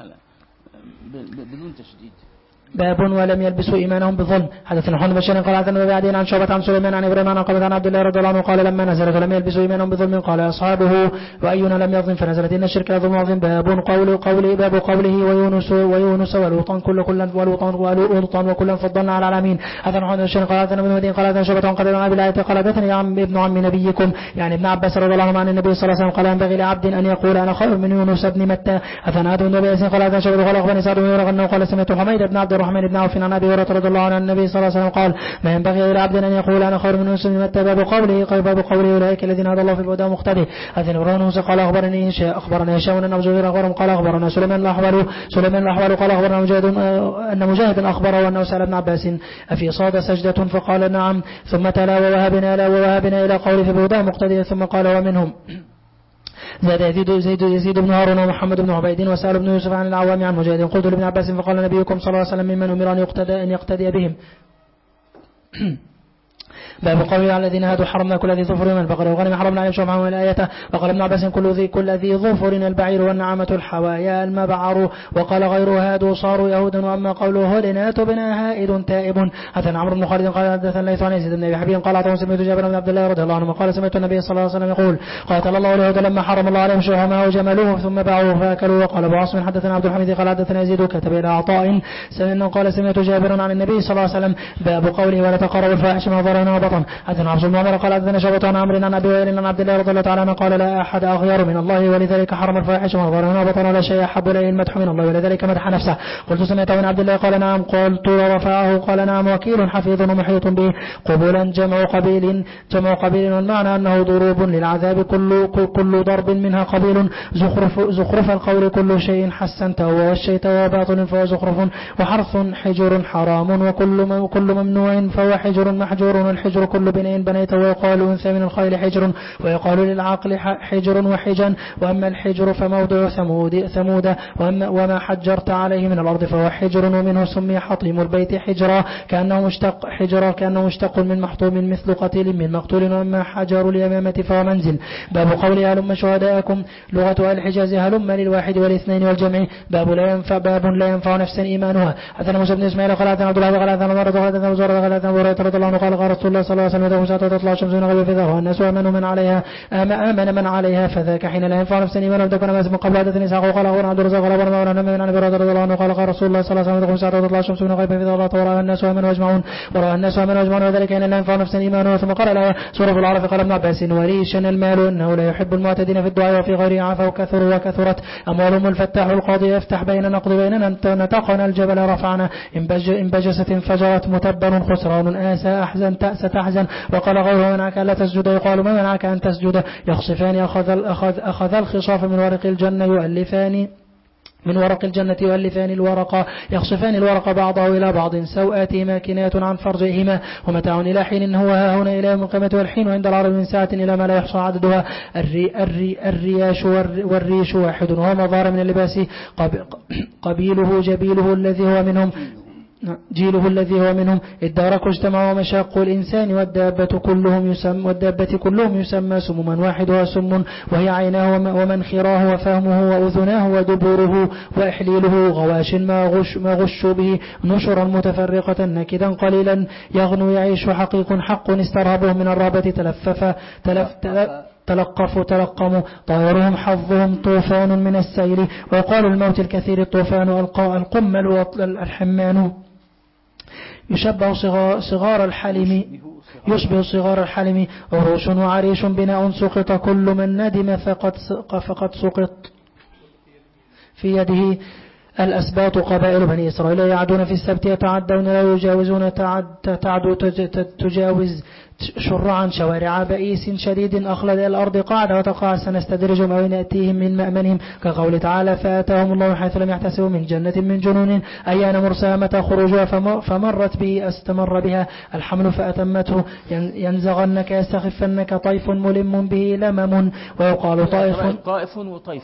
بدون تشديد. باب ولم يلبسوا إيمانهم بظلم. حدثنا محمد بن بشير قال حدثنا بعدين عن شعبة عن سليمان عن إبراهيم عن عقبة عن عبد الله رضي الله عنه قال لما نزلت ولم يلبسوا إيمانهم بظلم قال أصحابه وأينا لم يظلم فنزلت إن الشرك لظلم عظيم. باب قوله ويونس ولوطا ولوطا وكلا فضلنا على العالمين. حدثنا محمد بن بشير قال حدثنا ابن مدين قال حدثنا شعبة عن قتادة عن أبي قال حدثني ابن عم نبيكم يعني ابن عباس رضي الله عنه عن النبي صلى الله عليه وسلم قال ينبغي لعبد أن يقول أنا خير من يونس بن متى. حدثنا عبد بن أبي قال حدثنا شعبة قال أخبرني سعد بن يرغن قال سمعت حميد بن عبد الرحمن بن عوف عن أبي هريرة رضي الله عنه النبي صلى الله عليه وسلم قال ما ينبغي إلى عبد أن يقول أنا خير من يونس بن متى. باب قوله أولئك الذين هدى الله في الهدى مقتدي. حدثنا ابن موسى قال أخبرني هشام بن زهير أخبرهم قال أخبرنا سليمان الأحول قال أخبرنا مجاهد أخبر وأنه سأل ابن عباس أفي صاد سجدة فقال نعم ثم تلا ووهبنا إلى قوله في الهدى مقتدي ثم قال ومنهم زاد يزيد بن هارون ومحمد بن عبيد وسأل بن يوسف عن العوام عن مجاهد قلت لابن عباس فقال نبيكم صلى الله عليه وسلم ممن أمر أن يقتدي بهم. باب قوله على الذين هادوا حرمنا كل ذي ظفر من البقر وغنم حرمنا عليهم شبعا من الآية. وقال ابن عباس كل ذي ظفر البعير والنعمة الحوايا المبعر. وقال غير هادوا صاروا يهودا. وأما قوله هلنات بنا هائد تائب. حدثنا عمرو بن خالد قال حدثنا ليث عن يزيد بن أبي حبيب قال عطاء سمعت جابر بن عبد الله رضي الله عنه قال سمعت النبي صلى الله عليه وسلم يقول قاتل الله اليهود لما حرم الله عليهم شحومها وجملوه ثم باعوه فاكلوا. وقال ابو عاصم حدثنا عبد الحميد قال حدثنا يزيد كتب الى عطاء قال سمعت جابر عن النبي صلى الله عليه وسلم باب قوله ولا تقربوا الفاحش ما ظهر وبطن. حدثنا عبد الله قال حدثنا شعبة عن عمرو عن ابي وائل عن عبد الله رضي الله تعالى عنه قال لا احد اغير من الله ولذلك حرم الفاحش ما ظهر وبطن ولا شيء احب اليه المدح من الله ولذلك مدح نفسه. قلت سمعت من عبد الله قال نعم. قلت ورفعه قال نعم. وكيل حفيظ ومحيط به. قبولا جمع قبيل والمعنى انه ضروب للعذاب كل ضرب منها قبيل. زخرف القول كل شيء حسنته والشيء وباطل فهو زخرف. وحرث حجر حرام وكل ممنوع فهو حجر محجور. والحجر كل بناء بنيته. ويقال أنثى من الخيل حجر ويقال للعقل حجر وحجن. وأما الحجر فموضع ثمود وما حجرت عليه من الأرض فهو حجر. ومنه سمي حطيم البيت حجرا كأنه مشتق من محطوم مثل قتيل من مقتول. وأما حجر اليمامة فهو منزل. باب قولها هلم شهداءكم لغة الحجاز هلم للواحد والاثنين والجمع. باب لا ينفع نفسا إيمانها. حدثنا موسى بن إسماعيل قال حدثنا عبد الله قال حدثنا مرة قال حدثنا وزارة قال حدثنا أبو هريرة رضي الله عنه قال رسول الله صلى الله عليه وسلم ساعة تطلع الشمس من غيب فذاها والناس آمن من عليها فذاك حين لا ينفع نفسا إيمانها. تكون ما اسم قبل حدثني إسحاق قال أخبرنا عبد الرزاق قال أخبرنا من عن أبي هريرة رضي الله عنه قال رسول الله صلى الله عليه وسلم ساعة تطلع الشمس من غيب فذاها ورأى الناس آمنوا واجمعون وذلك حين لا ينفع نفسا إيمانها. ثم قال الآية سورة الأعراف قال ابن عباس وريشا المال إنه لا يحب المعتدين في الدعاء وفي غيره عفوا وكثرت أموالهم. الفتاح القاضي يفتح بين نقض بيننا نتقنا الجبل رفعنا إن بجست انفجرت متبر خسران آسى أحزن تأس تحزن. وقال غيره منعك ألا تسجد يقال ما منعك أن تسجد يخصفان أخذ الخصاف من ورق الجنة يؤلفان الورق يخصفان الورق بعضه إلى بعض سوآتهما كناية عن فرجهما ومتاع إلى حين هو هنا إلى يوم القيامة. والحين عند العرب من ساعة إلى ما لا يحصى عددها. الرياش والريش واحد وهو مظهر من اللباس قبيله جبيله الذي هو منهم جيله الذي هو منهم. اداركوا اجتمعوا مشاق الإنسان والدابة كلهم يسمى سمما واحدها سم وهي عيناه ومنخراه وفهمه وأذناه ودبوره وإحليله غواش ما غش به نشرا متفرقة نكدا قليلا يغنو يعيش حق استرهبه من الرهبة تلقموا طائرهم حظهم طوفان من السيل. ويقال الموت الكثير الطوفان القمل والحمان يشبه صغار الحلم عروش وعريش بناء سقط كل من ندم فقد سقط في يده. الأسباط قبائل بني إسرائيل يعدون في السبت يتعدون لا يجاوزون تجاوز شرعا شوارع بئيس شديد أخلد الأرض قاعدة وتقع سنستدرجهم أو نأتيهم من مأمنهم كقول تعالى فآتاهم الله حيث لم يحتسبوا من جنة من جنون أيان مرساها متى خروجها فمرت به استمر بها الحمل فأتمته ينزغنك يستخفنك طيف ملم به لمم. ويقال طائف وطيف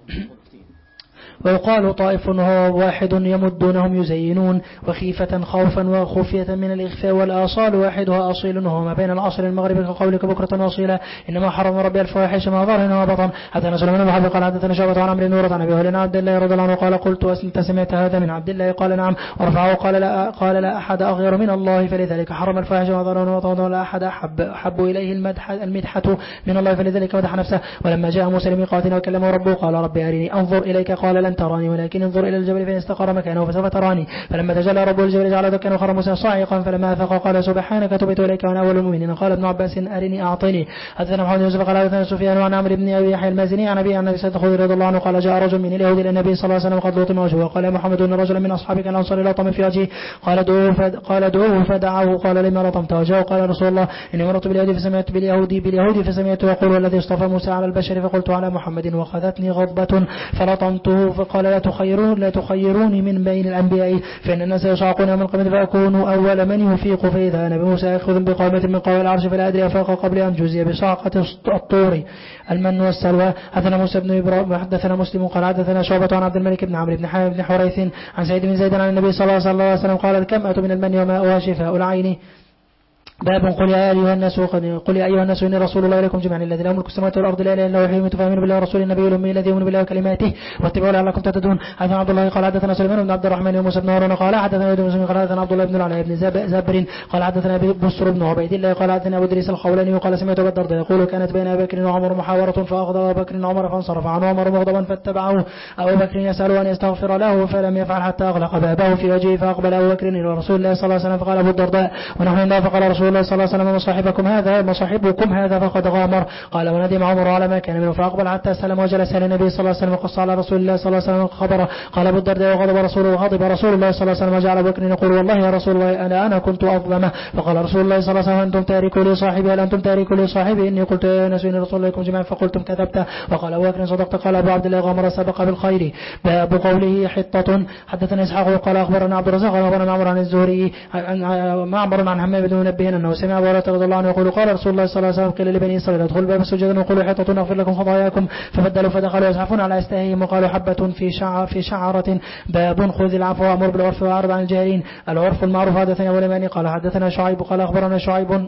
ويقال طائف وهو واحد يمدونهم يزينون وخيفة خوفا وخفية من الإخفاء. والآصال واحدها أصيل وهو ما بين العصر المغرب كقولك بكرة وأصيلا إنما حرم ربي الفواحش ما ظهر وبطن. حدثنا سليمان بن حرب قال حدثنا شعبة عن عمرو بن نورة عن أبي هريرة عن عبد الله رضي الله عنه قال قلت أنت سمعت هذا من عبد الله قال نعم. ورفعه قال لا أحد أغير من الله فلذلك حرم الفواحش ما ظهر وبطن ولا أحد أحب إليه المدحة من الله فلذلك مدح نفسه. ولما جاء موسى لميقاتنا وكلمه ربه قال ربي أرني أنظر إليك قال لن تراني ولكن انظر إلى الجبل فإن استقر مكانه فسوف تراني. فلما تجلى رب الجبل جعل دكا وخر موسى صاعقا فلما أفق قال سبحانك تبت إليك وأنا أول المؤمنين. قال ابن عباس أرني أعطني. حدثنا محمد بن يوسف قال حدثنا سفيان عن عمرو بن أبي يحيى المازني عن أبي سعيد الخدري رضي الله عنه قال جاء رجل من اليهود إلى النبي صلى الله عليه وسلم قد لطم وجهه وقال يا محمد إن رجلا من أصحابك الأنصار لطم في وجهه قال دعوه فدعاه قال لما لطمت وجهه قال رسول الله إني مررت باليهود فسمعت يقول والذي اصطفى موسى على البشر فقلت على محمد وأخذتني غضبة فلطمته فقال لا تخيروني من بين الأنبياء فإن الناس يصعقون يوم القيامة فأكون أول من يفيق فإذا نبي موسى يأخذ بقامة من قوى العرش فلا أدري أفاق قبل أن جزي بصاقة الطور المن والسلوى. حدثنا موسى بن إبراهيم حدثنا مسلم قال حدثنا شعبة عن عبد الملك بن عمرو بن حامد بن حريث عن سعيد بن زيد عن النبي صلى الله عليه وسلم قال الكمأة من المن وماؤها شفاء العين باب قل يا أيها الناس إني رسول الله إليكم جميعا الذي له ملك السماوات والأرض لا إله إلا هو يحيي ويميت فآمنوا بالله ورسوله النبي الأمي الذي يؤمن بالله وكلماته واتبعوا لعلكم تهتدون. حدثنا عبد الله قال حدثنا سليمان بن عبد الرحمن وموسى بن هارون قال حدثنا ابن مسلم قال حدثنا عبد الله بن العلاء بن زبر قال حدثنا بشر بن عبيد الله قال حدثنا أبو إدريس الخولاني قال سمعت أبا الدرداء يقول كانت بين أبي بكر وعمر محاورة فأخذ أبو بكر عمر فانصرف عنه عمر مغضبا فاتبعه أبو بكر يسأل أن يستغفر له فلم يفعل حتى أغلق بابه في وجهه فأقبل أبو بكر إلى رسول الله صلى الله عليه وسلم فقال أبو الدرداء ونحن عندنا فقال رسول الله صلى الله عليه وسلم مصاحبكم هذا فقد غامر قال وندم عمر على ما كان منه فأقبل حتى سلم وجلس للنبي صلى الله عليه وسلم وقص على رسول الله صلى الله عليه وسلم خبره. قال أبو الدرداء وغضب رسول الله صلى الله عليه وسلم وجعل أبو بكر يقول والله يا رسول الله أنا كنت أظلمه. فقال رسول الله صلى الله عليه وسلم أنتم تاركوا لي صاحبي هل أنتم تاركوا لي صاحبي إني قلت يا ناس إن رسول الله جميعا فقلتم كذبت. وقال أبو بكر صدقت. قال أبو عبد الله غامر سبق بالخير. باب قوله حطة. حدثنا إسحاق قال أخبرنا عبد الرزاق أخبرنا معمر عن الزهري معمر عن حماد بن منبه أنه سمع أبو هريرة رضي الله عنه يقول قال رسول الله صلى الله عليه وسلم قيل لبني إسرائيل ادخلوا باب سجدا وقولوا حطة نغفر لكم خطاياكم فبدلوا فدخلوا يزحفون على أستاههم وقالوا حبة في شعرة. باب خذ العفو وأمر بالعرف وأعرض عن الجاهلين. العرف المعروف. حدثنا أبو اليماني قال حدثنا شعيب قال أخبرنا شعيب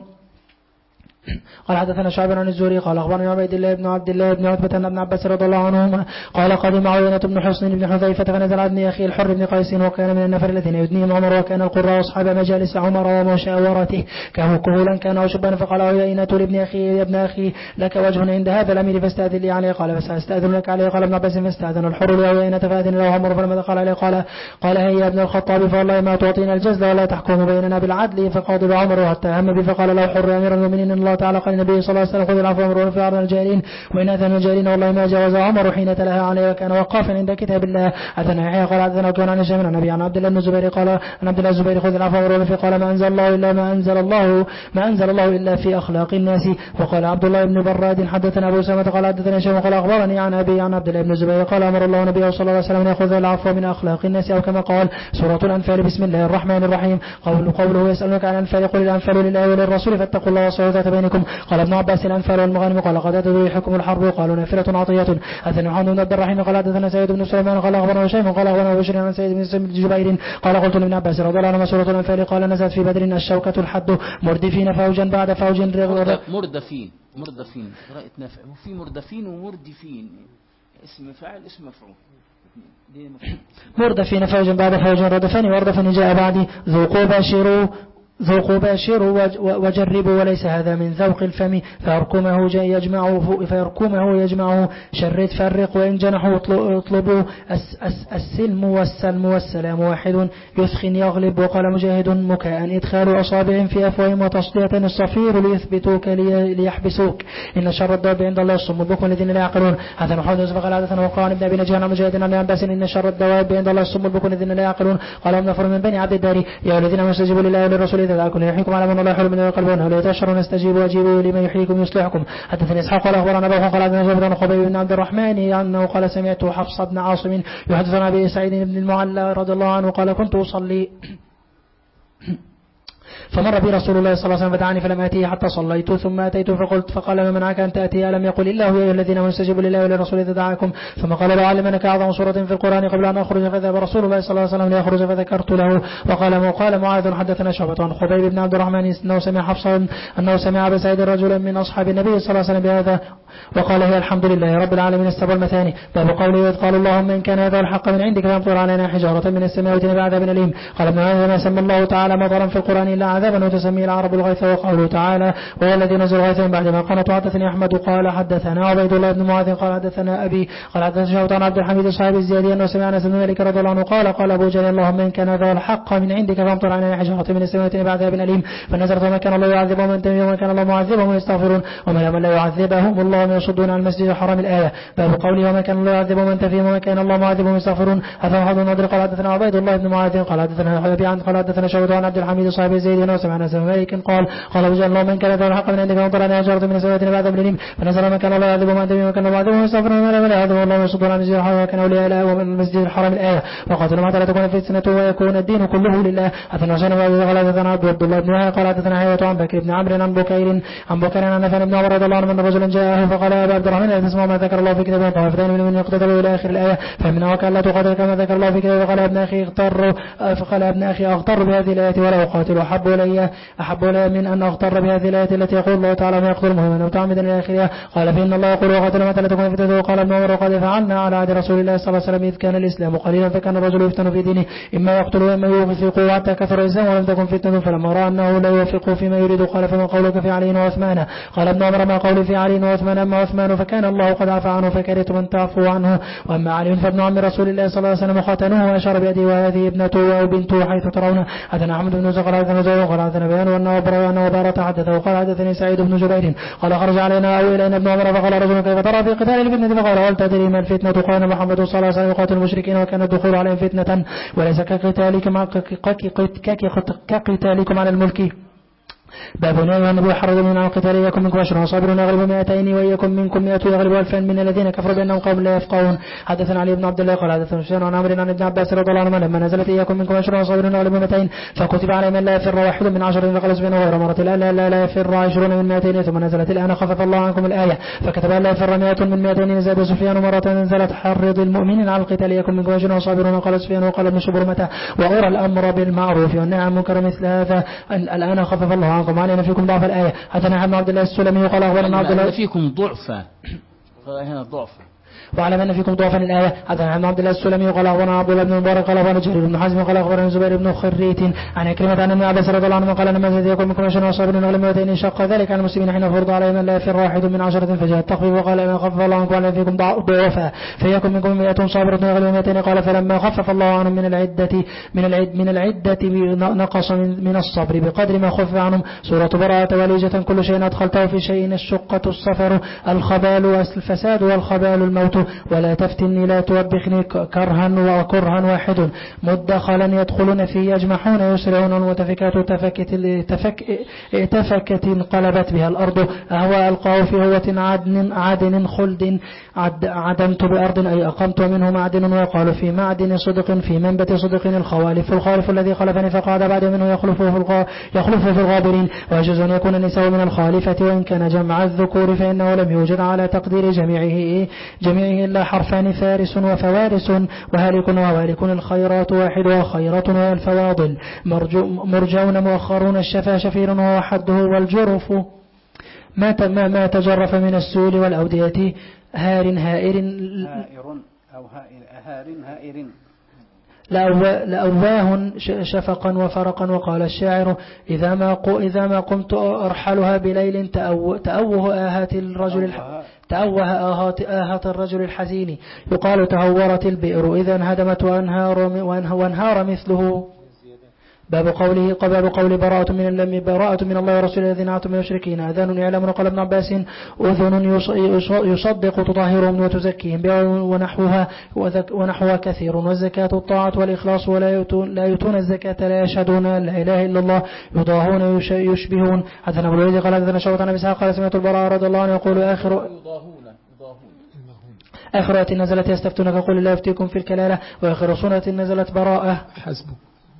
قال حدثنا شعيب عن الزهري قال أخبرني عبيد الله بن عبد الله بن عتبة بن عباس رضي الله عنهما قال قدم عيينة بن حصن بن حذيفة فنزل ابن أخي الحر بن قيس وكان من النفر الذين يدنيهم عمر وكان القراء أصحاب مجالس عمر ومشاورته كهولا كان وشبان فقال عيينة لابن أخي يا ابن أخي لك وجه عند هذا الأمير فاستأذن لي عليه قال فسأستأذن لك عليه. قال ابن عباس فاستأذن الحر لعيينة فأذن له عمر فلما دخل عليه قال هيا يا ابن الخطاب فوالله ما تعطينا الجزل ولا تحكم بيننا بالعدل. فقاضب عمر حتى هم بي فقال له حر أمير المؤمنين الله تعالى قال النبي صلى الله عليه وسلم خذ العفو وأمر في عرض الجاهلين وإن أذن الجاهلين والله ما جاوز عمر حين تلاها عليه وكان وقافا عند كتاب الله. حدثنا يحيى قال حدثنا وكان عن هشام عن النبي عن عبد الله بن الزبير قال عن عبد الله الزبير خذ العفو وأمر في قال ما أنزل الله إلا في أخلاق الناس. وقال عبد الله بن براد حدثنا أبو أسامة قال حدثنا هشام قال أخبرني عن أبي عن عبد الله بن الزبير قال أمر الله نبيه صلى الله عليه وسلم يأخذ العفو من أخلاق الناس أو كما قال. سورة الأنفال. بسم الله الرحمن الرحيم. قوله يسألونك عن الأنفال قل الأنفال لله وللرسول فاتقوا الله واصلحوا ذات بينكم. قال ابن عباس الأنفال والمغانم قال قد تدريحكم الحرب قالوا نافلة عطية. حدثنا محمد بن عبد الرحيم قال حدثنا سيد بن سليمان قال أخبرنا هشام قال أخبرنا بشر عن سيد بن جبير قال قلت لابن عباس رضي الله عنه سورة الأنفال قال نزلت في بدر الشوكة الحد مردفين فوجا بعد فوج مردفين قراءة نافع وفي مردفين ومردفين اسم فاعل اسم مفعول مردفين فوجا بعد فوج ردفني وردفني جاء بعدي ذوقوا باشروا وجربوا وليس هذا من ذوق الفم فيركمه يجمعه شرد فرق وإن جنحوا اطلبوا السلم والسلام واحد يثخن يغلب. وقال مجاهد مكاء إدخال أصابع في أفواههم وتصدية الصفير ليثبتوك ليحبسوك إن شر الدواب عند الله الصم البكم الذين لا يعقلون. هذا محمد يوسف قال حدثنا وقال ابن أبي نجيح عن مجاهد عن عباس إن شر الدواب عند الله الصم البكم الذين لا يعقلون. قال ابن نفر من بني عبد الداري يا الذين استجيبوا لله وللرسول إذا دعاكم ليحييكم على من الله يحول من القلبون ولا يتشرون استجيبوا واجيبوا لمن يحييكم يصلحكم. حدثني إسحاق قال أخبرنا أبو قال حدثنا جابر بن خبيب بن عبد الرحمن أنه قال سمعت حفص بن عاصم يحدثنا أبي سعيد بن المعلى رضي الله عنه قال كنت أصلي فمر بي رسول الله صلى الله عليه وسلم فدعاني فلم آتيه حتى صليت ثم أتيت فقلت فقال ما منعك أن تأتي ألم يقل الله يا أيها الذين آمنوا استجيبوا لله وللرسول إذا دعاكم ثم قال لو علمنك أعظم سورة في القرآن قبل أن أخرج فذهب رسول الله صلى الله عليه وسلم ليخرج فذكرت له. وقال معاذ حدثنا شعبة عن خبيب بن عبد الرحمن أنه سمع حفصا أنه سمع أبا سعيد رجلا من أصحاب النبي صلى الله عليه وسلم بهذا وقال هي الحمد لله رب العالمين السبع المثاني. باب قوله قال اللهم إن كان هذا الحق من عندك فامطر علينا حجارة من السماء واتنا بعذاب أليم. قال ابن عمر ما سمى الله تعالى مطرا في القرآن إلا عذابا وتسميه العرب الغيث. وقوله تعالى وهو الذي نزل غيثا بعد ما قنطوا. حدثني أحمد قال حدثنا عبيد الله بن معاذ قال حدثنا أبي قال حدثنا شعبة عن عبد الحميد صاحب الزيادي أنه سمع أنس بن مالك رضي الله عنه قال أبو جهل اللهم إن كان هذا الحق من عندك فامطر علينا حجارة من السماء واتنا بعذاب أليم. فنزلت وما كان الله يعذبهم أنت وما كان الله معذبهم يستغفرون وما لا يعذبهم الله يصدون عن المسجد الحرام الآية. باب قوله وما كان الله يعذبهم أنت فيهم وما كان الله معذبهم يستغفرون. هذا حدثنا النضر قال حدثنا عبيد الله بن معاذ قال حدثنا حبيبي عن قال حدثنا شعبة عن عبد الحميد صاحب الزيادي أنه سمع أنس بن مالك قال أبو جهل اللهم إن كان هذا الحق من عندك فامطر علينا حجارة من السماء واتنا بعذاب أليم. فنزل ما كان الله يعذبهم أنت فيهم وما كان الله معذبهم يستغفرون وما لا يعذبهم الله يصدون عن المسجد الحرام وكان أولياء ومن المسجد الحرام الآية. وقاتلوا ما لا تكون فتنة ويكون الدين كله لله. حدثنا حسين قال حدثنا عبد الله بن وهب قال حدثنا حيوة عن بكر بن عمرو عن بكر عن نافع بن عمر رضي الله عنه أن رجلا جاءه فقال يا أبا عبد الرحمن لا تسمع ما ذكر الله في كتابه طائفتين من يقتتلوا إلى آخر الآية فمنها وكان لا تقاتل كما ذكر الله في كتابه. فقال ابن أخي أغتر بهذه الآية ولا أقاتل أحب أحب إلي من أن أغتر بهذه الآية التي يقول الله تعالى ما يقتل مهما متعمدا إلى آخرها. قال فإن الله يقول وقتل متى لا تكون فتنة. وقال ابن عمر وقد فعلنا على عهد رسول الله صلى الله عليه وسلم إذ كان الإسلام قليلا فكان الرجل يفتن في دينه إما يقتل وإما يوفق حتى كثر الإسلام ولم تكن فتنة فلما رأى أنه لا يوفق فيما يريد قال فما قولك في علي وعثمان. قال ابن عمر ما قولي في علي وعثمان أما عثمان فكان الله قد عفى عنه فكرهت من تعفو عنه وأما علي فابن عم رسول الله صلى الله عليه وسلم خاتنوه وأشار بيده وهذه ابنته أو بنته حيث ترون. حدثنا أحمد بن زكر حدثنا زيد قال حدثنا بيان وأنه وبارة حدثه قال حدثني سعيد بن جبير قال خرج علينا أو إلينا ابن عمر فقال رجل كيف ترى في قتال الفتنة فقال هل تدري ما الفتنة قال محمد صلى الله عليه وسلم يقاتل المشركين وكان الدخول عليهم فتنة وليس كقتالكم على الملك. باب نهي النبي حرج من القتال يكن منكم 10 وصابر يغلب 200 ويكن منكم 100 يغلب 2000 من الذين كفروا بأنهم قوم لا يفقهون. حدثنا علي بن عبد الله قال حدثنا سفيان عن عمرو عن ابن عباس رضي الله عنهما لما نزلت يكن منكم 10 وصابر يغلب 200 فكتب على من لا يفر واحد من 10 فقال سفيان غير مرة لا يفر 20 من 200 ثم نزلت الآن خفف الله عنكم الآية فكتب لا يفر 100 من 200 زاد سفيان مرة نزلت حرض المؤمنين على القتال يكن منكم 20 وصابر قال سفيان وقال ابن شبرمة وأرى الأمر بالمعروف والنهي عن المنكر مثل هذا الآن خفف الله عنكم علينا فيكم ضعف الآية. حدثنا ابن عبد الله السلمي قال أخبرنا عبد الله فيكم ضعفا هنا ضعفا وعلم أن فيكم ضعفا الآية. حدثنا ابن عبد الله السلمي قال أخبرنا عبد الله بن مبارك قال أخبرنا جرير بن حازم قال أخبرنا زبير بن خريت عن عكرمة عن ابن عباس رضي الله عنه قال لما زاد يكون منكم 20 وصابر يغلب 200 شق ذلك على المسلمين حين فرض عليهم من لا يفر واحد من 10 فجاء التخفيف وقال إن خفف الله عنكم على فيكم ضعفا فيكن منكم 100 صابرة يغلب 200 قال فلما خفف الله عنهم من العدة نقص من الصبر بقدر ما خفف عنهم. سورة براءة وليجة كل شيء أدخلته في شيء الشقة السفر الخبال الفساد والخبال الموت ولا تفتني لا توبخني كرها وكرها واحد مدخلا يدخلون فيه يجمحون يسرعون المتفكات تفكت انقلبت بها الأرض أهوى ألقاه في هوة عدن خلد عدمت بأرض أي أقمت منه معدن ويقال في معدن صدق في منبت صدق الخالف الذي خلفني فقعد بعد منه يخلفه في الغابرين ويجوز أن يكون النساء من الخالفة وإن كان جمع الذكور فإنه لم يوجد على تقدير جميعه إلا حرفان فارس وفوارس وهالك ووالك الخيرات واحد وخيرة والفواضل مرجون مؤخرون الشفا شفير وهو حده والجرف ما تجرف من السول والأودية هائر لأواه شفقا وفرقا. وقال الشاعر إذا ما قمت أرحلها بليل تأوه آهات الرجل الحزين يقال تهورت البئر إذا انهدمت وانهار مثله. باب قول براءة من الله ورسوله الذين عاتم المشركين أذان يعلمون. قال ابن عباس أذن يصدق تطهرهم وتزكيهم ونحوها كثير والزكاة الطاعة والإخلاص لا يؤتون الزكاة لا يشهدون لا إله إلا الله يضاهون يشبهون. حدثنا أبو الوليد قال حدثنا شعبة عن أبي إسحاق قال سمعت البراء رضي الله عنه يقول آخر آية نزلت يستفتونك قل لا يفتيكم في الكلالة وآخر سورة نزلت براءة حسبه.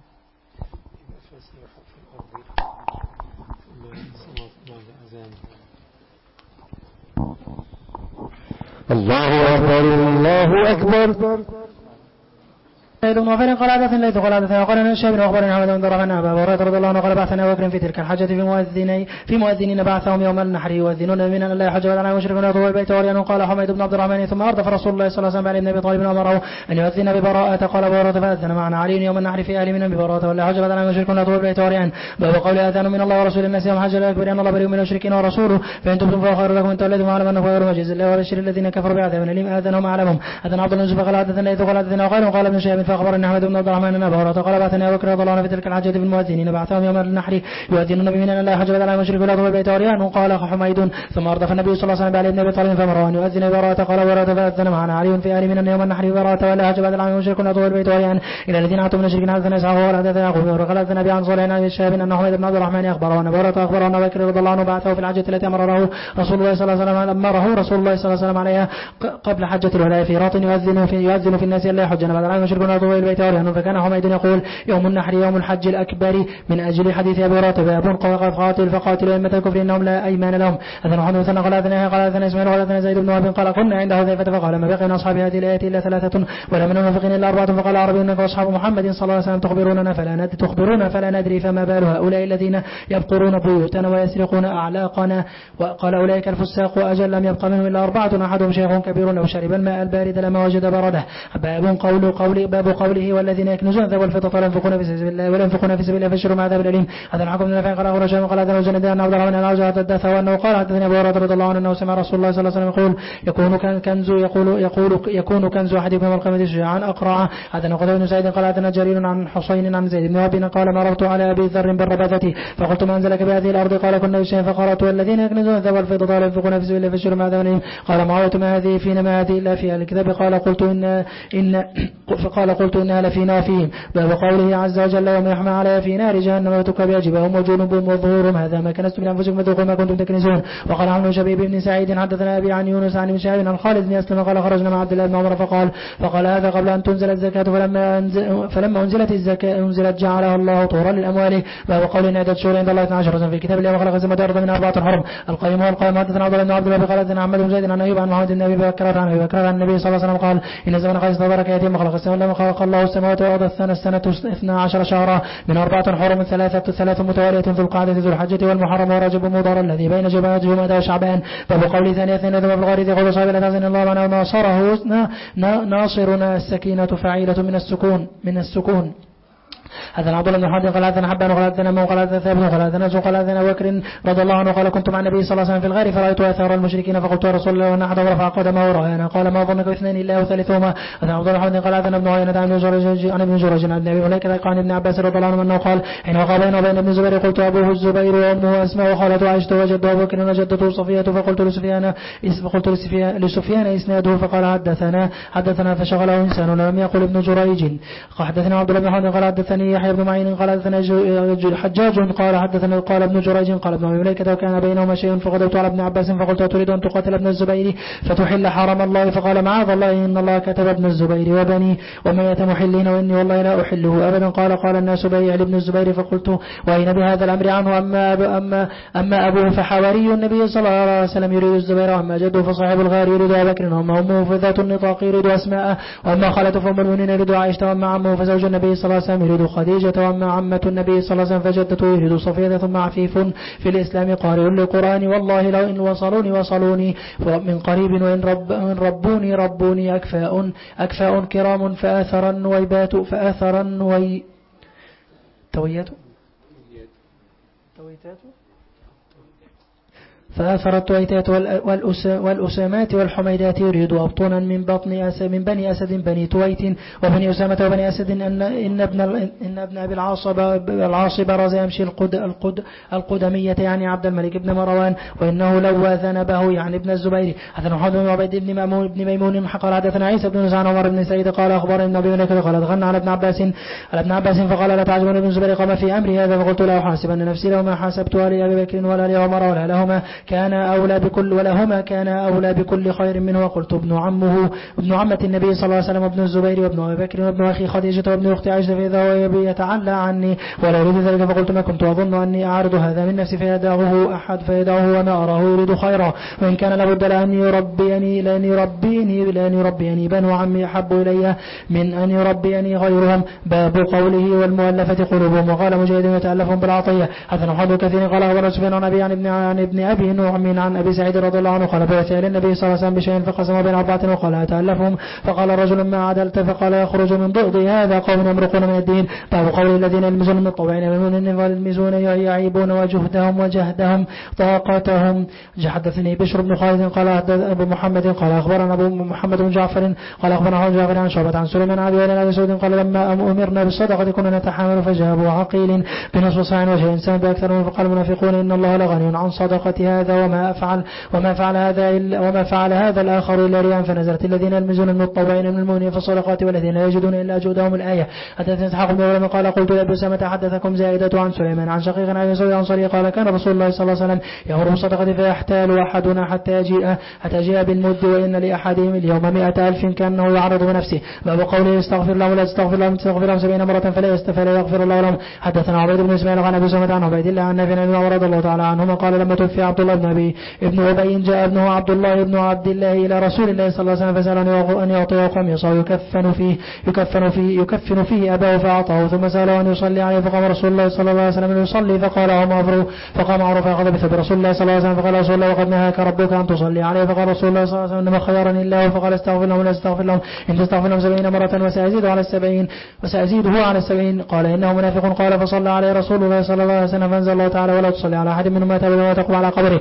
الله أكبر الله أكبر. سيد بن غفير قال حدثنا ليث قال حدثنا وقال ابن شهاب واخبرنا احمد بن درهم ابا هريره رضي الله عنه قال بعثنا بكر في تلك الحجه في مؤذنين بعثهم يوم النحر يؤذنون من ان لا يحج ولا مشرك ولا يطوف البيت وليان. قال حميد بن عبد الرحمن ثم اردف رسول الله صلى الله عليه وسلم علي بن ابي طالب امره ان يؤذن ببراءه. قال ابو هريره فاذن معنا علي يوم النحر في اهل من ببراءه ولا حج ولا مشرك ولا يطوف البيت وليان. باب قول اذان من الله ورسول الناس يوم حج الاكبر ان الله بريء من المشركين ورسوله فان تبتم فخير لكم ان تولدوا واعلموا انه غير مجيز الله وبشر الذين كفروا بعذاب اليم اذنهم اعلمهم. اذن عبد الله بن قال حدثنا ليث قال حدثنا قال ابن شهاب فاخبرنا احمد بن عبد الرحمن ان ابا هريره قال بعثنا بكر رضي الله عنه في تلك الحجه بالمؤذنين بعثهم يوم النحر يؤذنون بمن ان لا حج ولا مشرك ولا يطوف البيت وليان. قال حميد ثم اردف النبي صلى الله عليه وسلم علي بن ابي طالب فامره ان يؤذن براءه. قال ورد فاذن معنا علي في اهل من يوم النحر براءه ولا حج ولا مشرك ولا يطوف البيت وليان الى الذين عاتوا من المشركين. حدثنا اسحاق ولا حدثنا يعقوب وقال حدثنا ابي عن صالح عن ابي شهاب ان حميد بن عبد الرحمن اخبره ان ابا اخبره ان بكر رضي الله عنه بعثه في الحجه التي امره رسول الله صلى الله عليه وسلم عليها قبل حجه الولاء في راط يؤذن في الناس لا يحجن بعد العام مشرك ولا طوى إلى البيت عريانا فكان حميد يقول يوم النحر يوم الحج الأكبر من أجل حديث أبي هريرة باب فقاتل أئمة الكفر إنهم لا أيمان لهم. أذن محمد ثنا قال أذن إسماعيل قال أذن زيد بن وهب قال كنا عند حذيفة فقال ما بقي من أصحاب هذه الآية إلا 3 ولا من المنافقين إلا 4 فقال عربي إنك أصحاب محمد صلى الله عليه وسلم تخبرون فلا ندري فما بال هؤلاء الذين يبقرون بيوتنا ويسرقون أعلاقنا وقال أولئك الفساق وأجل لم يبق منهم إلا 4 أحدهم شيخ كبير لو شرب الماء البارد لما وجد برده. باب قوله والذين يكنزون الذهب والفضة ولا ينفقون في سبيل الله فبشروا مع عذاب أليم. هذا الحكم من نافع قال رجل قال هذا رجل أن عبد الرحمن الأوزاعي حدث وأنه قال حدثني أبو هريرة رضي الله عنه أنه سمع رسول الله صلى الله عليه وسلم يقول يكون كنز أحدكم يوم القيامة شجاعا أقرع. هذا نقول بن سعيد قال هذا جرير عن حصين عن زيد بن وهب قال مررت على أبي ذر بالربذة فقلت ما أنزلك بهذه الأرض قال كنا بشيء فقرأت والذين يكنزون الذهب والفضة ولا ينفقون في سبيل الله فبشروا مع عذاب أليم. قال معاوية ما هذه فينا ما هذه إلا في الكتاب قال قلت إنها لفينا فيهم. باب قوله عز وجل يوم يحمى عليها في نار جهنم وتكوى بجبههم وجنوبهم وظهورهم هذا ما كنستم لأنفسكم فذوقوا ما كنتم تكنزون. وقال عن شبيب بن سعيد حدثنا أبي عن يونس عن شهاب عن خالد بن أسلم قال خرجنا مع عبد الله بن عمر فقال هذا قبل أن تنزل الزكاة فلما أنزلت الزكاة أنزلت جعلها الله طورا للأموال. باب قول عدة شهور عند الله 12 في كتاب الله وخلق السماوات والأرض من 4 حرم. القيم والقائم حدثنا عبد الله بن عبد الله قال حدثنا محمد بن زيد عن أيوب عن محمد بن أبي بكر عن النبي صلى الله عليه وسلم قال إن زمن قيس تبارك يتم خلق السماوات لما خلق الله السماوات والأرض السنة 12 شهرا من 4 حرم 3 متوالية في القعدة ذو الحجة والمحرم ورجب مضر الذي بين جمادى وشعبان. باب قول ثانية ذهب في الغارث يقول صاحب لا تحزن الله معنا وناصره ناصرنا السكينة فعيلة من السكون. هذا عبد الله بن حاتم قال هذا حبان وقال هذا مو قال هذا ثابت وقال هذا نزو قال هذا بكر رضي الله عنه قال كنت مع النبي صلى الله عليه وسلم في الغار فرأيت آثار المشركين فقلت يا رسول الله وأن أحدهم رفع قدمه ورأينا قال ما ظنك باثنين إلا وثالثهما. هذا عبد الله بن حاتم قال هذا ابن عيينة عن ابن جريج عن ابن أبي مليكة عن ابن عباس رضي الله عنه أنه قال حين وقع بينه وبين ابن الزبير قلت أبوه الزبير وأمه أسماء وخالته عائشة وجده أبو بكر وجدته صفية فقلت لسفيان إسناده فقال حدثنا فشغله إنسان ولم يقل ابن جريج. حدثنا عبد الله بن حاتم قال حدثني يحيى بن معين قال حدثنا حجاج قال ابن جريج قال ابن أبي مليكة وكان بينهما شيء فغدوت على ابن عباس فقلت تريد أن تقاتل ابن الزبير فتحل حرم الله فقال معاذ الله إن الله كتب ابن الزبير وبني وميت محلين وإني والله لا أحله أبدا. قال الناس بيع لابن الزبير فقلت وأين بهذا الأمر عنه أما أبوه فحواري النبي صلى الله عليه وسلم يريد الزبير وأما جده فصاحب الغار يريد أبا بكر وأما أمه فذات النطاق يريد أسماء وأما خالته فأم المؤمنين يريد عائشة وأما عمه فزوج النبي صلى الله عليه وسلم يريد خديجة وأما عمة النبي صلى الله عليه وسلم فجدته يريد صفية ثم عفيف في الإسلام قارئ للقرآن والله لو إن وصلوني من قريب وإن ربوني أكفاء كرام فآثر النويبات فأثرت تويتات والأسامات والحميدات يريد أبطنا من بني أسد بني تويت وبني أسامة وبني أسد إن ابن أبي العاص برز يمشي القدمية يعني عبد الملك بن مروان وإنه لو ذنبه يعني ابن الزبير. هذا محمد بن عبيد بن ميمون قال حدثنا عيسى بن زعان عمر بن سعيد قال أخبر ابن أبي مليكة قال دخلنا على ابن عباس فقال لا تعجبون ابن الزبير قام في أمري هذا فقلت لا أحاسب أن نفسي لو ما حاسبتها لأبي بكر ولا لعمر ولا لهما كان أولى بكل خير منه. وقلت ابن عمة النبي صلى الله عليه وسلم وابن الزبير وابن أبي بكر وابن أخي خديجة وابن أختي عائشة فإذا هو يتعلى عني ولا يريد ذلك فقلت ما كنت أظن أني أعرض هذا من نفسي فيدعه أحد وما أراه يريد خيرا وإن كان لابد لأن يربيني بنو عمي أحب إلي من أن يربيني غيرهم. باب قوله والمؤلفة قلوبهم وقال مجاهد يتألفهم بالعطية. هذا نحن كثير قال أخبر سفيان عن ابن أبي نوح عن أبي سعيد رضي الله عنه قال بعث إلى النبي صلى الله عليه وسلم بشيء فقسم بين 4 وقال أتألفهم فقال رجل ما عدلت فقال يخرج من ضغط هذا قوم يمرقون من الدين. باب قول الذين يلمزون من الطوعين والمزون يعيبون وجهدهم طاقتهم. حدثني بشر بن خالد قال أبو محمد قال أخبرنا أبو محمد بن جعفر قال أخبرنا جعفر عن شعبة عن سليمان عن أبي سعود قال لما أمرنا بالصدقة كنا نتحامل فجابوا عقيل بنصف صاع وشيء إنسان بأكثر فقال المنافقون إن الله لغني عن صدقتها هذا وما فعل هذا الآخر إلا رياء، فنزلت الذين يلمزون المتطوعين من المؤمنين في الصدقات والذين لا يجدون إلا جهدهم الآية. حدثنا إسحاق بن إبراهيم قال قلت لأبي أسامة حدثكم زائدة عن سليمان عن شقيق عن يسوع الأنصاري قال كان رسول الله صلى الله عليه وسلم يأمر بالصدقة فيحتال أحدنا حتى يجيء بالمد وإن لأحدهم اليوم 100,000 كأنه يعرض بنفسه. باب قوله استغفر لهم ولا تستغفر لهم 70 مرة فلا يغفر الله لهم. حدثنا عبيد بن إسماعيل عن أبي أسامة عن عبيد الله عن نافع عن عمر رضي الله تعالى عنهما قال لما توفي عبد الله ابن أبي جاء ابنه عبد الله ابن عبد الله إلى رسول الله صلى الله عليه وسلم فسأل أن يعطيه قميصا يكفن فيه أباه فأعطاه، ثم سأله أن يصلي عليه فقام رسول الله صلى الله عليه وسلم يصلي فقام عمر فأخذ بثوب رسول الله صلى الله عليه وسلم فقال رسول الله وقد نهاك ربك أن تصلي عليه، فقال رسول الله صلى الله عليه وسلم إنما خيرني الله فقال استغفر لهم ولا استغفر لهم إن تستغفر لهم 70 مرة وسأزيده على 70. قال إنه منافق. قال فصلى عليه رسول الله صلى الله عليه وسلم فأنزل الله تعالى ولا تصلي على أحد منهم مات ولا تقم على قبره.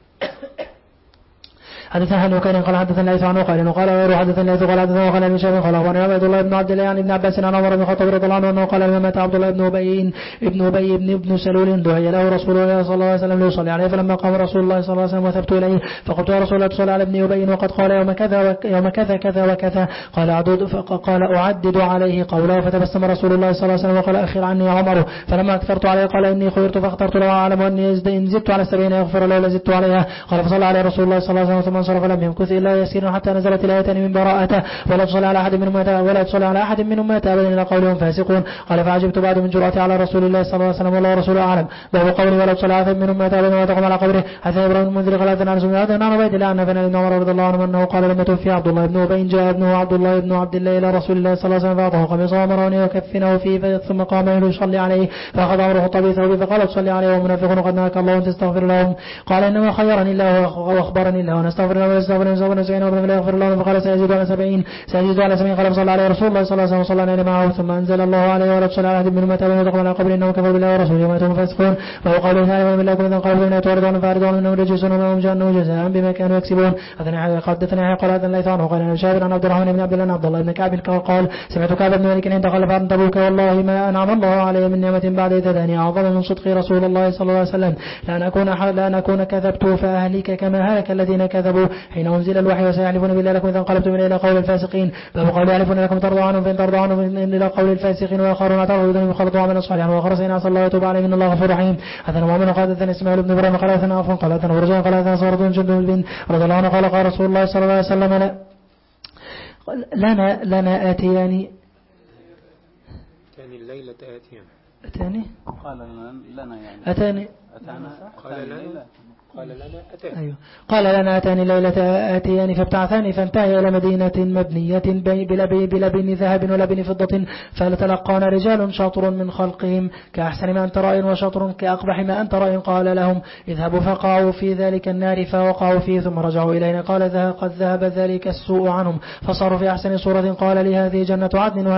حدثنا حنو كان قال حدثنا ليس عنه قال غير حدثنا ليس قال حدثنا وقال ابن شهاب قال أخبرنا عبد الله بن عبد الله عن ابن عباس عن عمر بن الخطاب رضي الله عنه أنه قال لما مات عبد الله بن أبي بن سلول دعي له رسول الله صلى الله عليه وسلم ليصلي عليه، فلما قام رسول الله صلى الله عليه وسلم وثبت إليه فقلت يا رسول الله تصلي على ابن أبي وقد قال يوم كذا وكذا قال أعدد عليه قوله، فتبسم رسول الله صلى الله عليه وسلم وقال أخر عني يا عمر، فلما أكثرت عليه قال إني خيرت فاخترت له أعلم أني إن زدت على 70 يغفر له لزدت عليها. قال فصلى عليه رسول الله صلى الله عليه وسلم ثم انصرف لم يمكث إلا يسير حتى نزلت الآيتان من براءته ولا تصلي على أحد منهم مات أبدا إلى قولهم فاسقون. قال فعجبت بعد من جرأتي على رسول الله صلى الله عليه وسلم والله رسوله أعلم. باب قوله ولا تصلي على أحد منهم مات أبدا ولا تقم على قبره. حدثنا إبراهيم المنذر قال حدثنا عن سمعان عن عبيد الله عن نافع عن عمر رضي الله عنه أنه قال لما توفي عبد الله بن أبي جاء ابنه عبد الله بن عبد الله إلى رسول الله صلى الله عليه وسلم فأعطاه قميصا وأمره أن يكفنه فيه ثم قام يصلي عليه فأخذ عمره طبي ثوبه فقال تصلي عليه ومنافق وقد نهاك الله أن تستغفر لهم. قال إنما خيرني الله وأخبرني الله أن أستغفر له وأستغفر له يغفر الله، فقال سيزيد على 70 قال صلى عليه رسول الله صلى الله عليه وسلم وصلى معه، ثم أنزل الله عليه ولا تصلي على أحد منهم مات أبدا وتقم على قبره إنه كفر بالله ورسوله ومات هم فاسقون. وهو قوله تعالى ومن لا يكون ذنب قالوا إنه توردون فاردون إنه رجسون وهم جهنم جزاء بما كانوا يكسبون. حدثنا قال هذا ليس عنه قال أنا شابر عن عبد الرحمن بن عبد الله عبد الله بن كعب قال سمعت كعب بن مالك عند خلف عن تبوك والله ما أنعم الله علي من نعمة بعد إذ هداني أعظم من صدق رسول الله صلى الله عليه وسلم لأن أكون كذبت فأهلك كما هلك الذين كذبوا حين أنزل الوحي وسيحلفون بالله لكم إذا انقلبتم إلى قول الفاسقين. باب قول يحلفون لكم ترضوا عنهم فإن ترضوا عنهم إلى قول الفاسقين وآخرون اعترضوا يخلطوا عملا صالحا وآخر سينعصى الله يتوب عليهم إن الله غفور رحيم. حدثنا مؤمن قال حدثنا إسماعيل بن إبراهيم قال حدثنا عفوا قال حدثنا ورجاء قال حدثنا صورة بن جندب بن رضي الله عنه قال رسول الله صلى الله عليه وسلم لنا آتيان كان الليلة آتيان أتاني قال لنا يعني أتاني قال لنا أتاني ليلة آتيان فابتعثاني فانتهي إلى مدينة مبنية بلبن ذهب ولبن فضة فلتلقان رجال شاطر من خلقهم كأحسن ما أنت رأي وشاطر كأقبح ما أنت رأي. قال لهم اذهبوا فقعوا في ذلك النار فوقعوا فيه ثم رجعوا إلينا. قال قد ذهب ذلك السوء عنهم فصاروا في أحسن صورة. قال لي هذه جنة عدن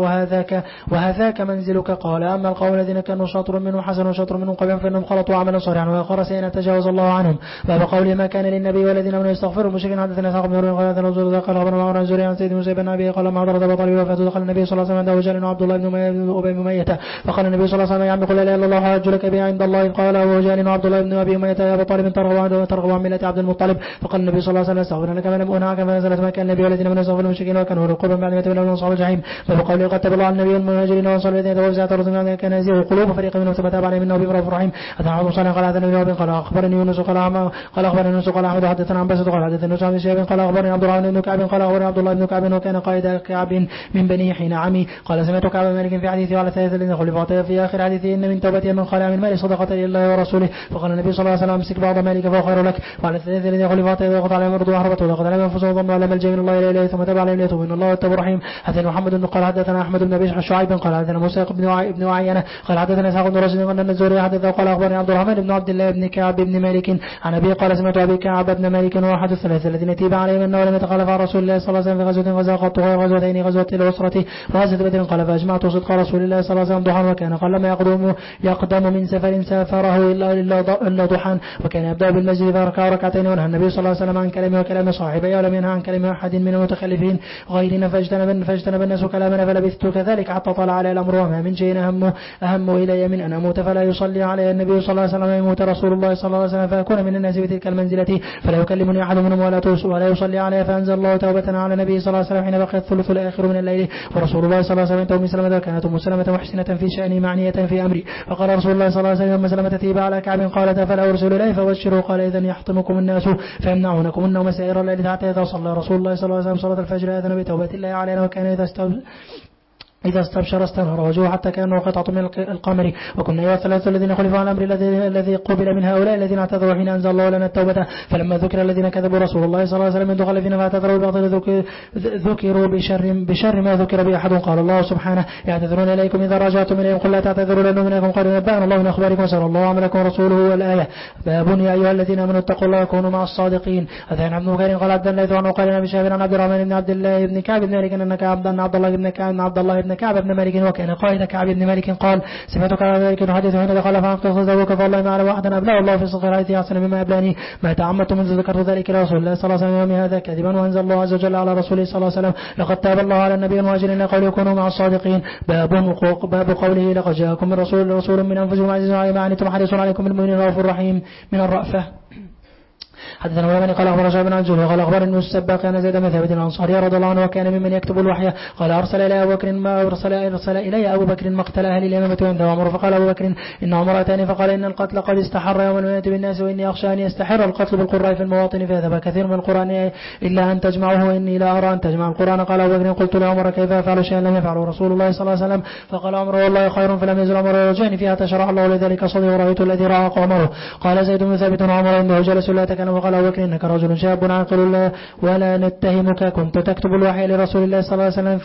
وهذاك منزلك. قال أما القوم الذين كانوا شاطر منهم حسن وشاطر منهم قبيح فإنهم خلطوا عملا صالحا وآخر سيتجاوز الله عنهم. باب قوله ما كان للنبي والذين آمنوا يستغفروا المشركين. حدثنا إسحاق بن إبراهيم قال حدثنا زهير قال أخبرنا معمر عن زهري عن سيد موسى بن أبي قال ما حضرت أبا طالب وفاته دخل النبي صلى الله عليه وسلم عنده رجال عبد الله بن أبي أمية فقال النبي صلى الله عليه وسلم يا عم قل لا إله إلا الله حاج لك به عند الله. قال أبو رجال عبد الله بن أبي أمية يا أبا طالب ترغب عن ملة عبد المطلب. فقال النبي صلى الله عليه وسلم استغفر لك ما لم أنهك فنزلت ما كان النبي والذين آمنوا يستغفرون المشركين وكانوا رقوبا بعد ما تولوا من أصحاب الجحيم. باب قوله قد تاب الله على النبي والمهاجرين والأنصار الذين تبعوا ساعة الرسول كان يزيغ قلوب فريق منهم ثم تاب عليهم إنه بهم رؤوف رحيم. حدثنا عبد الله قال حدثنا ابن قال أخبرني يونس قال أخبرني يونس قال أحمد حدثنا عن بسط قال حدثنا نصر بن شهاب قال أخبرني عبد الرحمن بن كعب قال أخبرني عبد الله بن كعب وكان قائد كعب من بني حين عمي. قال سمعت كعب بن مالك في حديثه على ثلاثة الذين خلفوا في آخر حديثه إن من توبته من خلع من مال صدقة لله ورسوله. فقال النبي صلى الله عليه وسلم امسك بعض مالك فهو خير لك. وعلى الثلاثة الذين خلفوا يضغط عليهم أرض وحربته وضغط عليهم أنفسهم وظنوا على ملجأ من الله إليه ثم تاب عليهم ليتوب إن الله التواب الرحيم. حدثنا محمد بن قال حدثنا أحمد بن أبي شعيب قال حدثنا موسى بن عينة قال حدثنا إسحاق بن راشد أن الزهري حدثه قال أخبرني عبد الرحمن بن عبد الله بن كعب بن مالك عن أبي قال سمعت أبي كعب بن مالك وأحد الثلاثة الذين تيب عليهم أنه لم يتخلف عن رسول الله صلى الله عليه وسلم في غزوة غزاها غزوتين غزوة العسرة وغزوة بدر. قال فأجمعت صدق رسول الله صلى الله عليه وسلم ضحى وكان قال لما يقدم من سفر سافره إلا ضحى وكان يبدأ بالمسجد فركع ركعتين ونهى النبي صلى الله عليه وسلم عن كلمه وكلام صاحبه ولم ينهى عن كلمه أحد من المتخلفين غيرنا فاجتنب الناس كلامنا فلبثت كذلك حتى طلع على الأمر وما من شيء أهم إلي من أن أموت فلا يصلي علي النبي صلى الله عليه وسلم يموت رسول الله صلى الله عليه وسلم فأكون من الناس بتلك المنزلة فلا يكلمني أحد منهم ولا يصلي علي. فأنزل الله توبة على النبي صلى الله عليه وسلم حين بقي الثلث الآخر من الليل ورسول الله صلى الله عليه وسلم أم سلمة كانت أم سلمة محسنة في شأني معنية في أمري. فقال رسول الله صلى الله عليه وسلم أم سلمة تيب على كعب قالت فلا أرسل إليه فبشروا. قال إذن يحطمكم الناس فيمنعونكم النوم سائر الليل حتى إذا صلى رسول الله صلى الله عليه وسلم صلاة الفجر آذن بتوبة الله علينا. وكان إذا استبشر استنهر وجهه حتى كأنه قطعة من القمر. وكنا أيها الثلاثة الذين خلفوا عن الأمر الذي قبل من هؤلاء الذين اعتذروا حين أنزل الله لنا التوبة. فلما ذكر الذين كذبوا رسول الله صلى الله عليه وسلم من دخل فينا فاعتذروا بباطل ذكروا بشر ما ذكر به أحد. قال الله سبحانه يعتذرون إليكم إذا رجعتم إليهم قل لا تعتذروا لن نؤمن لكم قد نبأنا الله من أخباركم وسر الله عملكم ورسوله. والآية باب يا أيها الذين آمنوا اتقوا الله وكونوا مع الصادقين. أذان عبد بكر قال عبد الله عنه قال النبي شافعي عن عبد الرحمن بن عبد الله بن كعب بن مالك أن عبد الله بن كعب بن مالك وكان قائد كعب بن مالك قال سمعتك على ذلك نحدث حين دخل فعن قصة أبوك فالله ما أعلم أحدا أبلغ الله في صغير حيث أحسن مما أبلاني ما تعمدت منذ ذكرت ذلك لرسول الله صلى الله عليه وسلم هذا كذبا. وأنزل الله عز وجل على رسوله صلى الله عليه وسلم لقد تاب الله على النبي المهاجرين قول يكونوا مع الصادقين. باب قوله لقد جاءكم من رسول من أنفسكم عزيز عليه ما عنتم حريص عليكم بالمؤمنين رؤوف رحيم. من الرأفة حدثنا ولمن قال أخبر شعب بن الزهري قال أخبر أن السباق كان زيد بن ثابت الأنصاري رضي الله عنه وكان ممن يكتب الوحي قال أرسل إلي أبو بكر مقتل أهل اليمامة عند عمر. فقال أبو بكر إن عمر أتاني فقال إن القتل قد استحر يوم المنية بالناس وإني أخشى أن يستحر القتل بالقراء في المواطن فيذهب كثير من القرآن إلا أن تجمعه وإني لا أرى أن تجمع القرآن. قال أبو بكر قلت لعمر كيف أفعل شيئا لم يفعله رسول الله صلى الله عليه وسلم. فقال عمر والله خير. فلم يزل عمر يرجعني فيها تشرح الله لذلك صدي ورأيت الذي رأى عمره. قال زيد بن ثابت عمر عنده جلس لا تكلم. وقال أبو بكر إنك رجل شاب عاقل ولا نتهمك كنت تكتب الوحي لرسول الله صلى الله عليه وسلم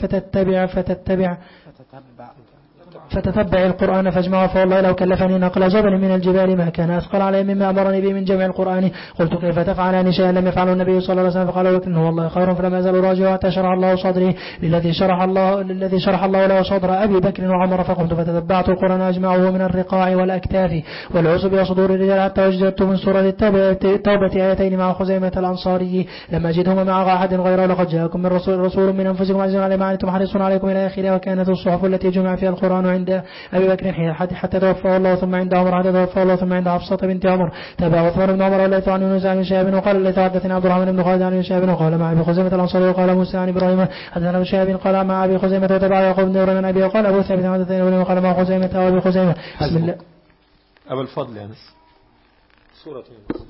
فتتبع القرآن فاجمعه. فوالله لو كلفني نقل جبل من الجبال ما كان أثقل علي مما أمرني به من جمع القرآن. قلت كيف تفعلان شيئا لم يفعله النبي صلى الله عليه وسلم. فقال لك إنه والله خير. فلم يزل راجعا حتى شرح الله صدري للذي شرح الله له صدر أبي بكر وعمر. فقمت فتتبعت القرآن أجمعه من الرقاع والأكتاف والعصب وصدور الرجال حتى وجدت من سورة التوبة آيتين مع خزيمة الأنصاري لم أجدهما مع أحد غيره. لقد جاءكم من رسول من أنفسكم عزيز عليه ما عنتم حريص عليكم إلى آخره. وكانت الصحف التي جمع فيها القرآن عند أبي بكر حتى توفى الله ثم عند عمر حتى توفى الله ثم عند حفصة بنت عمر. تابع عثمان بن عمر والليث عن يونس عن شهاب وقال الليث حدثنا عبد الرحمن بن خالد عن شهاب وقال مع أبي خزيمة الأنصاري وقال موسى عن إبراهيم حدثنا ابن شهاب قال مع أبي خزيمة وتبع يعقوب بن إبراهيم عن أبي وقال أبو ثابت حدثنا وقال مع خزيمة وأبي خزيمة. بسم الله. أبو الفضل يعني سورة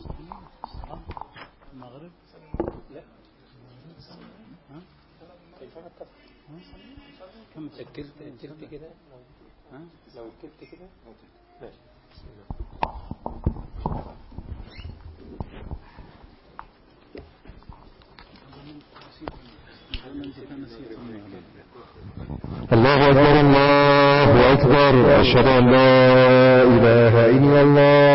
المغرب لا كم التلت كده لو التلت كده ماشي. الله أكبر الله أكبر أشهد أن لا إله إلا الله.